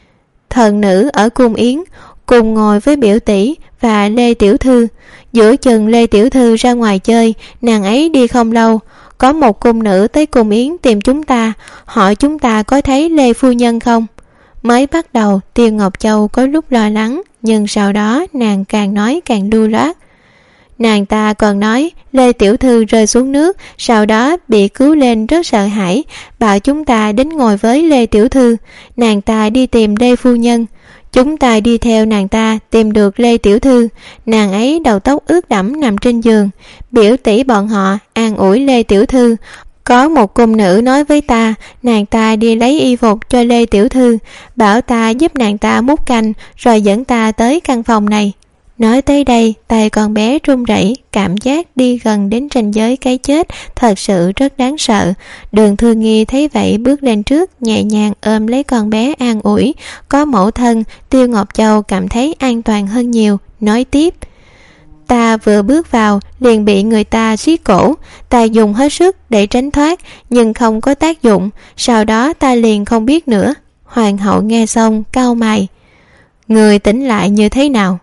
thần nữ ở cung yến cùng ngồi với biểu tỷ và Lê Tiểu Thư. Giữa chừng Lê Tiểu Thư ra ngoài chơi, nàng ấy đi không lâu, có một cung nữ tới cung yến tìm chúng ta, hỏi chúng ta có thấy Lê phu nhân không. Mới bắt đầu Tiêu Ngọc Châu có lúc lo lắng, nhưng sau đó nàng càng nói càng lưu loát. Nàng ta còn nói Lê Tiểu Thư rơi xuống nước, sau đó bị cứu lên rất sợ hãi, bảo chúng ta đến ngồi với Lê Tiểu Thư. Nàng ta đi tìm Lê phu nhân, chúng ta đi theo nàng ta tìm được Lê Tiểu Thư. Nàng ấy đầu tóc ướt đẫm nằm trên giường. Biểu tỷ bọn họ an ủi Lê Tiểu Thư. Có một cung nữ nói với ta, nàng ta đi lấy y phục cho Lê Tiểu Thư, bảo ta giúp nàng ta múc canh, rồi dẫn ta tới căn phòng này. Nói tới đây, tay con bé run rẩy, cảm giác đi gần đến ranh giới cái chết, thật sự rất đáng sợ. Đường Thư Nghi thấy vậy bước lên trước, nhẹ nhàng ôm lấy con bé an ủi. Có mẫu thân, Tiêu Ngọc Châu cảm thấy an toàn hơn nhiều, nói tiếp, ta vừa bước vào liền bị người ta siết cổ, ta dùng hết sức để tránh thoát nhưng không có tác dụng, sau đó ta liền không biết nữa. Hoàng hậu nghe xong cau mày, người tỉnh lại như thế nào?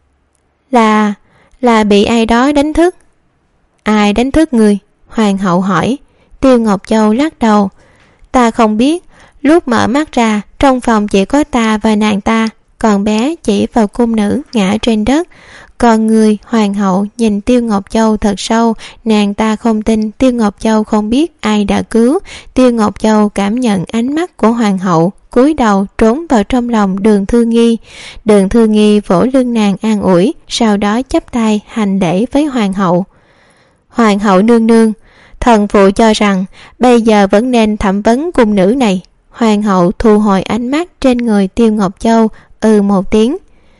Là, là bị ai đó đánh thức. Ai đánh thức người? Hoàng hậu hỏi. Tiêu Ngọc Châu lắc đầu, ta không biết, lúc mở mắt ra trong phòng chỉ có ta và nàng ta. Còn bé chỉ vào cung nữ ngã trên đất. Con người hoàng hậu nhìn Tiêu Ngọc Châu thật sâu, nàng ta không tin Tiêu Ngọc Châu không biết ai đã cứu. Tiêu Ngọc Châu cảm nhận ánh mắt của hoàng hậu, cúi đầu trốn vào trong lòng Đường Thư Nghi. Đường Thư Nghi vỗ lưng nàng an ủi, sau đó chắp tay hành lễ với hoàng hậu. Hoàng hậu nương nương, thần phụ cho rằng bây giờ vẫn nên thẩm vấn cung nữ này. Hoàng hậu thu hồi ánh mắt trên người Tiêu Ngọc Châu, ừ một tiếng.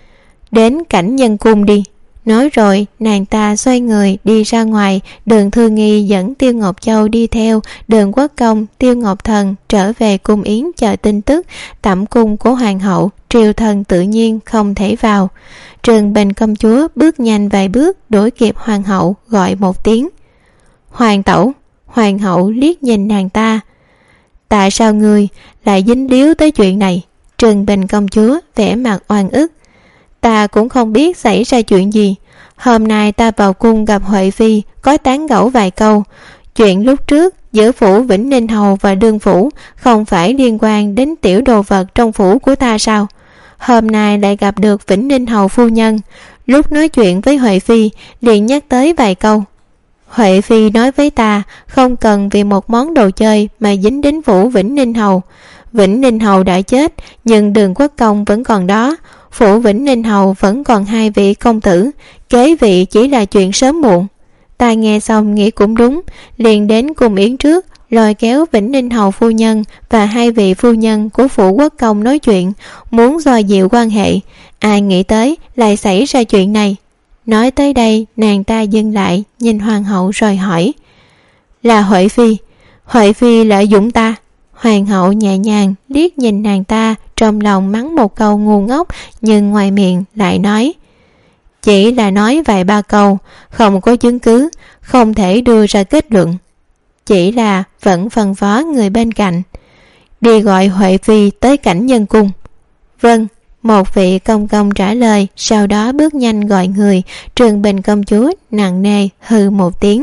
Đến cảnh nhân cung đi. Nói rồi nàng ta xoay người đi ra ngoài. Đường Thư Nghi dẫn Tiêu Ngọc Châu đi theo. Đường Quốc Công, Tiêu Ngọc Thần trở về cung yến chờ tin tức. Tẩm cung của hoàng hậu, triều thần tự nhiên không thể vào. Trường Bình công chúa bước nhanh vài bước đuổi kịp hoàng hậu, gọi một tiếng. Hoàng tẩu. Hoàng hậu liếc nhìn nàng ta. Tại sao ngươi lại dính líu tới chuyện này? Trường Bình công chúa vẻ mặt oan ức. Ta cũng không biết xảy ra chuyện gì. Hôm nay ta vào cung gặp Huệ Phi, có tán gẫu vài câu. Chuyện lúc trước giữa phủ Vĩnh Ninh Hầu và Đương phủ không phải liên quan đến tiểu đồ vật trong phủ của ta sao? Hôm nay lại gặp được Vĩnh Ninh Hầu phu nhân. Lúc nói chuyện với Huệ Phi liền nhắc tới vài câu. Huệ Phi nói với ta không cần vì một món đồ chơi mà dính đến phủ Vĩnh Ninh Hầu. Vĩnh Ninh Hầu đã chết, nhưng Đường Quốc Công vẫn còn đó. Phủ Vĩnh Ninh Hầu vẫn còn hai vị công tử, kế vị chỉ là chuyện sớm muộn. Ta nghe xong nghĩ cũng đúng, liền đến cung yến trước, lôi kéo Vĩnh Ninh Hầu phu nhân và hai vị phu nhân của phủ Quốc Công nói chuyện, muốn xoa dịu quan hệ. Ai nghĩ tới lại xảy ra chuyện này. Nói tới đây nàng ta dừng lại, nhìn hoàng hậu rồi hỏi. Là Huệ Phi. Huệ Phi lợi dụng ta. Hoàng hậu nhẹ nhàng liếc nhìn nàng ta, trong lòng mắng một câu ngu ngốc, nhưng ngoài miệng lại nói. Chỉ là nói vài ba câu, không có chứng cứ, không thể đưa ra kết luận. Chỉ là vẫn phân phó người bên cạnh. Đi gọi Huệ Phi tới cảnh nhân cung. Vâng. Một vị công công trả lời, sau đó bước nhanh gọi người. Trường Bình công chúa nặng nề hừ một tiếng.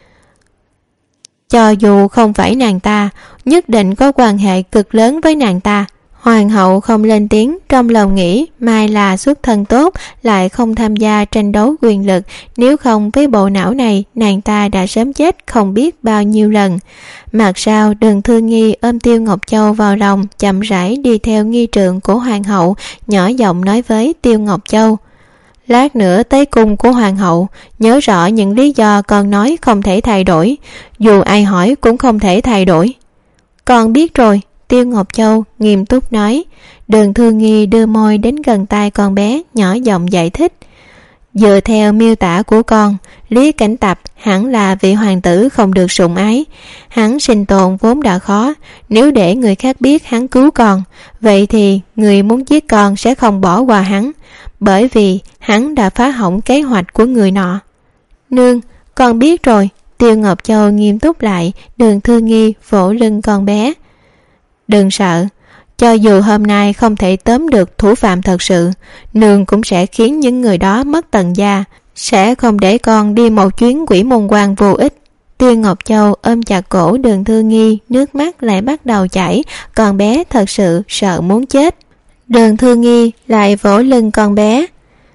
Cho dù không phải nàng ta, nhất định có quan hệ cực lớn với nàng ta. Hoàng hậu không lên tiếng, trong lòng nghĩ mai là xuất thân tốt, lại không tham gia tranh đấu quyền lực, nếu không với bộ não này nàng ta đã sớm chết không biết bao nhiêu lần. Mặt sau Đường Thư Nghi ôm Tiêu Ngọc Châu vào lòng, chậm rãi đi theo nghi trượng của hoàng hậu, nhỏ giọng nói với Tiêu Ngọc Châu. Lát nữa tới cung của hoàng hậu, nhớ rõ những lý do con nói không thể thay đổi, dù ai hỏi cũng không thể thay đổi. Con biết rồi. Tiêu Ngọc Châu nghiêm túc nói. Đường Thư Nghi đưa môi đến gần tai con bé, nhỏ giọng giải thích. Dựa theo miêu tả của con, Lý Cảnh Tập hẳn là vị hoàng tử không được sủng ái. Hắn sinh tồn vốn đã khó, nếu để người khác biết hắn cứu con, vậy thì người muốn giết con sẽ không bỏ qua hắn, bởi vì hắn đã phá hỏng kế hoạch của người nọ. Nương, con biết rồi. Tiêu Ngọc Châu nghiêm túc lại. Đường Thư Nghi vỗ lưng con bé. Đừng sợ, cho dù hôm nay không thể tóm được thủ phạm thật sự, nương cũng sẽ khiến những người đó mất tần gia, sẽ không để con đi một chuyến quỷ môn quan vô ích. Tiêu Ngọc Châu ôm chặt cổ Đường Thư Nghi, nước mắt lại bắt đầu chảy, con bé thật sự sợ muốn chết. Đường Thư Nghi lại vỗ lưng con bé.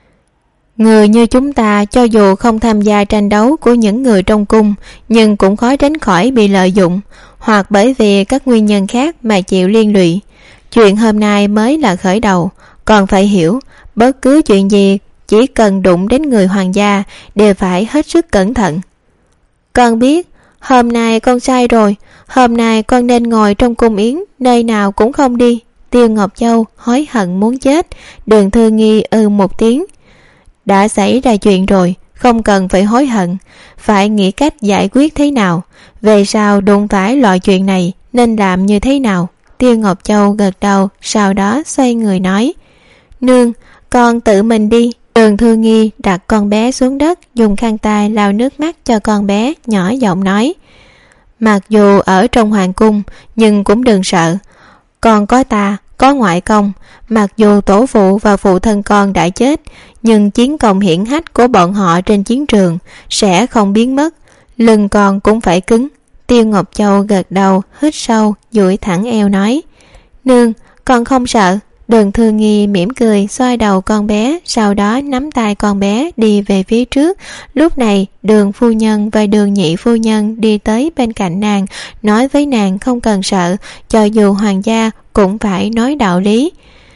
Người như chúng ta cho dù không tham gia tranh đấu của những người trong cung, nhưng cũng khó tránh khỏi bị lợi dụng, hoặc bởi vì các nguyên nhân khác mà chịu liên lụy. Chuyện hôm nay mới là khởi đầu, còn phải hiểu, bất cứ chuyện gì chỉ cần đụng đến người hoàng gia đều phải hết sức cẩn thận. Con biết, hôm nay con sai rồi, hôm nay con nên ngồi trong cung yến, nơi nào cũng không đi. Tiêu Ngọc Châu hối hận muốn chết. Đường Thư Nghi ư một tiếng. Đã xảy ra chuyện rồi, không cần phải hối hận, phải nghĩ cách giải quyết thế nào, về sau đụng phải loại chuyện này nên làm như thế nào. Tiêu Ngọc Châu gật đầu, sau đó xoay người nói. Nương, con tự mình đi. Đường Thư Nghi đặt con bé xuống đất, dùng khăn tay lau nước mắt cho con bé, nhỏ giọng nói. Mặc dù ở trong hoàng cung, nhưng cũng đừng sợ. Con có ta, có ngoại công, mặc dù tổ phụ và phụ thân con đã chết, nhưng chiến công hiển hách của bọn họ trên chiến trường sẽ không biến mất, lưng con cũng phải cứng. Tiêu Ngọc Châu gật đầu, hít sâu, duỗi thẳng eo nói. Nương, con không sợ. Đường Thư Nghi mỉm cười xoa đầu con bé, sau đó nắm tay con bé đi về phía trước. Lúc này Đường phu nhân và Đường nhị phu nhân đi tới bên cạnh nàng, nói với nàng không cần sợ, cho dù hoàng gia cũng phải nói đạo lý.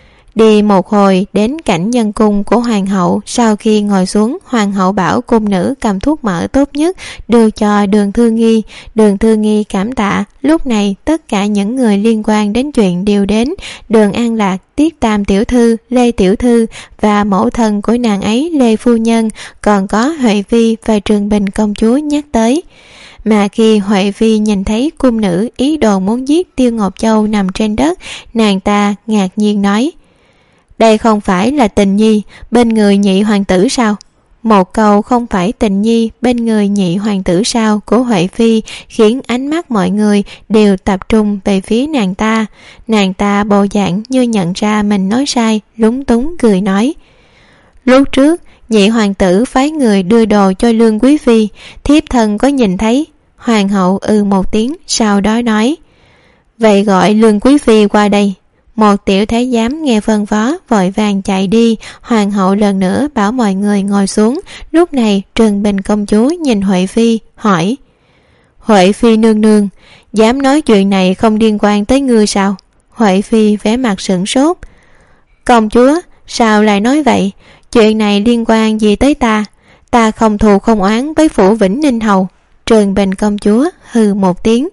Đi một hồi đến cảnh nhân cung của hoàng hậu, sau khi ngồi xuống, hoàng hậu bảo cung nữ cầm thuốc mỡ tốt nhất đưa cho Đường Thư Nghi. Đường Thư Nghi cảm tạ. Lúc này tất cả những người liên quan đến chuyện đều đến. Đường An Lạc, Tiết Tam tiểu thư, Lê tiểu thư và mẫu thân của nàng ấy Lê phu nhân, còn có Huệ Phi và Trường Bình công chúa nhắc tới. Mà khi Huệ Phi nhìn thấy cung nữ ý đồ muốn giết Tiêu Ngọc Châu nằm trên đất, nàng ta ngạc nhiên nói: đây không phải là tình nhi bên người nhị hoàng tử sao? Một câu không phải tình nhi bên người nhị hoàng tử sao của Huệ Phi khiến ánh mắt mọi người đều tập trung về phía nàng ta. Nàng ta bộ dạng như nhận ra mình nói sai, lúng túng cười nói: lúc trước nhị hoàng tử phái người đưa đồ cho Lương Quý Phi, thiếp thân có nhìn thấy. Hoàng hậu ừ một tiếng, sau đó nói: vậy gọi Lương Quý Phi qua đây. Một tiểu thái giám nghe phân phó vội vàng chạy đi. Hoàng hậu lần nữa bảo mọi người ngồi xuống. Lúc này Trường Bình công chúa nhìn Huệ Phi hỏi: Huệ Phi nương nương, dám nói chuyện này không liên quan tới ngươi sao? Huệ Phi vẻ mặt sửng sốt: công chúa sao lại nói vậy? Chuyện này liên quan gì tới ta? Ta không thù không oán với phủ Vĩnh Ninh hầu. Trường Bình công chúa hừ một tiếng: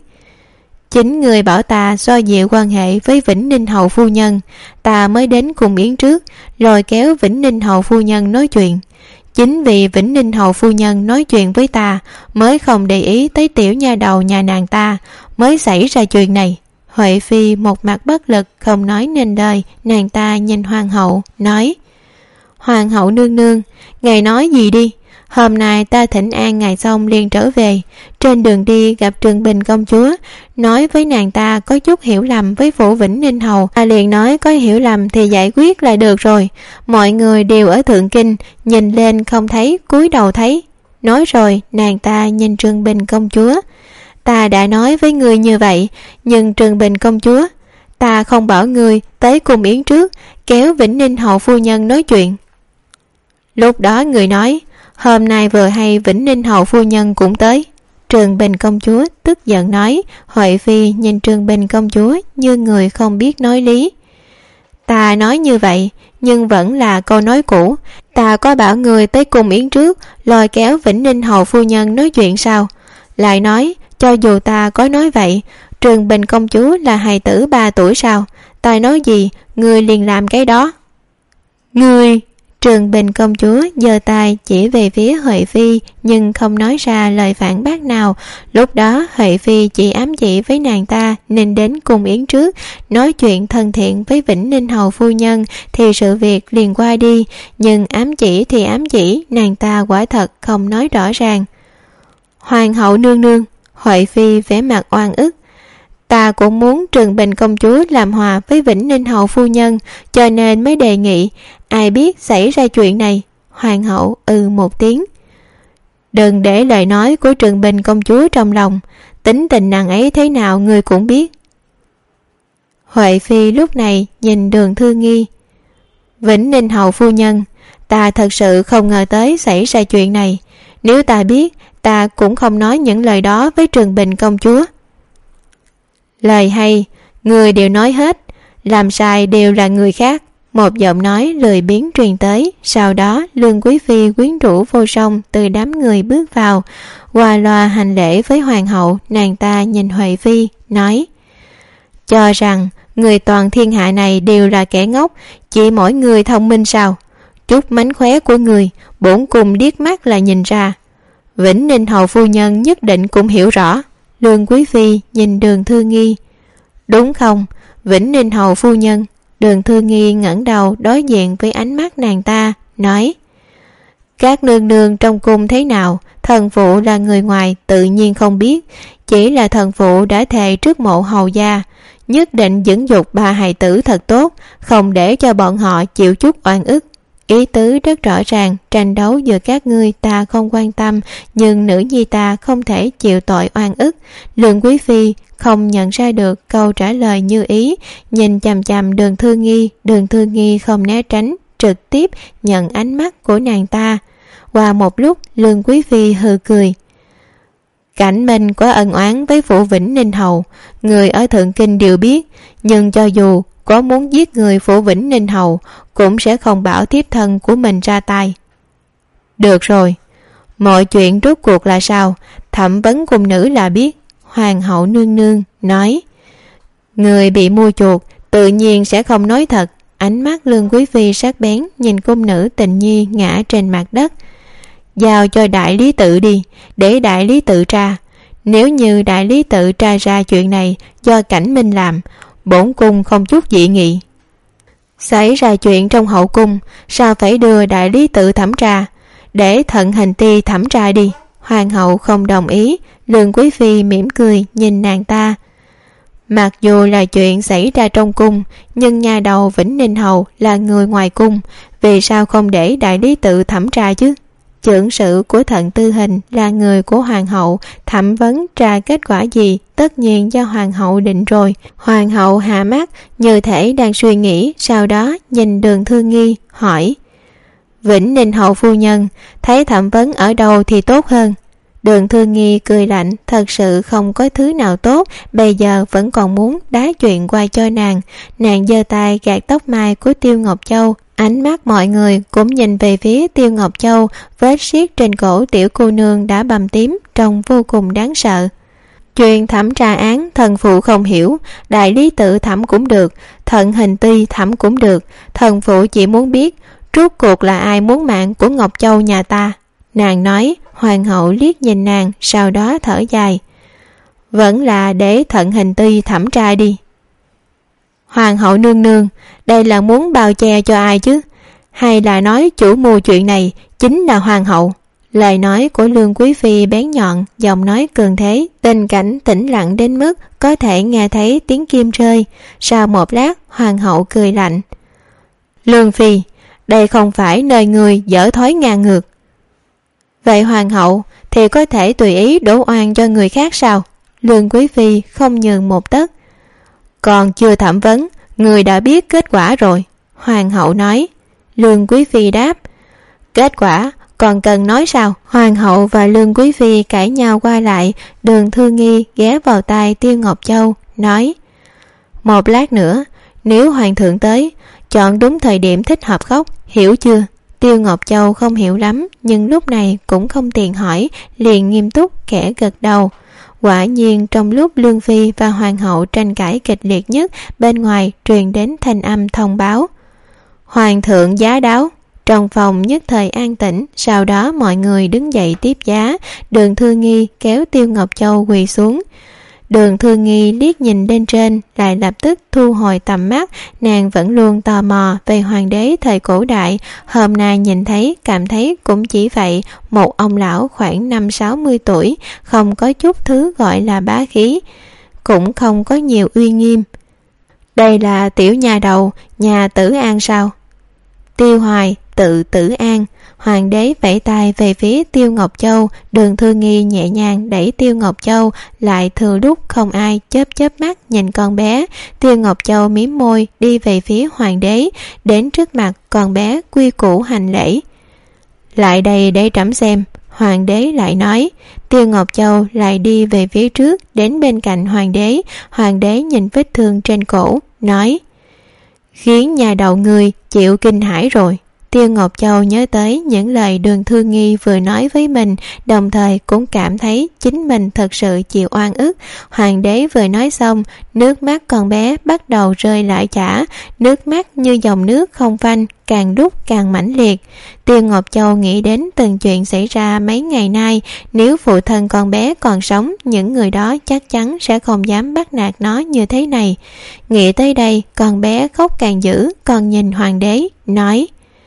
chính người bảo ta xoa dịu quan hệ với Vĩnh Ninh hầu phu nhân, ta mới đến cùng yến trước, rồi kéo Vĩnh Ninh hầu phu nhân nói chuyện. Chính vì Vĩnh Ninh hầu phu nhân nói chuyện với ta mới không để ý tới tiểu nha đầu nhà nàng ta, mới xảy ra chuyện này. Huệ Phi một mặt bất lực không nói nên lời. Nàng ta nhìn hoàng hậu nói: hoàng hậu nương nương, ngài nói gì đi. Hôm nay ta thỉnh an ngài xong liền trở về. Trên đường đi gặp Trường Bình công chúa, nói với nàng ta có chút hiểu lầm với phủ Vĩnh Ninh hầu. Ta liền nói có hiểu lầm thì giải quyết là được rồi. Mọi người đều ở Thượng Kinh, nhìn lên không thấy, cúi đầu thấy. Nói rồi nàng ta nhìn Trường Bình công chúa: ta đã nói với người như vậy, nhưng Trường Bình công chúa, ta không bảo người tới cùng yến trước, kéo Vĩnh Ninh hầu phu nhân nói chuyện. Lúc đó người nói: hôm nay vừa hay Vĩnh Ninh hầu phu nhân cũng tới. Trường Bình công chúa tức giận nói. Huệ Phi nhìn Trường Bình công chúa như người không biết nói lý: ta nói như vậy, nhưng vẫn là câu nói cũ. Ta có bảo người tới cùng yến trước, lôi kéo Vĩnh Ninh hầu phu nhân nói chuyện sao? Lại nói, cho dù ta có nói vậy, Trường Bình công chúa là hài tử ba tuổi sao? Ta nói gì, người liền làm cái đó. Người... Trường Bình công chúa giơ tay chỉ về phía Huệ Phi, nhưng không nói ra lời phản bác nào. Lúc đó Huệ Phi chỉ ám chỉ với nàng ta nên đến cùng yến trước, nói chuyện thân thiện với Vĩnh Ninh hầu phu nhân thì sự việc liền qua đi. Nhưng ám chỉ thì ám chỉ, nàng ta quả thật không nói rõ ràng. Hoàng hậu nương nương, Huệ Phi vẻ mặt oan ức: ta cũng muốn Trường Bình công chúa làm hòa với Vĩnh Ninh hầu phu nhân, cho nên mới đề nghị. Ai biết xảy ra chuyện này. Hoàng hậu ừ một tiếng: đừng để lời nói của Trường Bình công chúa trong lòng, tính tình nàng ấy thế nào người cũng biết. Huệ Phi lúc này nhìn Đường Thư Nghi: Vĩnh Ninh hầu phu nhân, ta thật sự không ngờ tới xảy ra chuyện này. Nếu ta biết, ta cũng không nói những lời đó với Trường Bình công chúa. Lời hay, người đều nói hết, làm sai đều là người khác. Một giọng nói lười biếng truyền tới. Sau đó Lương Quý Phi quyến rũ vô song từ đám người bước vào, qua loa hành lễ với hoàng hậu. Nàng ta nhìn Huệ Phi nói: cho rằng người toàn thiên hạ này đều là kẻ ngốc, chỉ mỗi người thông minh sao? Chút mánh khóe của người, bổn cung điếc mắt là nhìn ra. Vĩnh Ninh hầu phu nhân nhất định cũng hiểu rõ. Lương Quý Phi nhìn Đường Thư Nghi: đúng không, Vĩnh Ninh hầu phu nhân? Đường Thư Nghi ngẩng đầu đối diện với ánh mắt nàng ta, nói: các nương nương trong cung thế nào, thần phụ là người ngoài tự nhiên không biết. Chỉ là thần phụ đã thề trước mộ hầu gia, nhất định dưỡng dục ba hài tử thật tốt, không để cho bọn họ chịu chút oan ức. ý tứ rất rõ ràng, tranh đấu giữa các ngươi ta không quan tâm, nhưng nữ nhi ta không thể chịu tội oan ức. Lương Quý Phi không nhận ra được câu trả lời như ý, nhìn chằm chằm Đường Thư Nghi. Đường Thư Nghi không né tránh, trực tiếp nhận ánh mắt của nàng ta. Qua một lúc, Lương Quý Phi hừ cười. Cảnh Minh có ân oán với Phủ Vĩnh Ninh Hầu, người ở Thượng Kinh đều biết, nhưng cho dù có muốn giết người Phủ Vĩnh Ninh Hầu cũng sẽ không bảo thiếp thân của mình ra tay. Được rồi, mọi chuyện rốt cuộc là sao? Thẩm vấn cung nữ là biết. Hoàng hậu nương nương nói. Người bị mua chuộc tự nhiên sẽ không nói thật. Ánh mắt Lương Quý Phi sắc bén nhìn cung nữ Tình Nhi ngã trên mặt đất. Giao cho đại lý tự đi, để đại lý tự tra. Nếu như đại lý tự tra ra chuyện này do Cảnh Minh làm, bổn cung không chút dị nghị. Xảy ra chuyện trong hậu cung, sao phải đưa đại lý tự thẩm tra? Để Thận Hành Ti thẩm tra đi. Hoàng hậu không đồng ý. Lương Quý Phi mỉm cười nhìn nàng ta. Mặc dù là chuyện xảy ra trong cung, nhưng nhà đầu Vĩnh Ninh Hầu là người ngoài cung, vì sao không để đại lý tự thẩm tra chứ? Chưởng sự của Thận Tư Hình là người của hoàng hậu, thẩm vấn tra kết quả gì tất nhiên do hoàng hậu định rồi. Hoàng hậu hạ mắt như thể đang suy nghĩ, sau đó nhìn Đường Thư Nghi hỏi. Vĩnh Ninh Hầu phu nhân thấy thẩm vấn ở đâu thì tốt hơn? Đường Thư Nghi cười lạnh, thật sự không có thứ nào tốt, bây giờ vẫn còn muốn đá chuyện qua cho nàng. Nàng giơ tay gạt tóc mai của Tiêu Ngọc Châu. Ánh mắt mọi người cũng nhìn về phía Tiêu Ngọc Châu, vết siết trên cổ tiểu cô nương đã bầm tím, trông vô cùng đáng sợ. Chuyện thẩm tra án thần phụ không hiểu, đại lý tự thẩm cũng được, Thận Hình Ti thẩm cũng được, thần phụ chỉ muốn biết rốt cuộc là ai muốn mạng của Ngọc Châu nhà ta. Nàng nói. Hoàng hậu liếc nhìn nàng, sau đó thở dài. Vẫn là để Thận Hình Ti thẩm tra đi. Hoàng hậu nương nương, đây là muốn bao che cho ai chứ? Hay là nói chủ mưu chuyện này chính là hoàng hậu? Lời nói của Lương Quý Phi bén nhọn, giọng nói cường thế, tình cảnh tĩnh lặng đến mức có thể nghe thấy tiếng kim rơi. Sau một lát, hoàng hậu cười lạnh. Lương Phi, đây không phải nơi người dở thói ngang ngược. Vậy hoàng hậu thì có thể tùy ý đổ oan cho người khác sao? Lương Quý Phi không nhường một tấc. Còn chưa thẩm vấn, người đã biết kết quả rồi. Hoàng hậu nói. Lương Quý Phi đáp. Kết quả còn cần nói sao? Hoàng hậu và Lương Quý Phi cãi nhau qua lại. Đường Thư Nghi ghé vào tai Tiêu Ngọc Châu nói. Một lát nữa, nếu hoàng thượng tới, chọn đúng thời điểm thích hợp khóc, hiểu chưa? Tiêu Ngọc Châu không hiểu lắm, nhưng lúc này cũng không tiện hỏi, liền nghiêm túc khẽ gật đầu. Quả nhiên trong lúc Lương Phi và hoàng hậu tranh cãi kịch liệt nhất, bên ngoài truyền đến thanh âm thông báo. Hoàng thượng giá đáo. Trong phòng nhất thời an tĩnh, sau đó mọi người đứng dậy tiếp giá. Đường Thư Nghi kéo Tiêu Ngọc Châu quỳ xuống. Đường Thư Nghi liếc nhìn lên trên, lại lập tức thu hồi tầm mắt. Nàng vẫn luôn tò mò về hoàng đế thời cổ đại, hôm nay nhìn thấy cảm thấy cũng chỉ vậy, một ông lão khoảng năm sáu mươi tuổi, không có chút thứ gọi là bá khí, cũng không có nhiều uy nghiêm. Đây là tiểu nhà đầu nhà Tử An sao? Tiêu Hoài tự Tử An. Hoàng đế vẫy tay về phía Tiêu Ngọc Châu. Đường Thư Nghi nhẹ nhàng đẩy Tiêu Ngọc Châu lại, thừa lúc không ai chớp chớp mắt nhìn con bé. Tiêu Ngọc Châu mím môi đi về phía hoàng đế, đến trước mặt con bé quy củ hành lễ. Lại đây để trẫm xem. Hoàng đế lại nói. Tiêu Ngọc Châu lại đi về phía trước, đến bên cạnh hoàng đế. Hoàng đế nhìn vết thương trên cổ, nói. Khiến nhà đầu người chịu kinh hãi rồi. Tiêu Ngọc Châu nhớ tới những lời Đường Thư Nghi vừa nói với mình, đồng thời cũng cảm thấy chính mình thật sự chịu oan ức. Hoàng đế vừa nói xong, nước mắt con bé bắt đầu rơi lại chả, nước mắt như dòng nước không phanh, càng lúc càng mãnh liệt. Tiêu Ngọc Châu nghĩ đến từng chuyện xảy ra mấy ngày nay, nếu phụ thân con bé còn sống, những người đó chắc chắn sẽ không dám bắt nạt nó như thế này. Nghĩ tới đây, con bé khóc càng dữ, còn nhìn hoàng đế, nói.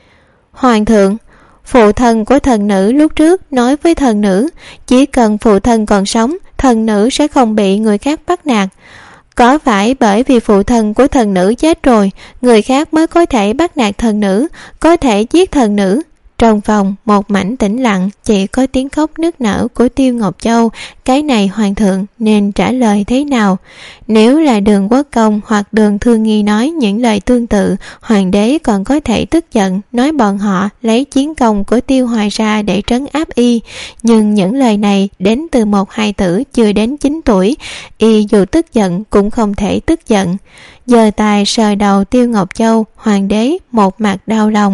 Hoàng thượng, phụ thân của thần nữ lúc trước nói với thần nữ, chỉ cần phụ thân còn sống, thần nữ sẽ không bị người khác bắt nạt. Có phải bởi vì phụ thân của thần nữ chết rồi, người khác mới có thể bắt nạt thần nữ, có thể giết thần nữ? Trong phòng một mảnh tĩnh lặng, chỉ có tiếng khóc nức nở của Tiêu Ngọc Châu. Cái này hoàng thượng nên trả lời thế nào? Nếu là Đường Quốc Công hoặc Đường Thương Nghi nói những lời tương tự, hoàng đế còn có thể tức giận, nói bọn họ lấy chiến công của Tiêu Hoài ra để trấn áp y. Nhưng những lời này đến từ một hài tử chưa đến chín tuổi, y dù tức giận cũng không thể tức giận. Giơ tay sờ đầu Tiêu Ngọc Châu, hoàng đế một mặt đau lòng.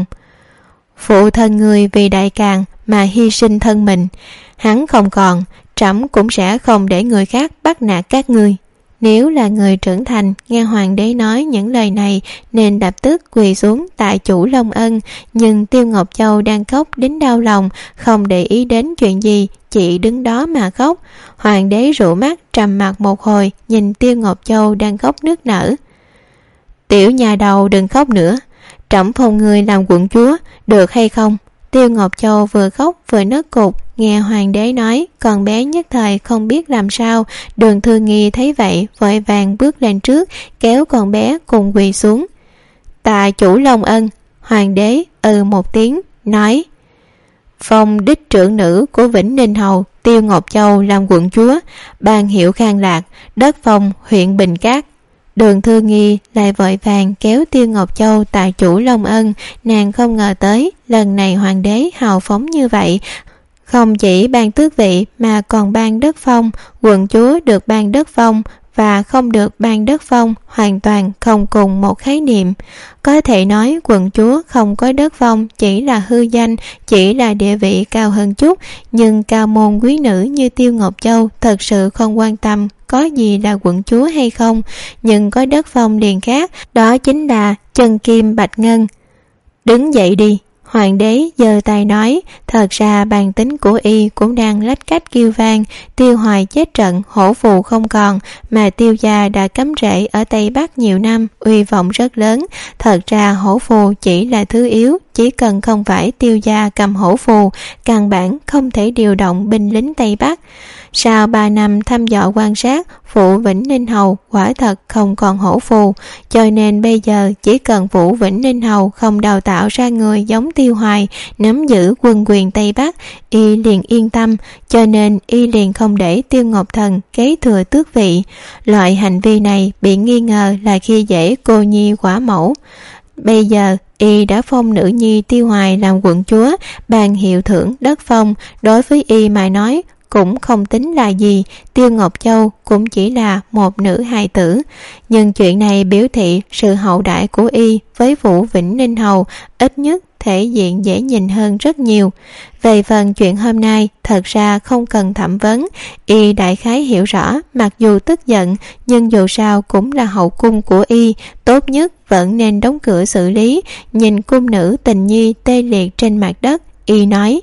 Phụ thân người vì đại càn mà hy sinh thân mình, hắn không còn, trẫm cũng sẽ không để người khác bắt nạt các ngươi. Nếu là người trưởng thành nghe hoàng đế nói những lời này nên lập tức quỳ xuống tại chủ Long Ân, nhưng Tiêu Ngọc Châu đang khóc đến đau lòng, không để ý đến chuyện gì, chỉ đứng đó mà khóc. Hoàng đế rũ mắt trầm mặc một hồi, nhìn Tiêu Ngọc Châu đang khóc nức nở. Tiểu nhà đầu đừng khóc nữa, trẫm phong người làm quận chúa, được hay không? Tiêu Ngọc Châu vừa khóc vừa nấc cục, nghe hoàng đế nói, con bé nhất thời không biết làm sao. Đường Thư Nghi thấy vậy vội vàng bước lên trước, kéo con bé cùng quỳ xuống. Tạ chủ Long Ân. Hoàng đế ừ một tiếng, nói: phong đích trưởng nữ của Vĩnh Ninh Hầu Tiêu Ngọc Châu làm quận chúa, ban hiệu Khang Lạc, đất phong huyện Bình Cát. Đường Thư Nghi lại vội vàng kéo Tiêu Ngọc Châu tại chủ Long Ân. Nàng không ngờ tới lần này hoàng đế hào phóng như vậy, không chỉ ban tước vị mà còn ban đất phong. Quận chúa được ban đất phong và không được ban đất phong hoàn toàn không cùng một khái niệm. Có thể nói quận chúa không có đất phong chỉ là hư danh, chỉ là địa vị cao hơn chút, nhưng cao môn quý nữ như Tiêu Ngọc Châu thật sự không quan tâm có gì là quận chúa hay không, nhưng có đất phong liền khác, đó chính là chân kim bạch ngân. Đứng dậy đi. Hoàng đế giơ tay nói, thật ra bản tính của y cũng đang lách cách kêu vang. Tiêu Hoài chết trận, hổ phù không còn, mà Tiêu gia đã cắm rễ ở Tây Bắc nhiều năm, uy vọng rất lớn. Thật ra hổ phù chỉ là thứ yếu, chỉ cần không phải Tiêu gia cầm hổ phù, căn bản không thể điều động binh lính Tây Bắc. Sau ba năm thăm dò quan sát, phủ Vĩnh Ninh Hầu quả thật không còn hổ phù, cho nên bây giờ chỉ cần phủ Vĩnh Ninh Hầu không đào tạo ra người giống Tiêu Hoài nắm giữ quân quyền Tây Bắc, y liền yên tâm, cho nên y liền không để Tiêu Ngọc Thần kế thừa tước vị. Loại hành vi này bị nghi ngờ là khi dễ cô nhi quả mẫu. Bây giờ y đã phong nữ nhi Tiêu Hoài làm quận chúa, ban hiệu thưởng đất phong, đối với y mà nói cũng không tính là gì. Tiêu Ngọc Châu cũng chỉ là một nữ hài tử, nhưng chuyện này biểu thị sự hậu đãi của y với phủ Vĩnh Ninh Hầu ít nhất thể diện dễ nhìn hơn rất nhiều. Về phần chuyện hôm nay thật ra không cần thẩm vấn, y đại khái hiểu rõ, mặc dù tức giận nhưng dù sao cũng là hậu cung của y, tốt nhất vẫn nên đóng cửa xử lý. Nhìn cung nữ tình nhi tê liệt trên mặt đất, y nói: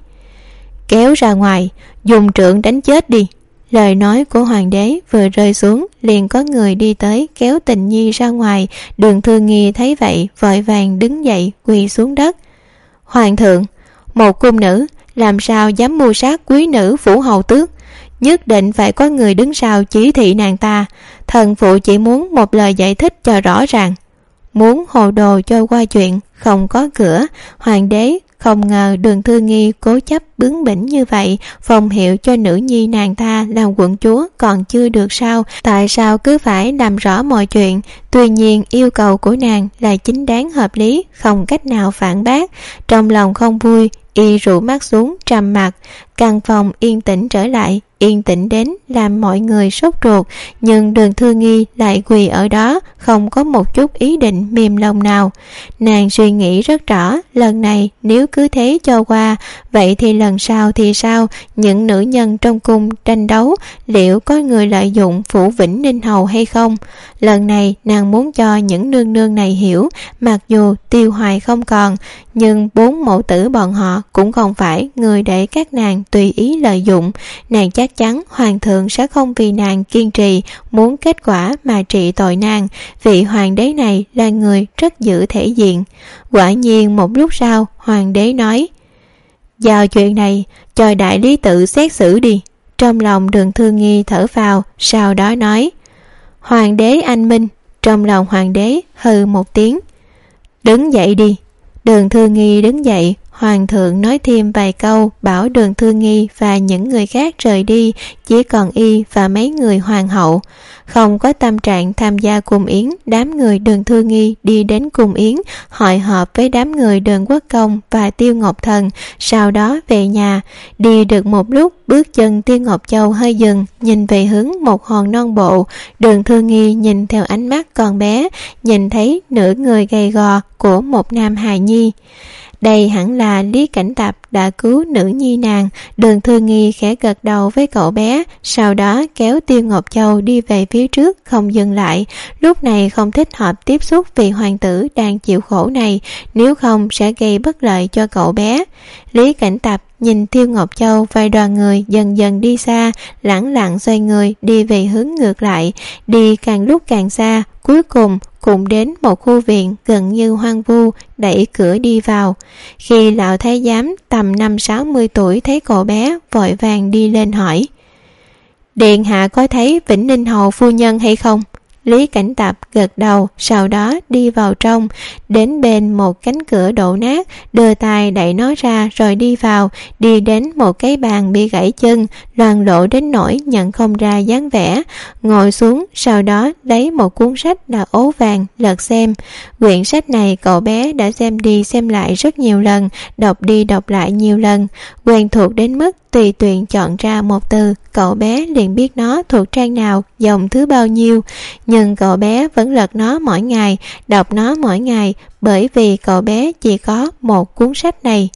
kéo ra ngoài, dùng trượng đánh chết đi. Lời nói của hoàng đế vừa rơi xuống, liền có người đi tới kéo tình nhi ra ngoài. Đường Thư Nghi thấy vậy vội vàng đứng dậy quỳ xuống đất. Hoàng thượng, một cung nữ làm sao dám mưu sát quý nữ phủ hầu tước, nhất định phải có người đứng sau chỉ thị nàng ta. Thần phụ chỉ muốn một lời giải thích cho rõ ràng. Muốn hồ đồ cho qua chuyện không có cửa. Hoàng đế không ngờ Đường Thư Nghi cố chấp bướng bỉnh như vậy, phong hiệu cho nữ nhi nàng ta làm quận chúa còn chưa được sao, tại sao cứ phải làm rõ mọi chuyện? Tuy nhiên yêu cầu của nàng là chính đáng hợp lý, không cách nào phản bác. Trong lòng không vui, y rũ mắt xuống trầm mặc. Căn phòng yên tĩnh trở lại, yên tĩnh đến làm mọi người sốt ruột, nhưng Đường Thư Nghi lại quỳ ở đó, không có một chút ý định mềm lòng nào. Nàng suy nghĩ rất rõ, lần này nếu cứ thế cho qua, vậy thì lần sau thì sao? Những nữ nhân trong cung tranh đấu, liệu có người lợi dụng phủ Vĩnh Ninh Hầu hay không? Lần này nàng muốn cho những nương nương này hiểu, mặc dù Tiêu Hoài không còn, nhưng bốn mẫu tử bọn họ cũng không phải người để các nàng tùy ý lợi dụng. Nàng chắc chắn hoàng thượng sẽ không vì nàng kiên trì muốn kết quả mà trị tội nàng. Vị hoàng đế này là người rất giữ thể diện. Quả nhiên một lúc sau, hoàng đế nói: giao chuyện này cho đại lý tự xét xử đi. Trong lòng Đường Thư Nghi thở phào, sau đó nói: Hoàng đế anh minh. Trong lòng hoàng đế hừ một tiếng. Đứng dậy đi. Đường Thư Nghi đứng dậy. Hoàng thượng nói thêm vài câu, bảo Đường Thư Nghi và những người khác rời đi, chỉ còn y và mấy người hoàng hậu. Không có tâm trạng tham gia cung yến, đám người Đường Thư Nghi đi đến cung yến, hội họp với đám người Đường Quốc Công và Tiêu Ngọc Thần, sau đó về nhà. Đi được một lúc, bước chân Tiêu Ngọc Châu hơi dừng, nhìn về hướng một hòn non bộ. Đường Thư Nghi nhìn theo ánh mắt con bé, nhìn thấy nửa người gầy gò của một nam hài nhi. Đây hẳn là Lý Cảnh Tập đã cứu nữ nhi nàng. Đường Thư Nghi khẽ gật đầu với cậu bé, sau đó kéo Tiêu Ngọc Châu đi về phía trước, không dừng lại. Lúc này không thích hợp tiếp xúc vì hoàng tử đang chịu khổ này, nếu không sẽ gây bất lợi cho cậu bé. Lý Cảnh Tập nhìn Tiêu Ngọc Châu và đoàn người dần dần đi xa, lẳng lặng xoay người đi về hướng ngược lại, đi càng lúc càng xa, cuối cùng cũng đến một khu viện gần như hoang vu, đẩy cửa đi vào. Khi lão thái giám tầm năm sáu mươi tuổi thấy cậu bé, vội vàng đi lên hỏi: Điện hạ có thấy Vĩnh Ninh hầu phu nhân hay không? Lý Cảnh Tập gật đầu, sau đó đi vào trong, đến bên một cánh cửa đổ nát, đưa tay đẩy nó ra rồi đi vào, đi đến một cái bàn bị gãy chân, loang lổ đến nỗi nhận không ra dáng vẻ, ngồi xuống, sau đó lấy một cuốn sách là ố vàng lật xem. Quyển sách này cậu bé đã xem đi xem lại rất nhiều lần, đọc đi đọc lại nhiều lần, quen thuộc đến mức tùy tiện chọn ra một từ, cậu bé liền biết nó thuộc trang nào, dòng thứ bao nhiêu. Nhưng cậu bé vẫn lật nó mỗi ngày, đọc nó mỗi ngày, bởi vì cậu bé chỉ có một cuốn sách này.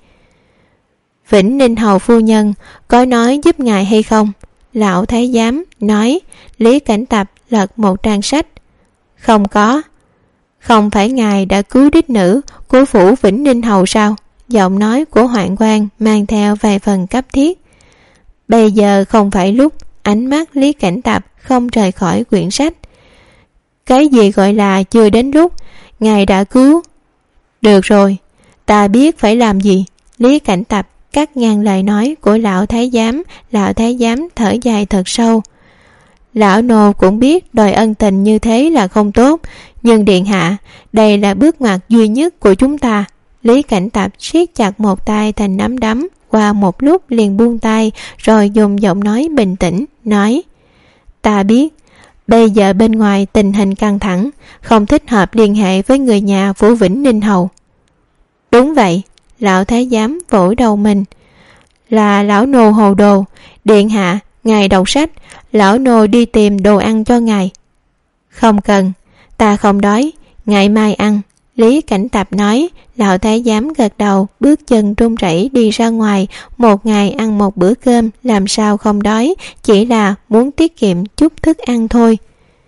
Vĩnh Ninh hầu phu nhân có nói giúp ngài hay không? Lão thái giám nói. Lý Cảnh Tập lật một trang sách. Không có. Không phải ngài đã cứu đích nữ của phủ Vĩnh Ninh hầu sao? Giọng nói của hoạn quan mang theo vài phần cấp thiết. Bây giờ không phải lúc. Ánh mắt Lý Cảnh Tập không rời khỏi quyển sách. Cái gì gọi là chưa đến lúc? Ngài đã cứu. Được rồi, ta biết phải làm gì. Lý Cảnh Tập cắt ngang lời nói của lão thái giám. Lão thái giám thở dài thật sâu. Lão nô cũng biết đòi ân tình như thế là không tốt, nhưng điện hạ, đây là bước ngoặt duy nhất của chúng ta. Lý Cảnh Tập siết chặt một tay thành nắm đấm, qua một lúc liền buông tay, rồi dùng giọng nói bình tĩnh nói: Ta biết bây giờ bên ngoài tình hình căng thẳng, không thích hợp liên hệ với người nhà phủ Vĩnh Ninh hầu. Đúng vậy. Lão thái giám vỗ đầu mình. Là lão nô hồ đồ. Điện hạ, ngài đọc sách, lão nô đi tìm đồ ăn cho ngài. Không cần, ta không đói, ngày mai ăn. Lý Cảnh Tập nói. Lão thái giám gật đầu, bước chân run rẩy đi ra ngoài. Một ngày ăn một bữa cơm, làm sao không đói, chỉ là muốn tiết kiệm chút thức ăn thôi.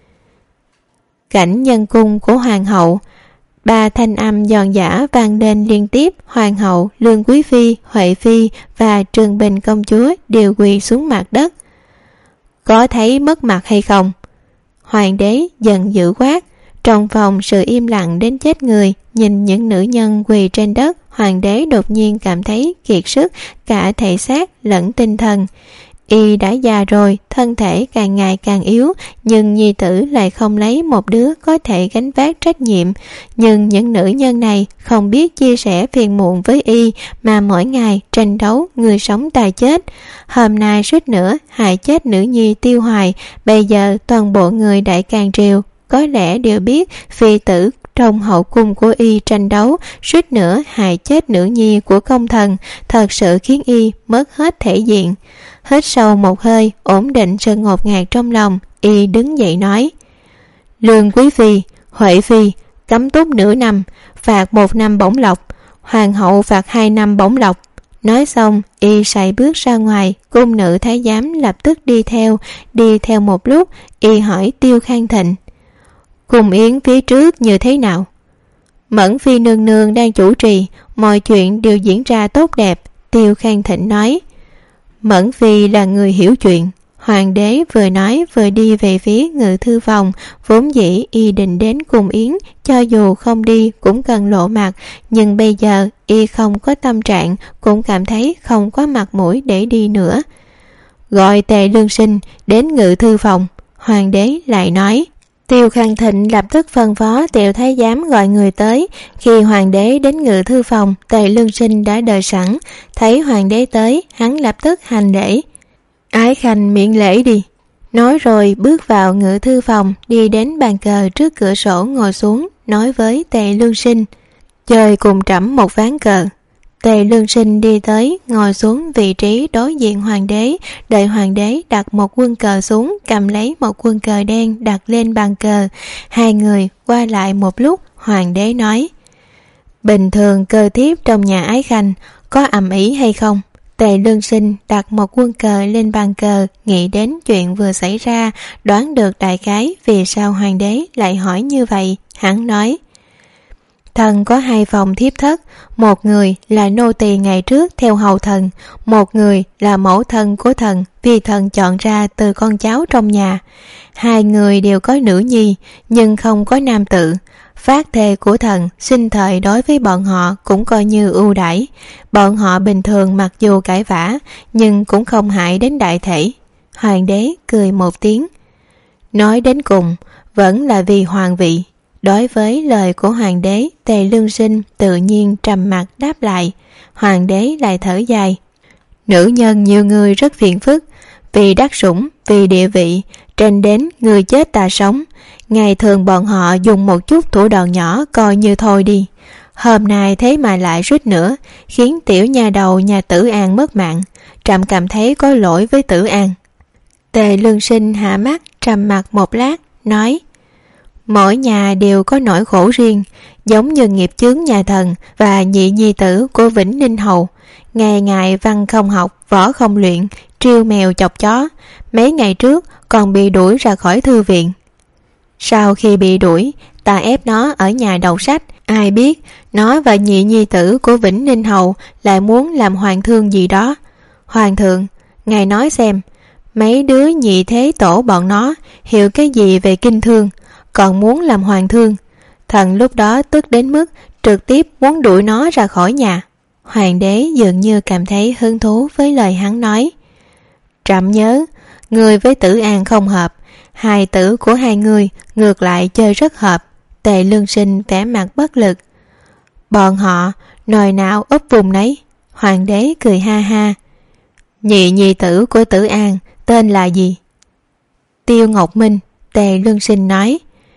Cảnh nhân cung của hoàng hậu. Ba thanh âm giòn giã vang lên liên tiếp. Hoàng hậu, Lương Quý Phi, Huệ Phi và Trường Bình công chúa đều quỳ xuống mặt đất. Có thấy mất mặt hay không? Hoàng đế giận dữ quát. Trong phòng sự im lặng đến chết người. Nhìn những nữ nhân quỳ trên đất, hoàng đế đột nhiên cảm thấy kiệt sức cả thể xác lẫn tinh thần. Y đã già rồi, thân thể càng ngày càng yếu, nhưng nhi tử lại không lấy một đứa có thể gánh vác trách nhiệm. Nhưng những nữ nhân này không biết chia sẻ phiền muộn với Y, mà mỗi ngày tranh đấu người sống ta chết. Hôm nay suýt nữa hại chết nữ nhi Tiêu Hoài, bây giờ toàn bộ người Đại Càn Triều có lẽ đều biết phi tử trong hậu cung của Y tranh đấu, suýt nữa hại chết nữ nhi của công thần, thật sự khiến Y mất hết thể diện. Hít sâu một hơi, ổn định sự ngột ngạt trong lòng, Y đứng dậy nói: Lương Quý Phi, Huệ Phi, cấm túc nửa năm, phạt một năm bổng lộc, hoàng hậu phạt hai năm bổng lộc. Nói xong, Y sải bước ra ngoài, cung nữ thái giám lập tức đi theo. Đi theo một lúc, Y hỏi Tiêu Khang Thịnh: Cung yến phía trước như thế nào? Mẫn Phi nương nương đang chủ trì, mọi chuyện đều diễn ra tốt đẹp. Tiêu Khang Thịnh nói. Mẫn Phi là người hiểu chuyện. Hoàng đế vừa nói vừa đi về phía ngự thư phòng. Vốn dĩ Y định đến cung yến, cho dù không đi cũng cần lộ mặt, nhưng bây giờ Y không có tâm trạng, cũng cảm thấy không có mặt mũi để đi nữa. Gọi Tề Lương Sinh đến ngự thư phòng. Hoàng đế lại nói. Tiêu Khang Thịnh lập tức phân phó Tiểu Thái Giám gọi người tới. Khi hoàng đế đến ngự thư phòng, Tề Lương Sinh đã đợi sẵn. Thấy hoàng đế tới, hắn lập tức hành lễ. Ái khanh miễn lễ đi. Nói rồi bước vào ngự thư phòng, đi đến bàn cờ trước cửa sổ ngồi xuống, nói với Tề Lương Sinh: chơi cùng trẫm một ván cờ. Tề Lương Sinh đi tới, ngồi xuống vị trí đối diện hoàng đế, đợi hoàng đế đặt một quân cờ xuống, cầm lấy một quân cờ đen đặt lên bàn cờ. Hai người qua lại một lúc, hoàng đế nói: bình thường cơ thiếp trong nhà ái khanh có ầm ĩ hay không? Tề Lương Sinh đặt một quân cờ lên bàn cờ, nghĩ đến chuyện vừa xảy ra, đoán được đại khái vì sao hoàng đế lại hỏi như vậy. Hắn nói: thần có hai phòng thiếp thất, một người là nô tỳ ngày trước theo hầu thần, một người là mẫu thân của thần vì thần chọn ra từ con cháu trong nhà. Hai người đều có nữ nhi nhưng không có nam tự. Phát thề của thần sinh thời đối với bọn họ cũng coi như ưu đãi. Bọn họ bình thường mặc dù cãi vã nhưng cũng không hại đến đại thể. Hoàng đế cười một tiếng. Nói đến cùng vẫn là vì hoàng vị. Đối với lời của hoàng đế, Tề Lương Sinh tự nhiên trầm mặc đáp lại. Hoàng đế lại thở dài. Nữ nhân nhiều người rất phiền phức, vì đắc sủng, vì địa vị, trên đến người chết ta sống. Ngày thường bọn họ dùng một chút thủ đoạn nhỏ coi như thôi đi. Hôm nay thế mà lại suýt nữa khiến tiểu nhà đầu nhà Tử An mất mạng. Trẫm cảm thấy có lỗi với Tử An. Tề Lương Sinh hạ mắt trầm mặc một lát, nói: mỗi nhà đều có nỗi khổ riêng, giống như nghiệp chướng nhà thần và nhị nhi tử của Vĩnh Ninh Hầu. Ngày ngày văn không học, võ không luyện, trêu mèo chọc chó. Mấy ngày trước còn bị đuổi ra khỏi thư viện. Sau khi bị đuổi, ta ép nó ở nhà đọc sách. Ai biết nó và nhị nhi tử của Vĩnh Ninh Hầu lại muốn làm hoàng thương gì đó. Hoàng thượng, ngài nói xem, mấy đứa nhị thế tổ bọn nó hiểu cái gì về kinh thương, còn muốn làm hoàng thương. Thần lúc đó tức đến mức trực tiếp muốn đuổi nó ra khỏi nhà. Hoàng đế dường như cảm thấy hứng thú với lời hắn nói. Trẫm nhớ, người với Tử An không hợp, hài tử của hai người ngược lại chơi rất hợp. Tề Lương Sinh vẻ mặt bất lực. Bọn họ nồi nào úp vùng nấy. Hoàng đế cười ha ha. Nhị nhi tử của Tử An tên là gì? Tiêu Ngọc Minh. Tề Lương Sinh nói.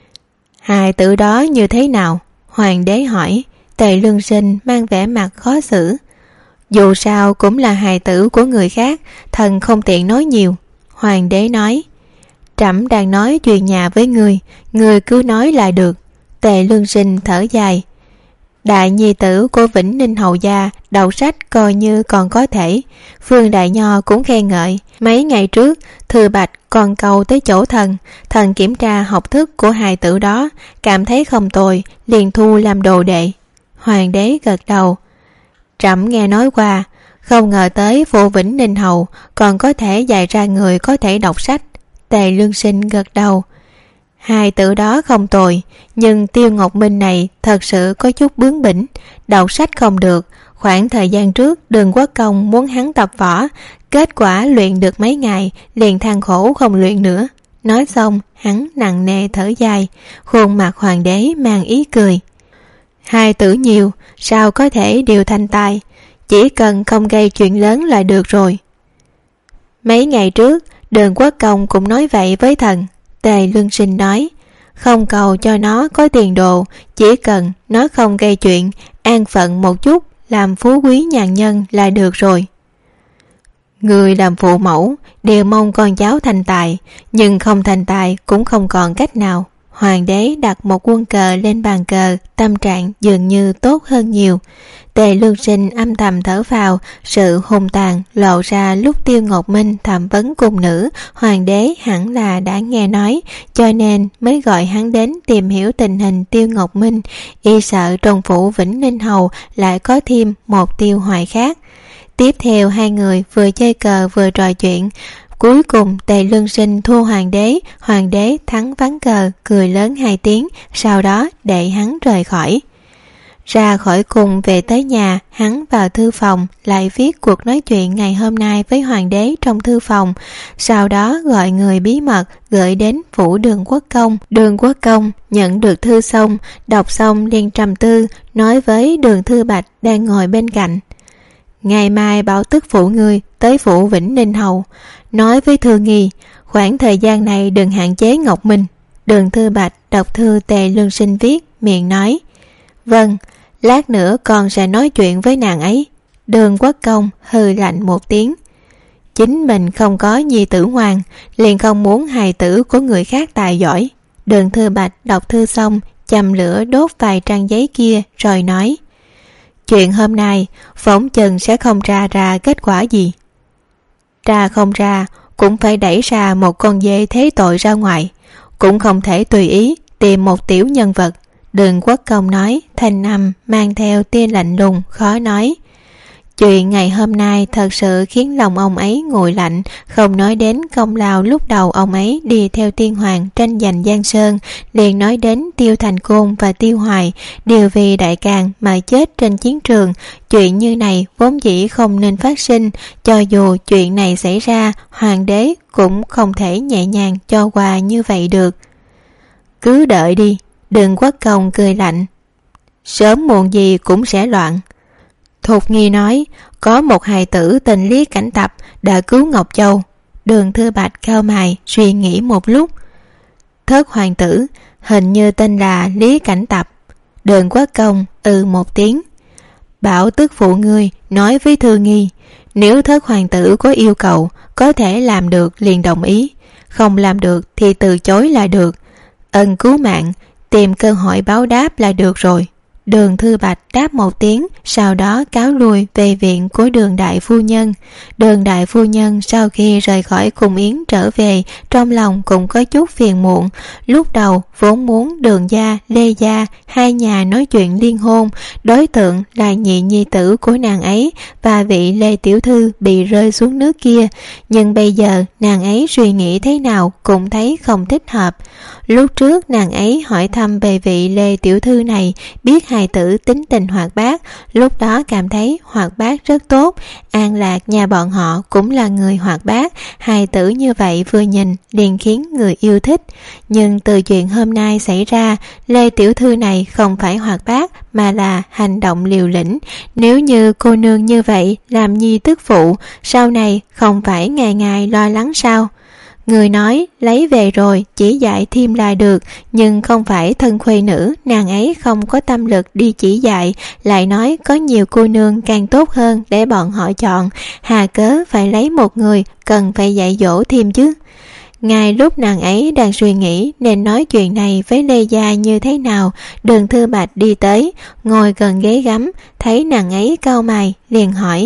Hài tử đó như thế nào? Hoàng đế hỏi. Tề Lương Sinh mang vẻ mặt khó xử. Dù sao cũng là hài tử của người khác, thần không tiện nói nhiều. Hoàng đế nói. Trẫm đang nói chuyện nhà với người, người cứ nói là được. Tề Lương Sinh thở dài. Đại nhi tử của Vĩnh Ninh Hầu gia đọc sách coi như còn có thể. Phương Đại Nho cũng khen ngợi. Mấy ngày trước Thư Bạch còn cầu tới chỗ thần. Thần kiểm tra học thức của hài tử đó, cảm thấy không tồi, liền thu làm đồ đệ. Hoàng đế gật đầu. Trẫm nghe nói qua, không ngờ tới Vô Vĩnh Ninh Hầu còn có thể dạy ra người có thể đọc sách. Tề Lương Sinh gật đầu. Hài tử đó không tồi, nhưng Tiêu Ngọc Minh này thật sự có chút bướng bỉnh, đọc sách không được. Khoảng thời gian trước Đường Quốc Công muốn hắn tập võ, kết quả luyện được mấy ngày liền than khổ không luyện nữa. Nói xong hắn nặng nề thở dài, khuôn mặt hoàng đế mang ý cười. Hài tử nhiều, sao có thể đều thành tài, chỉ cần không gây chuyện lớn là được rồi. Mấy ngày trước Đường Quốc Công cũng nói vậy với thần. Tề Lương Sinh nói. Không cầu cho nó có tiền đồ, chỉ cần nó không gây chuyện, an phận một chút, làm phú quý nhàn nhân là được rồi. Người làm phụ mẫu đều mong con cháu thành tài, nhưng không thành tài cũng không còn cách nào. Hoàng đế đặt một quân cờ lên bàn cờ, tâm trạng dường như tốt hơn nhiều. Tề Lương Sinh âm thầm thở phào, sự hung tàn lộ ra lúc Tiêu Ngọc Minh thẩm vấn cung nữ. Hoàng đế hẳn là đã nghe nói, cho nên mới gọi hắn đến tìm hiểu tình hình Tiêu Ngọc Minh, y sợ trong phủ Vĩnh Ninh Hầu lại có thêm một Tiêu Hoài khác. Tiếp theo hai người vừa chơi cờ vừa trò chuyện. Cuối cùng Tề Lương Sinh thua hoàng đế, hoàng đế thắng ván cờ, cười lớn hai tiếng, sau đó để hắn rời khỏi. Ra khỏi cung về tới nhà, hắn vào thư phòng lại viết cuộc nói chuyện ngày hôm nay với hoàng đế trong thư phòng, sau đó gọi người bí mật gửi đến phủ Đường Quốc Công. Đường Quốc Công nhận được thư xong, đọc xong liền trầm tư, nói với Đường Thư Bạch đang ngồi bên cạnh: ngày mai bảo tức phụ ngươi tới phủ Vĩnh Ninh Hầu, nói với Thư Nghi khoảng thời gian này đừng hạn chế Ngọc Minh. Đường Thư Bạch đọc thư Tề Lương Sinh viết, miệng nói: vâng, lát nữa con sẽ nói chuyện với nàng ấy. Đường Quốc Công hừ lạnh một tiếng. Chính mình không có nhi tử ngoan, liền không muốn hài tử của người khác tài giỏi. Đường Thư Bạch đọc thư xong, châm lửa đốt vài trang giấy kia rồi nói: chuyện hôm nay phỏng chừng sẽ không ra ra kết quả gì. Ra không ra cũng phải đẩy ra một con dê thế tội ra ngoài, cũng không thể tùy ý tìm một tiểu nhân vật. Đường Quốc Công nói, thanh âm mang theo tia lạnh lùng khó nói. Chuyện ngày hôm nay thật sự khiến lòng ông ấy nguội lạnh, không nói đến công lao lúc đầu ông ấy đi theo Tiên Hoàng tranh giành Giang Sơn, liền nói đến Tiêu Thành Côn và Tiêu Hoài đều vì đại càn mà chết trên chiến trường. Chuyện như này vốn dĩ không nên phát sinh, cho dù chuyện này xảy ra, hoàng đế cũng không thể nhẹ nhàng cho qua như vậy được. Cứ đợi đi. Đường Quốc Công cười lạnh. Sớm muộn gì cũng sẽ loạn. Thục Nghi nói, có một hài tử tên Lý Cảnh Tập đã cứu Ngọc Châu. Đường Thư Bạch cau mày suy nghĩ một lúc. Thất hoàng tử hình như tên là Lý Cảnh Tập. Đường Quốc Công ừ một tiếng. Bảo tức phụ ngươi nói với Thư Nghi, nếu thất hoàng tử có yêu cầu có thể làm được liền đồng ý, không làm được thì từ chối là được. Ân cứu mạng tìm cơ hội báo đáp là được rồi. Đường Thư Bạch đáp một tiếng, sau đó cáo lui về viện của Đường đại phu nhân. Đường đại phu nhân sau khi rời khỏi cung yến trở về, trong lòng cũng có chút phiền muộn. Lúc đầu vốn muốn Đường gia, Lê gia hai nhà nói chuyện liên hôn, đối tượng là nhị nhi tử của nàng ấy và vị Lê tiểu thư bị rơi xuống nước kia, nhưng bây giờ nàng ấy suy nghĩ thế nào cũng thấy không thích hợp. Lúc trước nàng ấy hỏi thăm về vị Lê tiểu thư này, biết hài tử tính tình hoạt bát, lúc đó cảm thấy hoạt bát rất tốt. An Lạc nhà bọn họ cũng là người hoạt bát, hài tử như vậy vừa nhìn liền khiến người yêu thích. Nhưng từ chuyện hôm nay xảy ra, Lê tiểu thư này không phải hoạt bát mà là hành động liều lĩnh. Nếu như cô nương như vậy làm nhi tức phụ, sau này không phải ngày ngày lo lắng sao? Người nói lấy về rồi chỉ dạy thêm là được, nhưng không phải thân khuê nữ, nàng ấy không có tâm lực đi chỉ dạy, lại nói có nhiều cô nương càng tốt hơn để bọn họ chọn, hà cớ phải lấy một người cần phải dạy dỗ thêm chứ. Ngay lúc nàng ấy đang suy nghĩ nên nói chuyện này với Lê gia như thế nào, Đường Thư Bạch đi tới, ngồi gần ghế gắm, thấy nàng ấy cau mày liền hỏi: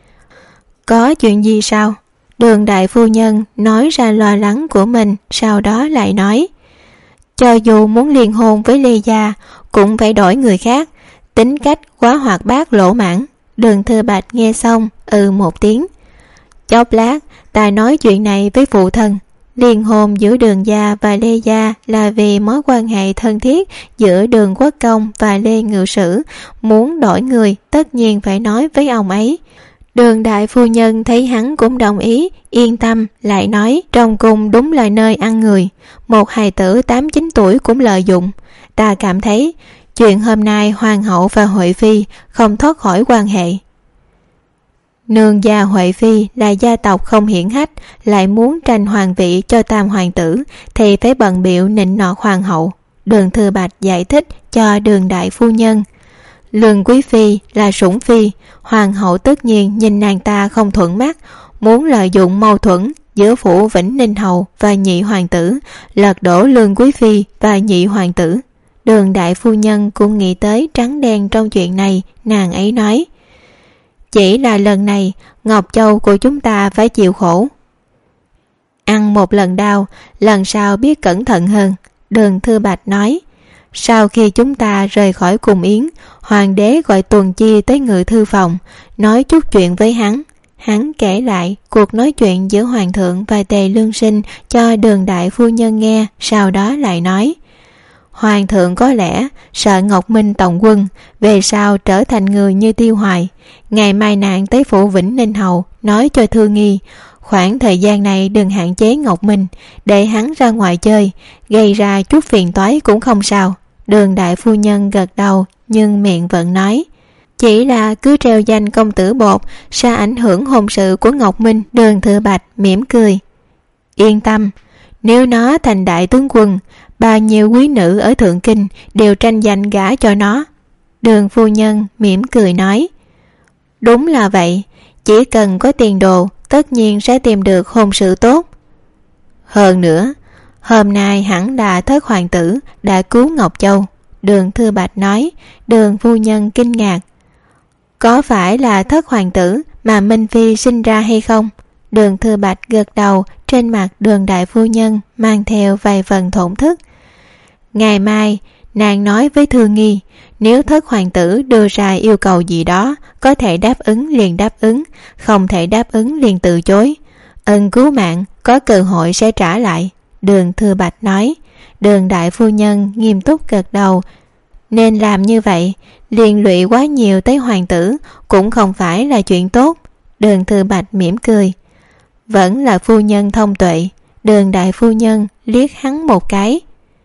có chuyện gì sao? Đường đại phu nhân nói ra lo lắng của mình, sau đó lại nói: cho dù muốn liên hôn với Lê gia cũng phải đổi người khác, tính cách quá hoạt bát lỗ mãn. Đường Thư Bạch nghe xong ừ một tiếng. Chốc lát ta nói chuyện này với phụ thân. Liên hôn giữa Đường gia và Lê gia là vì mối quan hệ thân thiết giữa Đường Quốc Công và Lê Ngự Sử, muốn đổi người tất nhiên phải nói với ông ấy. Đường đại phu nhân thấy hắn cũng đồng ý, yên tâm, lại nói: trong cung đúng là nơi ăn người, một hài tử tám chín tuổi cũng lợi dụng. Ta cảm thấy chuyện hôm nay hoàng hậu và Huệ phi không thoát khỏi quan hệ. Nương gia Huệ phi là gia tộc không hiển hách, lại muốn tranh hoàng vị cho tam hoàng tử thì phải bận bịu nịnh nọt hoàng hậu. Đường Thư Bạch giải thích cho Đường đại phu nhân. Lương quý phi là sủng phi, hoàng hậu tất nhiên nhìn nàng ta không thuận mắt, muốn lợi dụng mâu thuẫn giữa phủ Vĩnh Ninh Hầu và nhị hoàng tử, lật đổ Lương quý phi và nhị hoàng tử. Đường đại phu nhân cũng nghĩ tới trắng đen trong chuyện này, nàng ấy nói: chỉ là lần này Ngọc Châu của chúng ta phải chịu khổ. Ăn một lần đau, lần sau biết cẩn thận hơn. Đường Thư Bạch nói: sau khi chúng ta rời khỏi cung yến, hoàng đế gọi Tuần Chi tới ngự thư phòng, nói chút chuyện với hắn. Hắn kể lại cuộc nói chuyện giữa hoàng thượng và Tề Lương Sinh cho Đường đại phu nhân nghe, sau đó lại nói: Hoàng thượng có lẽ sợ Ngọc Minh tổng quân về sau trở thành người như Tiêu Hoài. Ngày mai nàng tới phủ Vĩnh Ninh Hầu nói cho Thư Nghi khoảng thời gian này đừng hạn chế Ngọc Minh, để hắn ra ngoài chơi, gây ra chút phiền toái cũng không sao. Đường đại phu nhân gật đầu nhưng miệng vẫn nói, chỉ là cứ treo danh công tử bột sẽ ảnh hưởng hôn sự của Ngọc Minh. Đường Thư Bạch mỉm cười, yên tâm, nếu nó thành đại tướng quân, bao nhiêu quý nữ ở Thượng Kinh đều tranh giành gả cho nó. Đường phu nhân mỉm cười nói, đúng là vậy, chỉ cần có tiền đồ tất nhiên sẽ tìm được hôn sự tốt. Hơn nữa, hôm nay hẳn là Thất hoàng tử đã cứu Ngọc Châu. Đường Thư Bạch nói. Đường phu nhân kinh ngạc, có phải là Thất hoàng tử mà Minh Phi sinh ra hay không? Đường Thư Bạch gật đầu, trên mặt Đường đại phu nhân mang theo vài phần thổn thức. Ngày mai nàng nói với Thư Nghi, nếu Thất hoàng tử đưa ra yêu cầu gì đó, có thể đáp ứng liền đáp ứng, không thể đáp ứng liền từ chối. Ân cứu mạng có cơ hội sẽ trả lại. Đường Thư Bạch nói. Đường đại phu nhân nghiêm túc gật đầu, nên làm như vậy, liên lụy quá nhiều tới hoàng tử cũng không phải là chuyện tốt. Đường Thư Bạch mỉm cười, vẫn là phu nhân thông tuệ. Đường đại phu nhân liếc hắn một cái.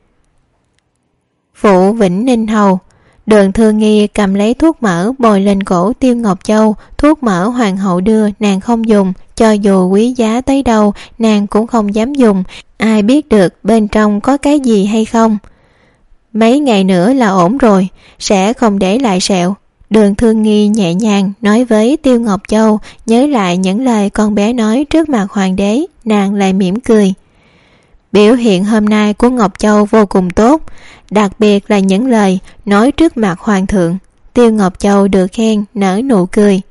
Phủ Vĩnh Ninh Hầu. Đường Thư Nghi cầm lấy thuốc mỡ bồi lên cổ Tiêu Ngọc Châu. Thuốc mỡ hoàng hậu đưa nàng không dùng, cho dù quý giá tới đâu nàng cũng không dám dùng, ai biết được bên trong có cái gì hay không. Mấy ngày nữa là ổn rồi, sẽ không để lại sẹo. Đường Thư Nghi nhẹ nhàng nói với Tiêu Ngọc Châu, nhớ lại những lời con bé nói trước mặt hoàng đế, nàng lại mỉm cười. Biểu hiện hôm nay của Ngọc Châu vô cùng tốt, đặc biệt là những lời nói trước mặt hoàng thượng. Tiêu Ngọc Châu được khen nở nụ cười.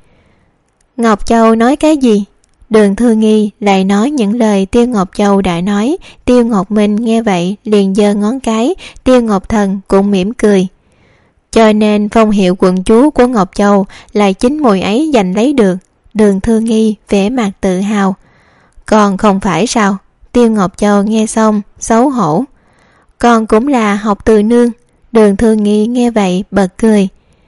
Ngọc Châu nói cái gì? Đường Thư Nghi lại nói những lời Tiêu Ngọc Châu đã nói. Tiêu Ngọc Minh nghe vậy liền giơ ngón cái. Tiêu Ngọc Thần cũng mỉm cười. Cho nên phong hiệu quận chúa của Ngọc Châu là chính mùi ấy giành lấy được. Đường Thư Nghi vẻ mặt tự hào. Còn không phải sao? Tiêu Ngọc Châu nghe xong xấu hổ. Con cũng là học từ nương. Đường Thư Nghi nghe vậy bật cười.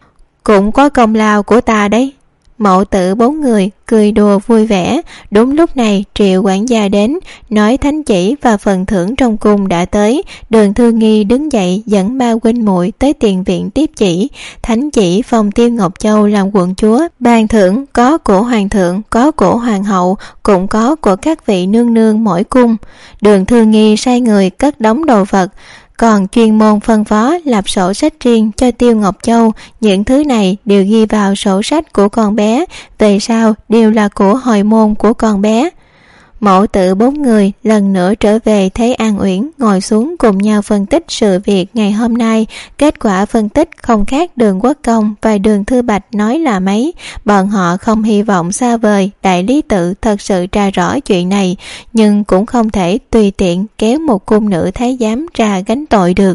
Cũng có công lao của ta đấy. Mẫu tử bốn người cười đùa vui vẻ. Đúng lúc này Triệu quản gia đến, nói thánh chỉ và phần thưởng trong cung đã tới. Đường Thư Nghi đứng dậy dẫn ba huynh muội tới tiền viện tiếp chỉ. Thánh chỉ phong Tiêu Ngọc Châu làm quận chúa. Ban thưởng có của hoàng thượng, có của hoàng hậu, cũng có của các vị nương nương mỗi cung. Đường Thư Nghi sai người cất đống đồ vật, còn chuyên môn phân phó lập sổ sách riêng cho Tiêu Ngọc Châu. Những thứ này đều ghi vào sổ sách của con bé, về sau đều là của hồi môn của con bé. Mẫu tử bốn người lần nữa trở về thấy An Uyển, ngồi xuống cùng nhau phân tích sự việc ngày hôm nay. Kết quả phân tích không khác Đường Quốc Công và Đường Thư Bạch nói là mấy. Bọn họ không hy vọng xa vời đại lý tự thật sự tra rõ chuyện này, nhưng cũng không thể tùy tiện kéo một cung nữ thái giám ra gánh tội được.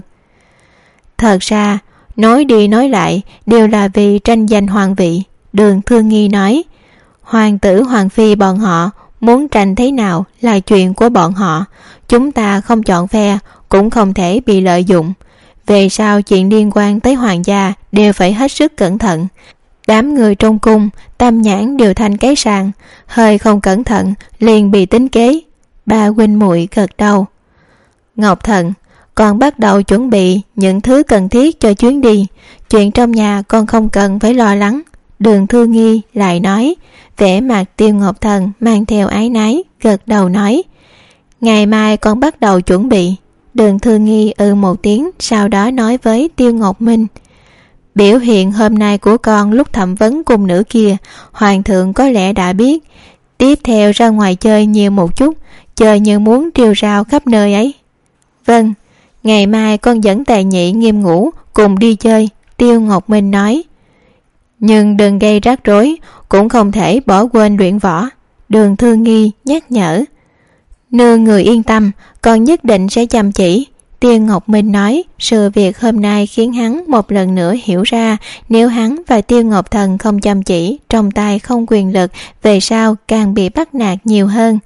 Thật ra nói đi nói lại đều là vì tranh giành hoàng vị. Đường Thư Nghi nói, hoàng tử hoàng phi bọn họ muốn tranh thế nào là chuyện của bọn họ, chúng ta không chọn phe, cũng không thể bị lợi dụng. Về sau chuyện liên quan tới hoàng gia đều phải hết sức cẩn thận. Đám người trong cung tâm nhãn đều thành cái sàng, hơi không cẩn thận liền bị tính kế. Ba huynh muội gật đầu. Ngọc Thần, con bắt đầu chuẩn bị những thứ cần thiết cho chuyến đi, chuyện trong nhà con không cần phải lo lắng. Đường Thư Nghi lại nói. Vẻ mặt Tiêu Ngọc Thần mang theo ái nái, gật đầu nói, ngày mai con bắt đầu chuẩn bị. Đường Thư Nghi ừ một tiếng, sau đó nói với Tiêu Ngọc Minh, biểu hiện hôm nay của con lúc thẩm vấn cung nữ kia, hoàng thượng có lẽ đã biết. Tiếp theo ra ngoài chơi nhiều một chút, chơi như muốn triều rao khắp nơi ấy. Vâng, ngày mai con dẫn Tề Nhị Nghiêm Ngũ cùng đi chơi. Tiêu Ngọc Minh nói, nhưng đừng gây rắc rối, cũng không thể bỏ quên luyện võ. Đường Thư Nghi nhắc nhở. Nương người yên tâm, con nhất định sẽ chăm chỉ. Tiêu Ngọc Minh nói. Sự việc hôm nay khiến hắn một lần nữa hiểu ra, nếu hắn và Tiêu Ngọc Thần không chăm chỉ, trong tay không quyền lực, về sau càng bị bắt nạt nhiều hơn.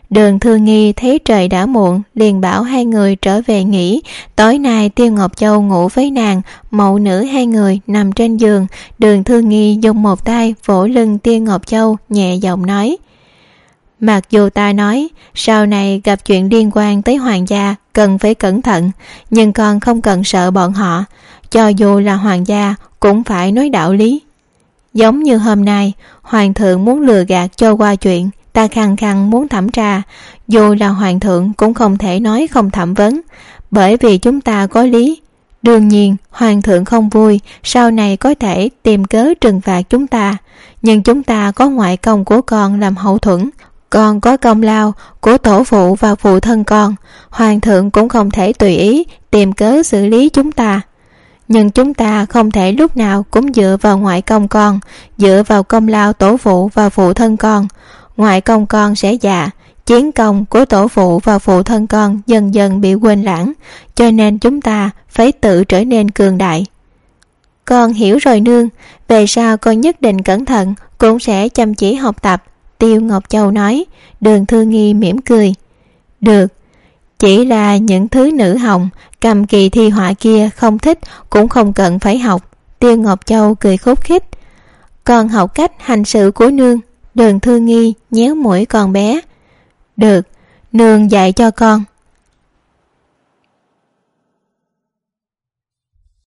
Đường Thư Nghi thấy trời đã muộn, liền bảo hai người trở về nghỉ. Tối nay Tiêu Ngọc Châu ngủ với nàng, mẫu nữ hai người nằm trên giường. Đường Thư Nghi dùng một tay vỗ lưng Tiêu Ngọc Châu, nhẹ giọng nói: mặc dù ta nói sau này gặp chuyện liên quan tới hoàng gia cần phải cẩn thận, nhưng con không cần sợ bọn họ. Cho dù là hoàng gia cũng phải nói đạo lý. Giống như hôm nay hoàng thượng muốn lừa gạt cho qua chuyện, ta khăng khăng muốn thẩm tra. Dù là hoàng thượng cũng không thể nói không thẩm vấn, bởi vì chúng ta có lý. Đương nhiên hoàng thượng không vui, sau này có thể tìm cớ trừng phạt chúng ta, nhưng chúng ta có ngoại công của con làm hậu thuẫn, còn có công lao của tổ phụ và phụ thân con. Hoàng thượng cũng không thể tùy ý tìm cớ xử lý chúng ta. Nhưng chúng ta không thể lúc nào cũng dựa vào ngoại công con, dựa vào công lao tổ phụ và phụ thân con. Ngoại công con sẽ già, chiến công của tổ phụ và phụ thân con dần dần bị quên lãng, cho nên chúng ta phải tự trở nên cường đại. Con hiểu rồi nương, về sau con nhất định cẩn thận, cũng sẽ chăm chỉ học tập. Tiêu Ngọc Châu nói. Đường Thư Nghi mỉm cười: được, chỉ là những thứ nữ hồng cầm kỳ thi họa kia không thích cũng không cần phải học. Tiêu Ngọc Châu cười khúc khích: con học cách hành sự của nương. Đường Thư Nghi nhéo mũi con bé: được, nương dạy cho con.